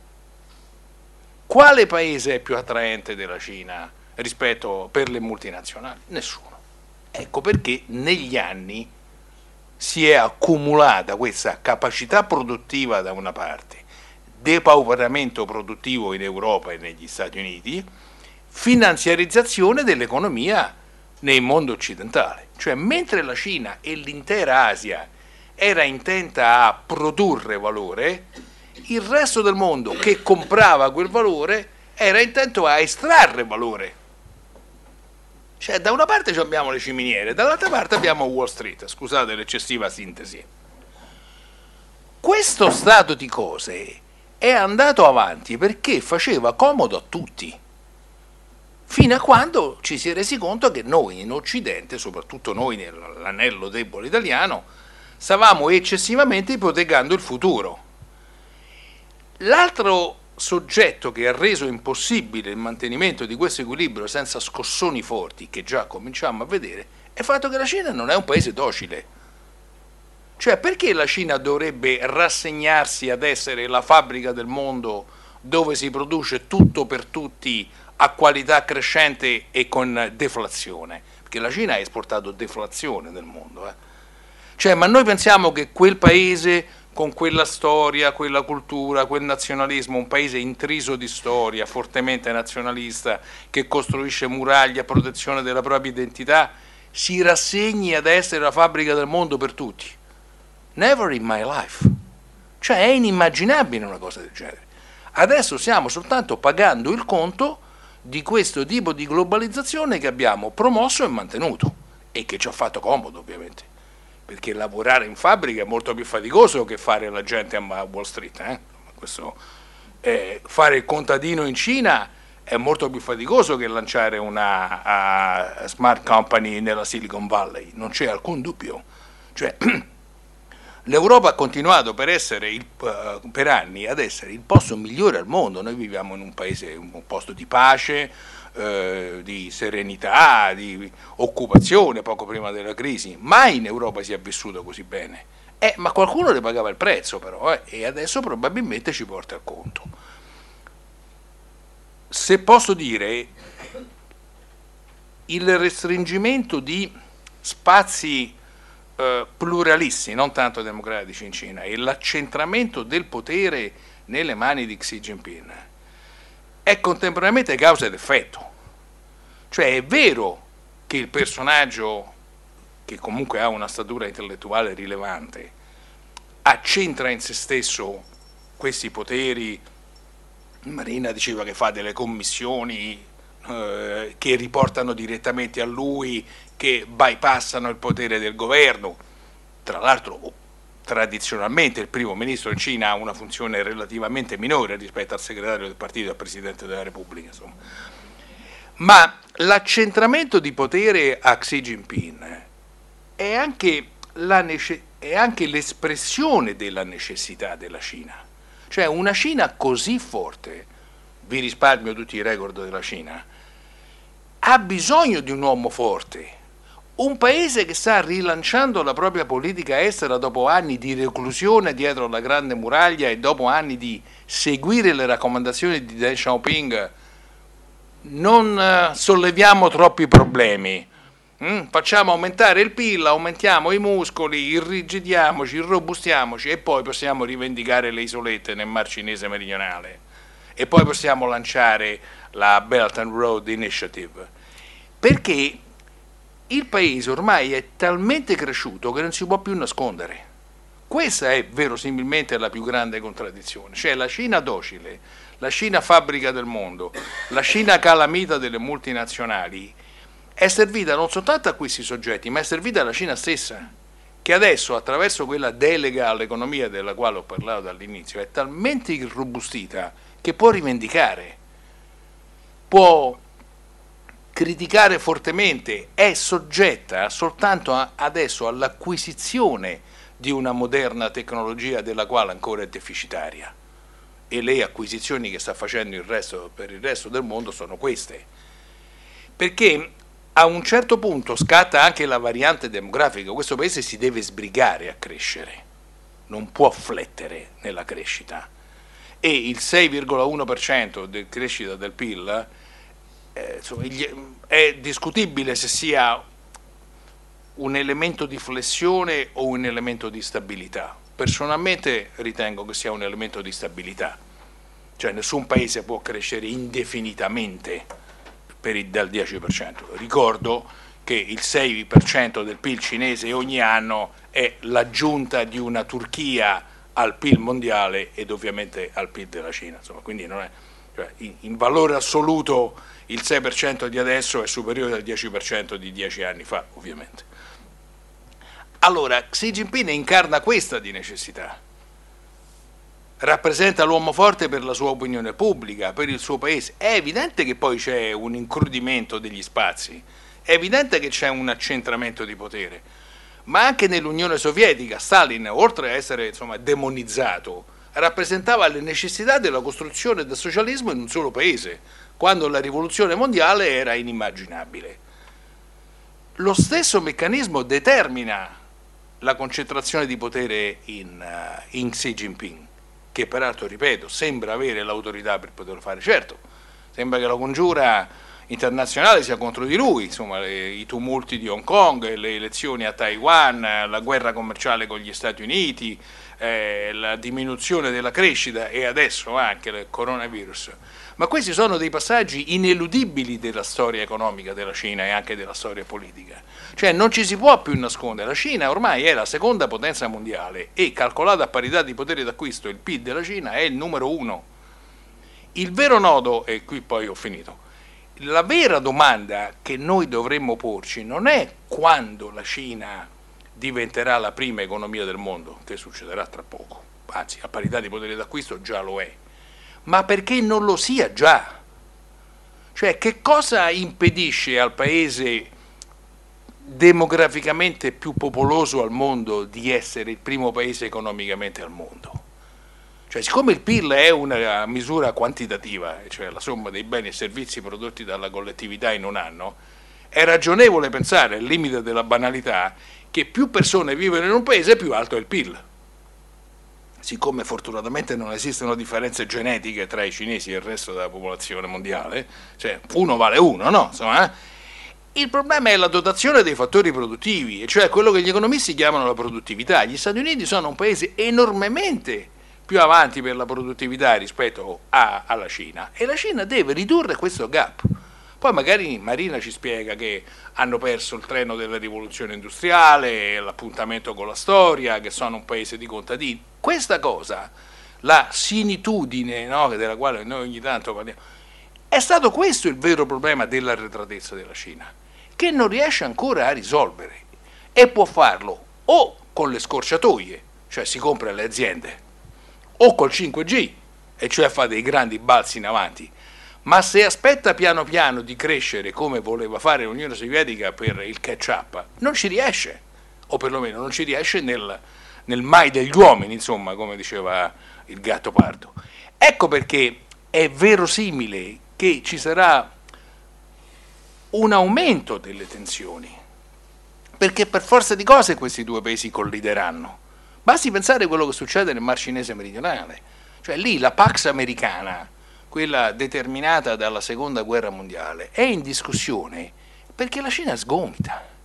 Quale paese è più attraente della Cina rispetto per le multinazionali? Nessuno. Ecco perché negli anni si è accumulata questa capacità produttiva da una parte, depauperamento produttivo in Europa e negli Stati Uniti, finanziarizzazione dell'economia nel mondo occidentale. Cioè, mentre la Cina e l'intera Asia era intenta a produrre valore, il resto del mondo che comprava quel valore era intento a estrarre valore. Cioè, da una parte abbiamo le ciminiere, dall'altra parte abbiamo Wall Street, scusate l'eccessiva sintesi. Questo stato di cose è andato avanti perché faceva comodo a tutti, fino a quando ci si è resi conto che noi in Occidente, soprattutto noi nell'anello debole italiano, stavamo eccessivamente ipotecando il futuro. L'altro soggetto che ha reso impossibile il mantenimento di questo equilibrio senza scossoni forti, che già cominciamo a vedere, è il fatto che la Cina non è un paese docile. Cioè, perché la Cina dovrebbe rassegnarsi ad essere la fabbrica del mondo dove si produce tutto per tutti a qualità crescente e con deflazione? Perché la Cina ha esportato deflazione nel mondo. Cioè, ma noi pensiamo che quel paese con quella storia, quella cultura, quel nazionalismo, un paese intriso di storia, fortemente nazionalista, che costruisce muraglie a protezione della propria identità, si rassegni ad essere la fabbrica del mondo per tutti? Never in my life. Cioè, è inimmaginabile una cosa del genere. Adesso stiamo soltanto pagando il conto di questo tipo di globalizzazione che abbiamo promosso e mantenuto, e che ci ha fatto comodo, ovviamente. Perché lavorare in fabbrica è molto più faticoso che fare l'agente a Wall Street. Fare il contadino in Cina è molto più faticoso che lanciare una smart company nella Silicon Valley, non c'è alcun dubbio. Cioè, l'Europa ha continuato per anni ad essere il posto migliore al mondo. Noi viviamo in un paese, un posto di pace, di serenità, di occupazione poco prima della crisi. Mai in Europa si è vissuto così bene, ma qualcuno ne pagava il prezzo però, e adesso probabilmente ci porta a conto. Se posso dire, il restringimento di spazi pluralisti, non tanto democratici in Cina, e l'accentramento del potere nelle mani di Xi Jinping è contemporaneamente causa ed effetto. Cioè, è vero che il personaggio, che comunque ha una statura intellettuale rilevante, accentra in se stesso questi poteri. Marina diceva che fa delle commissioni che riportano direttamente a lui, che bypassano il potere del governo. Tra l'altro, tradizionalmente il primo ministro in Cina ha una funzione relativamente minore rispetto al segretario del partito e al presidente della Repubblica, insomma. Ma l'accentramento di potere a Xi Jinping è anche l'espressione della necessità della Cina. Cioè, una Cina così forte, vi risparmio tutti i record della Cina, ha bisogno di un uomo forte. Un paese che sta rilanciando la propria politica estera dopo anni di reclusione dietro la grande muraglia e dopo anni di seguire le raccomandazioni di Deng Xiaoping, non solleviamo troppi problemi, Facciamo aumentare il PIL, aumentiamo i muscoli, irrigidiamoci, irrobustiamoci e poi possiamo rivendicare le isolette nel Mar Cinese meridionale e poi possiamo lanciare la Belt and Road Initiative, perché il paese ormai è talmente cresciuto che non si può più nascondere. Questa è verosimilmente la più grande contraddizione, cioè la Cina docile, la Cina fabbrica del mondo, la Cina calamita delle multinazionali è servita non soltanto a questi soggetti, ma è servita alla Cina stessa, che adesso attraverso quella delega all'economia della quale ho parlato dall'inizio è talmente irrobustita che può rivendicare, può criticare fortemente, è soggetta soltanto adesso all'acquisizione di una moderna tecnologia della quale ancora è deficitaria, e le acquisizioni che sta facendo per il resto del mondo sono queste, perché a un certo punto scatta anche la variante demografica. Questo paese si deve sbrigare a crescere, non può flettere nella crescita, e il 6,1% di crescita del PIL è discutibile se sia un elemento di flessione o un elemento di stabilità. Personalmente ritengo che sia un elemento di stabilità, cioè nessun paese può crescere indefinitamente del 10%. Ricordo che il 6% del PIL cinese ogni anno è l'aggiunta di una Turchia al PIL mondiale ed ovviamente al PIL della Cina, insomma, quindi non è, cioè, in valore assoluto il 6% di adesso è superiore al 10% di 10 anni fa, ovviamente. Allora, Xi Jinping incarna questa di necessità, rappresenta l'uomo forte per la sua opinione pubblica, per il suo paese. È evidente che poi c'è un incrudimento degli spazi, è evidente che c'è un accentramento di potere, ma anche nell'Unione Sovietica Stalin, oltre a essere demonizzato, rappresentava le necessità della costruzione del socialismo in un solo paese, quando la rivoluzione mondiale era inimmaginabile. Lo stesso meccanismo determina la concentrazione di potere in Xi Jinping, che peraltro, ripeto, sembra avere l'autorità per poterlo fare. Certo, sembra che la congiura internazionale sia contro di lui, i tumulti di Hong Kong, le elezioni a Taiwan, la guerra commerciale con gli Stati Uniti, la diminuzione della crescita e adesso anche il coronavirus. Ma questi sono dei passaggi ineludibili della storia economica della Cina e anche della storia politica. Cioè non ci si può più nascondere, la Cina ormai è la seconda potenza mondiale e, calcolata a parità di potere d'acquisto, il PIL della Cina è il numero 1. Il vero nodo, e qui poi ho finito, la vera domanda che noi dovremmo porci non è quando la Cina diventerà la prima economia del mondo, che succederà tra poco, anzi a parità di potere d'acquisto già lo è, ma perché non lo sia già. Cioè, che cosa impedisce al paese demograficamente più popoloso al mondo di essere il primo paese economicamente al mondo? Cioè, siccome il PIL è una misura quantitativa, cioè la somma dei beni e servizi prodotti dalla collettività in un anno, è ragionevole pensare, al limite della banalità, che più persone vivono in un paese più alto è il PIL. Siccome fortunatamente non esistono differenze genetiche tra i cinesi e il resto della popolazione mondiale, cioè uno vale uno, no? Insomma, il problema è la dotazione dei fattori produttivi, cioè quello che gli economisti chiamano la produttività. Gli Stati Uniti sono un paese enormemente più avanti per la produttività rispetto alla Cina, e la Cina deve ridurre questo gap. Poi magari Marina ci spiega che hanno perso il treno della rivoluzione industriale, l'appuntamento con la storia, che sono un paese di contadini. Questa cosa, la similitudine, no, della quale noi ogni tanto parliamo, è stato questo il vero problema dell'arretratezza della Cina, che non riesce ancora a risolvere, e può farlo o con le scorciatoie, cioè si compra le aziende, o col 5G, e cioè fa dei grandi balzi in avanti. Ma se aspetta piano piano di crescere come voleva fare l'Unione Sovietica per il catch-up, non ci riesce, o perlomeno non ci riesce nel mai degli uomini, insomma, come diceva il Gattopardo. Ecco perché è verosimile che ci sarà un aumento delle tensioni, perché per forza di cose questi due paesi collideranno. Basti pensare a quello che succede nel Mar Cinese meridionale, cioè lì la Pax Americana, quella determinata dalla seconda guerra mondiale, è in discussione perché la Cina sgomita.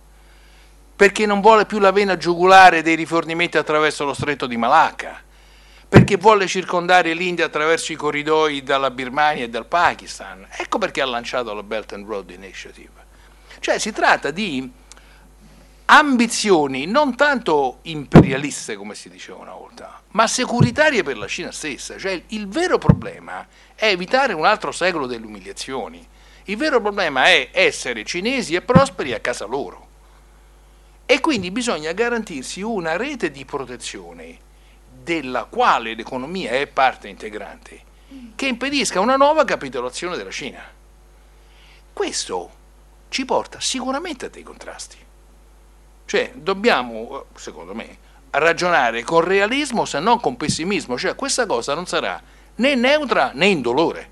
perché non vuole più la vena giugulare dei rifornimenti attraverso lo stretto di Malacca, perché vuole circondare l'India attraverso i corridoi dalla Birmania e dal Pakistan. Ecco perché ha lanciato la Belt and Road Initiative. Cioè si tratta di ambizioni non tanto imperialiste, come si diceva una volta, ma securitarie per la Cina stessa. Cioè il vero problema è evitare un altro secolo delle umiliazioni. Il vero problema è essere cinesi e prosperi a casa loro. E quindi bisogna garantirsi una rete di protezione della quale l'economia è parte integrante, che impedisca una nuova capitolazione della Cina. Questo ci porta sicuramente a dei contrasti. Cioè dobbiamo, secondo me, ragionare con realismo se non con pessimismo, cioè questa cosa non sarà né neutra né indolore.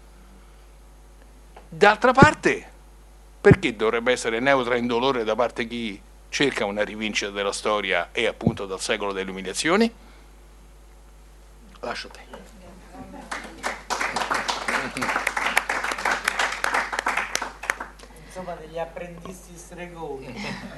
D'altra parte, perché dovrebbe essere neutra e indolore da parte di chi cerca una rivincita della storia e appunto dal secolo delle umiliazioni? Lascio a te. Insomma, degli apprendisti stregoni.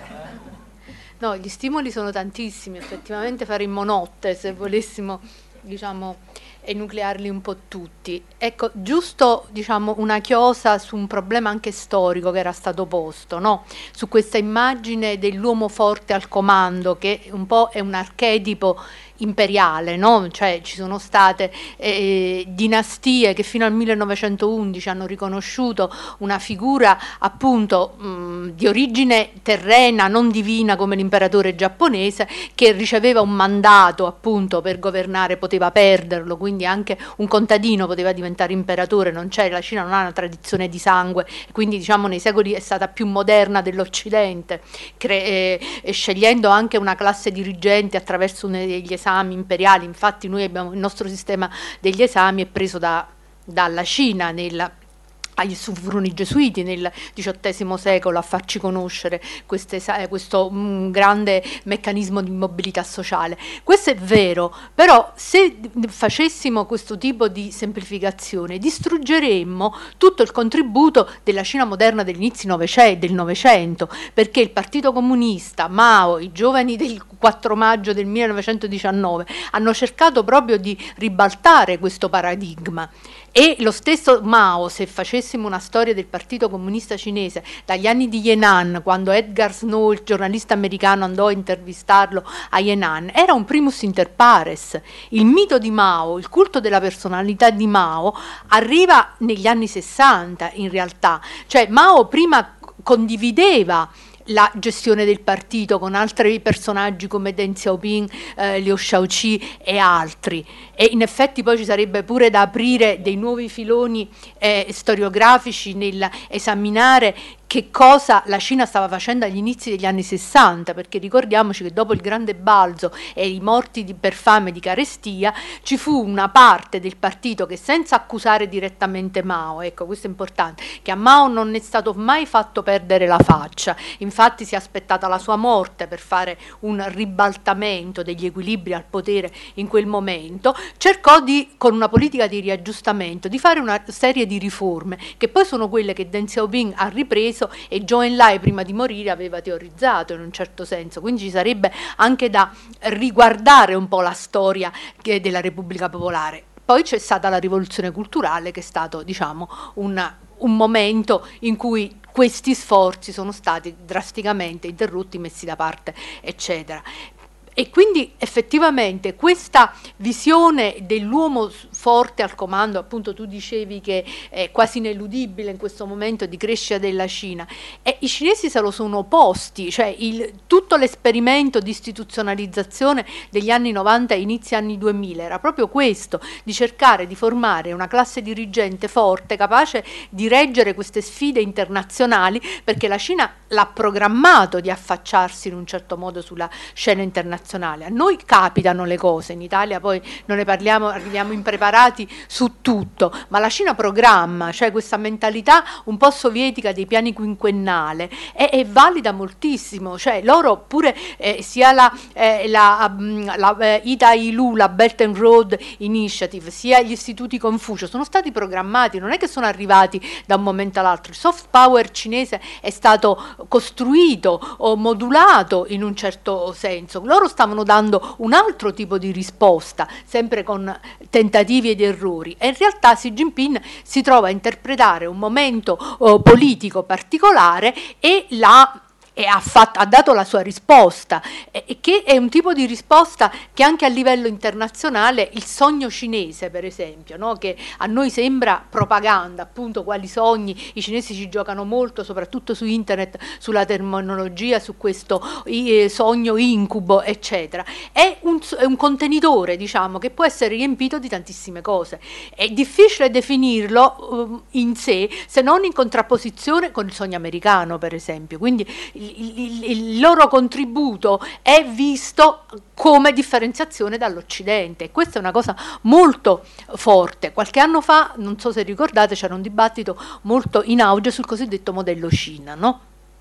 No, gli stimoli sono tantissimi, effettivamente faremmo notte se volessimo, diciamo, enuclearli un po' tutti. Ecco, giusto, diciamo, una chiosa su un problema anche storico che era stato posto, no? Su questa immagine dell'uomo forte al comando, che un po' è un archetipo imperiale, no? Cioè ci sono state dinastie che fino al 1911 hanno riconosciuto una figura appunto di origine terrena, non divina come l'imperatore giapponese, che riceveva un mandato appunto per governare, poteva perderlo, quindi anche un contadino poteva diventare imperatore. Non c'è, la Cina non ha una tradizione di sangue, quindi diciamo nei secoli è stata più moderna dell'Occidente, scegliendo anche una classe dirigente attraverso degli esami imperiali. Infatti noi abbiamo il nostro sistema degli esami è preso dalla Cina, furono i gesuiti nel XVIII secolo a farci conoscere questo grande meccanismo di mobilità sociale. Questo è vero, però se facessimo questo tipo di semplificazione distruggeremmo tutto il contributo della Cina moderna degli inizi del Novecento, perché il Partito Comunista, Mao, i giovani del 4 maggio del 1919 hanno cercato proprio di ribaltare questo paradigma. E lo stesso Mao, se facessimo una storia del Partito Comunista Cinese dagli anni di Yan'an, quando Edgar Snow, il giornalista americano, andò a intervistarlo a Yan'an, era un primus inter pares. Il mito di Mao, il culto della personalità di Mao arriva negli anni 60 in realtà. Cioè Mao prima condivideva la gestione del partito con altri personaggi come Deng Xiaoping, Liu Shaoqi e altri, e in effetti poi ci sarebbe pure da aprire dei nuovi filoni storiografici nel esaminare che cosa la Cina stava facendo agli inizi degli anni 60, perché ricordiamoci che dopo il grande balzo e i morti per fame di carestia ci fu una parte del partito che, senza accusare direttamente Mao, ecco questo è importante, che a Mao non è stato mai fatto perdere la faccia, infatti si è aspettata la sua morte per fare un ribaltamento degli equilibri al potere in quel momento, cercò con una politica di riaggiustamento di fare una serie di riforme che poi sono quelle che Deng Xiaoping ha ripreso e Zhou Enlai prima di morire aveva teorizzato in un certo senso. Quindi ci sarebbe anche da riguardare un po' la storia della Repubblica Popolare. Poi c'è stata la rivoluzione culturale, che è stato, diciamo, un momento in cui questi sforzi sono stati drasticamente interrotti, messi da parte, eccetera. E quindi effettivamente questa visione dell'uomo forte al comando, appunto tu dicevi che è quasi ineludibile in questo momento di crescita della Cina, e i cinesi se lo sono opposti, cioè tutto l'esperimento di istituzionalizzazione degli anni 90 e inizi anni 2000 era proprio questo, di cercare di formare una classe dirigente forte, capace di reggere queste sfide internazionali, perché la Cina l'ha programmato di affacciarsi in un certo modo sulla scena internazionale. A noi capitano le cose, in Italia poi non ne parliamo, arriviamo impreparati su tutto, ma la Cina programma, cioè questa mentalità un po' sovietica dei piani quinquennali, internazionale è valida moltissimo, cioè loro pure sia ITA-ILU, la Belt and Road Initiative, sia gli istituti Confucio sono stati programmati, non è che sono arrivati da un momento all'altro. Il soft power cinese è stato costruito o modulato in un certo senso, loro stavano dando un altro tipo di risposta, sempre con tentativi ed errori, e in realtà Xi Jinping si trova a interpretare un momento politico particolare e ha dato la sua risposta, che è un tipo di risposta che anche a livello internazionale il sogno cinese, per esempio, no? Che a noi sembra propaganda, appunto, quali sogni, i cinesi ci giocano molto, soprattutto su internet, sulla terminologia, su questo sogno incubo, eccetera. È un contenitore, diciamo, che può essere riempito di tantissime cose. È difficile definirlo in sé, se non in contrapposizione con il sogno americano, per esempio. Quindi il loro contributo è visto come differenziazione dall'Occidente. Questa è una cosa molto forte. Qualche anno fa, non so se ricordate, c'era un dibattito molto in auge sul cosiddetto modello Cina, no?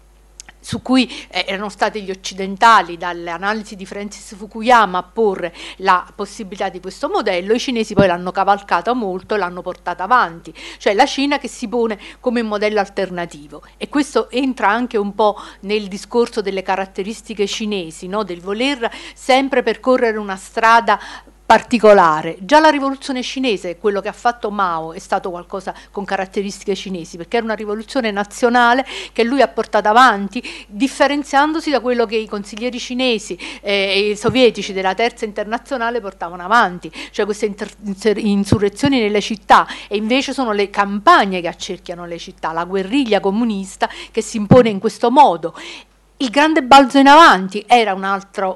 Su cui erano stati gli occidentali, dalle analisi di Francis Fukuyama, a porre la possibilità di questo modello. I cinesi poi l'hanno cavalcata molto e l'hanno portata avanti, cioè la Cina che si pone come un modello alternativo, e questo entra anche un po' nel discorso delle caratteristiche cinesi, no? Del voler sempre percorrere una strada particolare. Già la rivoluzione cinese, quello che ha fatto Mao, è stato qualcosa con caratteristiche cinesi, perché era una rivoluzione nazionale che lui ha portato avanti, differenziandosi da quello che i consiglieri cinesi e i sovietici della terza internazionale portavano avanti, cioè queste insurrezioni nelle città, e invece sono le campagne che accerchiano le città, la guerriglia comunista che si impone in questo modo. Il grande balzo in avanti era un altro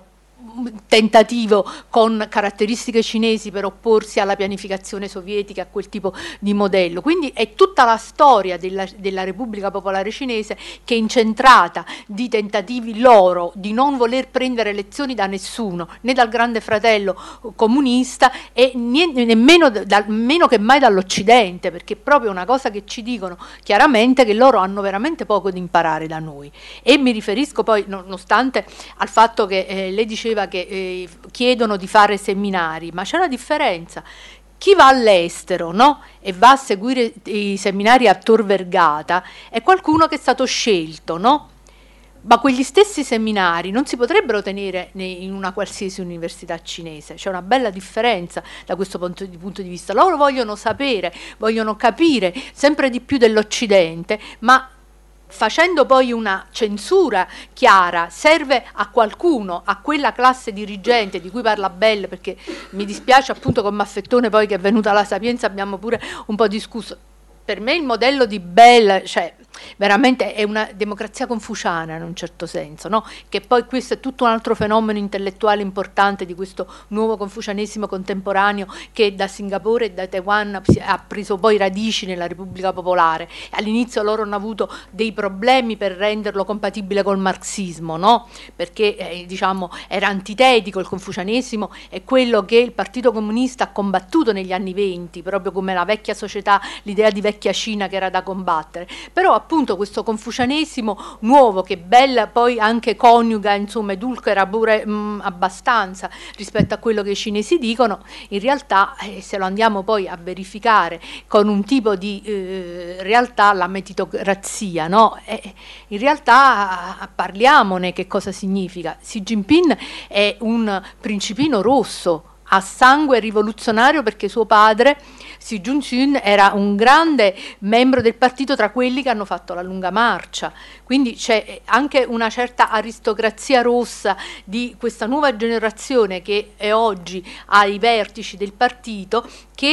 tentativo con caratteristiche cinesi per opporsi alla pianificazione sovietica, a quel tipo di modello. Quindi è tutta la storia della Repubblica Popolare Cinese che è incentrata di tentativi loro di non voler prendere lezioni da nessuno, né dal grande fratello comunista e nemmeno meno che mai dall'Occidente, perché è proprio una cosa che ci dicono chiaramente, che loro hanno veramente poco da imparare da noi. E mi riferisco poi, nonostante al fatto che lei diceva che chiedono di fare seminari, ma c'è una differenza. Chi va all'estero, no? E va a seguire i seminari a Tor Vergata è qualcuno che è stato scelto, no? Ma quegli stessi seminari non si potrebbero tenere in una qualsiasi università cinese. C'è una bella differenza da questo punto di vista. Loro vogliono sapere, vogliono capire sempre di più dell'Occidente, ma facendo poi una censura chiara, serve a qualcuno, a quella classe dirigente di cui parla Bell, perché mi dispiace appunto con Maffettone poi che è venuta la Sapienza, abbiamo pure un po' discusso. Per me il modello di Bell, cioè veramente è una democrazia confuciana in un certo senso, no? Che poi questo è tutto un altro fenomeno intellettuale importante di questo nuovo confucianesimo contemporaneo che da Singapore e da Taiwan ha preso poi radici nella Repubblica Popolare. All'inizio loro hanno avuto dei problemi per renderlo compatibile col marxismo, no? Perché diciamo era antitetico il confucianesimo, è quello che il Partito Comunista ha combattuto negli anni *20, proprio come la vecchia società, l'idea di vecchia Cina che era da combattere. Però appunto questo confucianesimo nuovo che Bell poi anche coniuga, insomma edulcora pure abbastanza rispetto a quello che i cinesi dicono, in realtà se lo andiamo poi a verificare con un tipo di realtà, la meritocrazia, no? In realtà parliamone che cosa significa. Xi Jinping è un principino rosso, ha sangue rivoluzionario, perché suo padre Xi Jinping era un grande membro del partito, tra quelli che hanno fatto la lunga marcia, quindi c'è anche una certa aristocrazia rossa di questa nuova generazione che è oggi ai vertici del partito,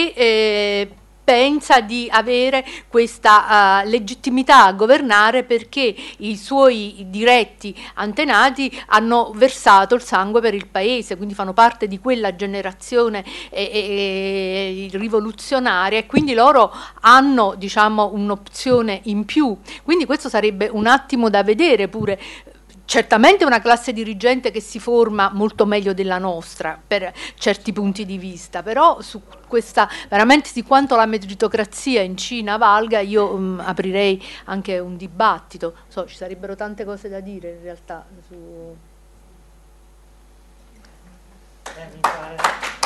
che pensa di avere questa legittimità a governare perché i suoi diretti antenati hanno versato il sangue per il paese, quindi fanno parte di quella generazione rivoluzionaria, e quindi loro hanno, diciamo, un'opzione in più. Quindi questo sarebbe un attimo da vedere pure. certamente una classe dirigente che si forma molto meglio della nostra per certi punti di vista, però su questa, veramente di quanto la meritocrazia in Cina valga, io aprirei anche un dibattito. So, ci sarebbero tante cose da dire in realtà su...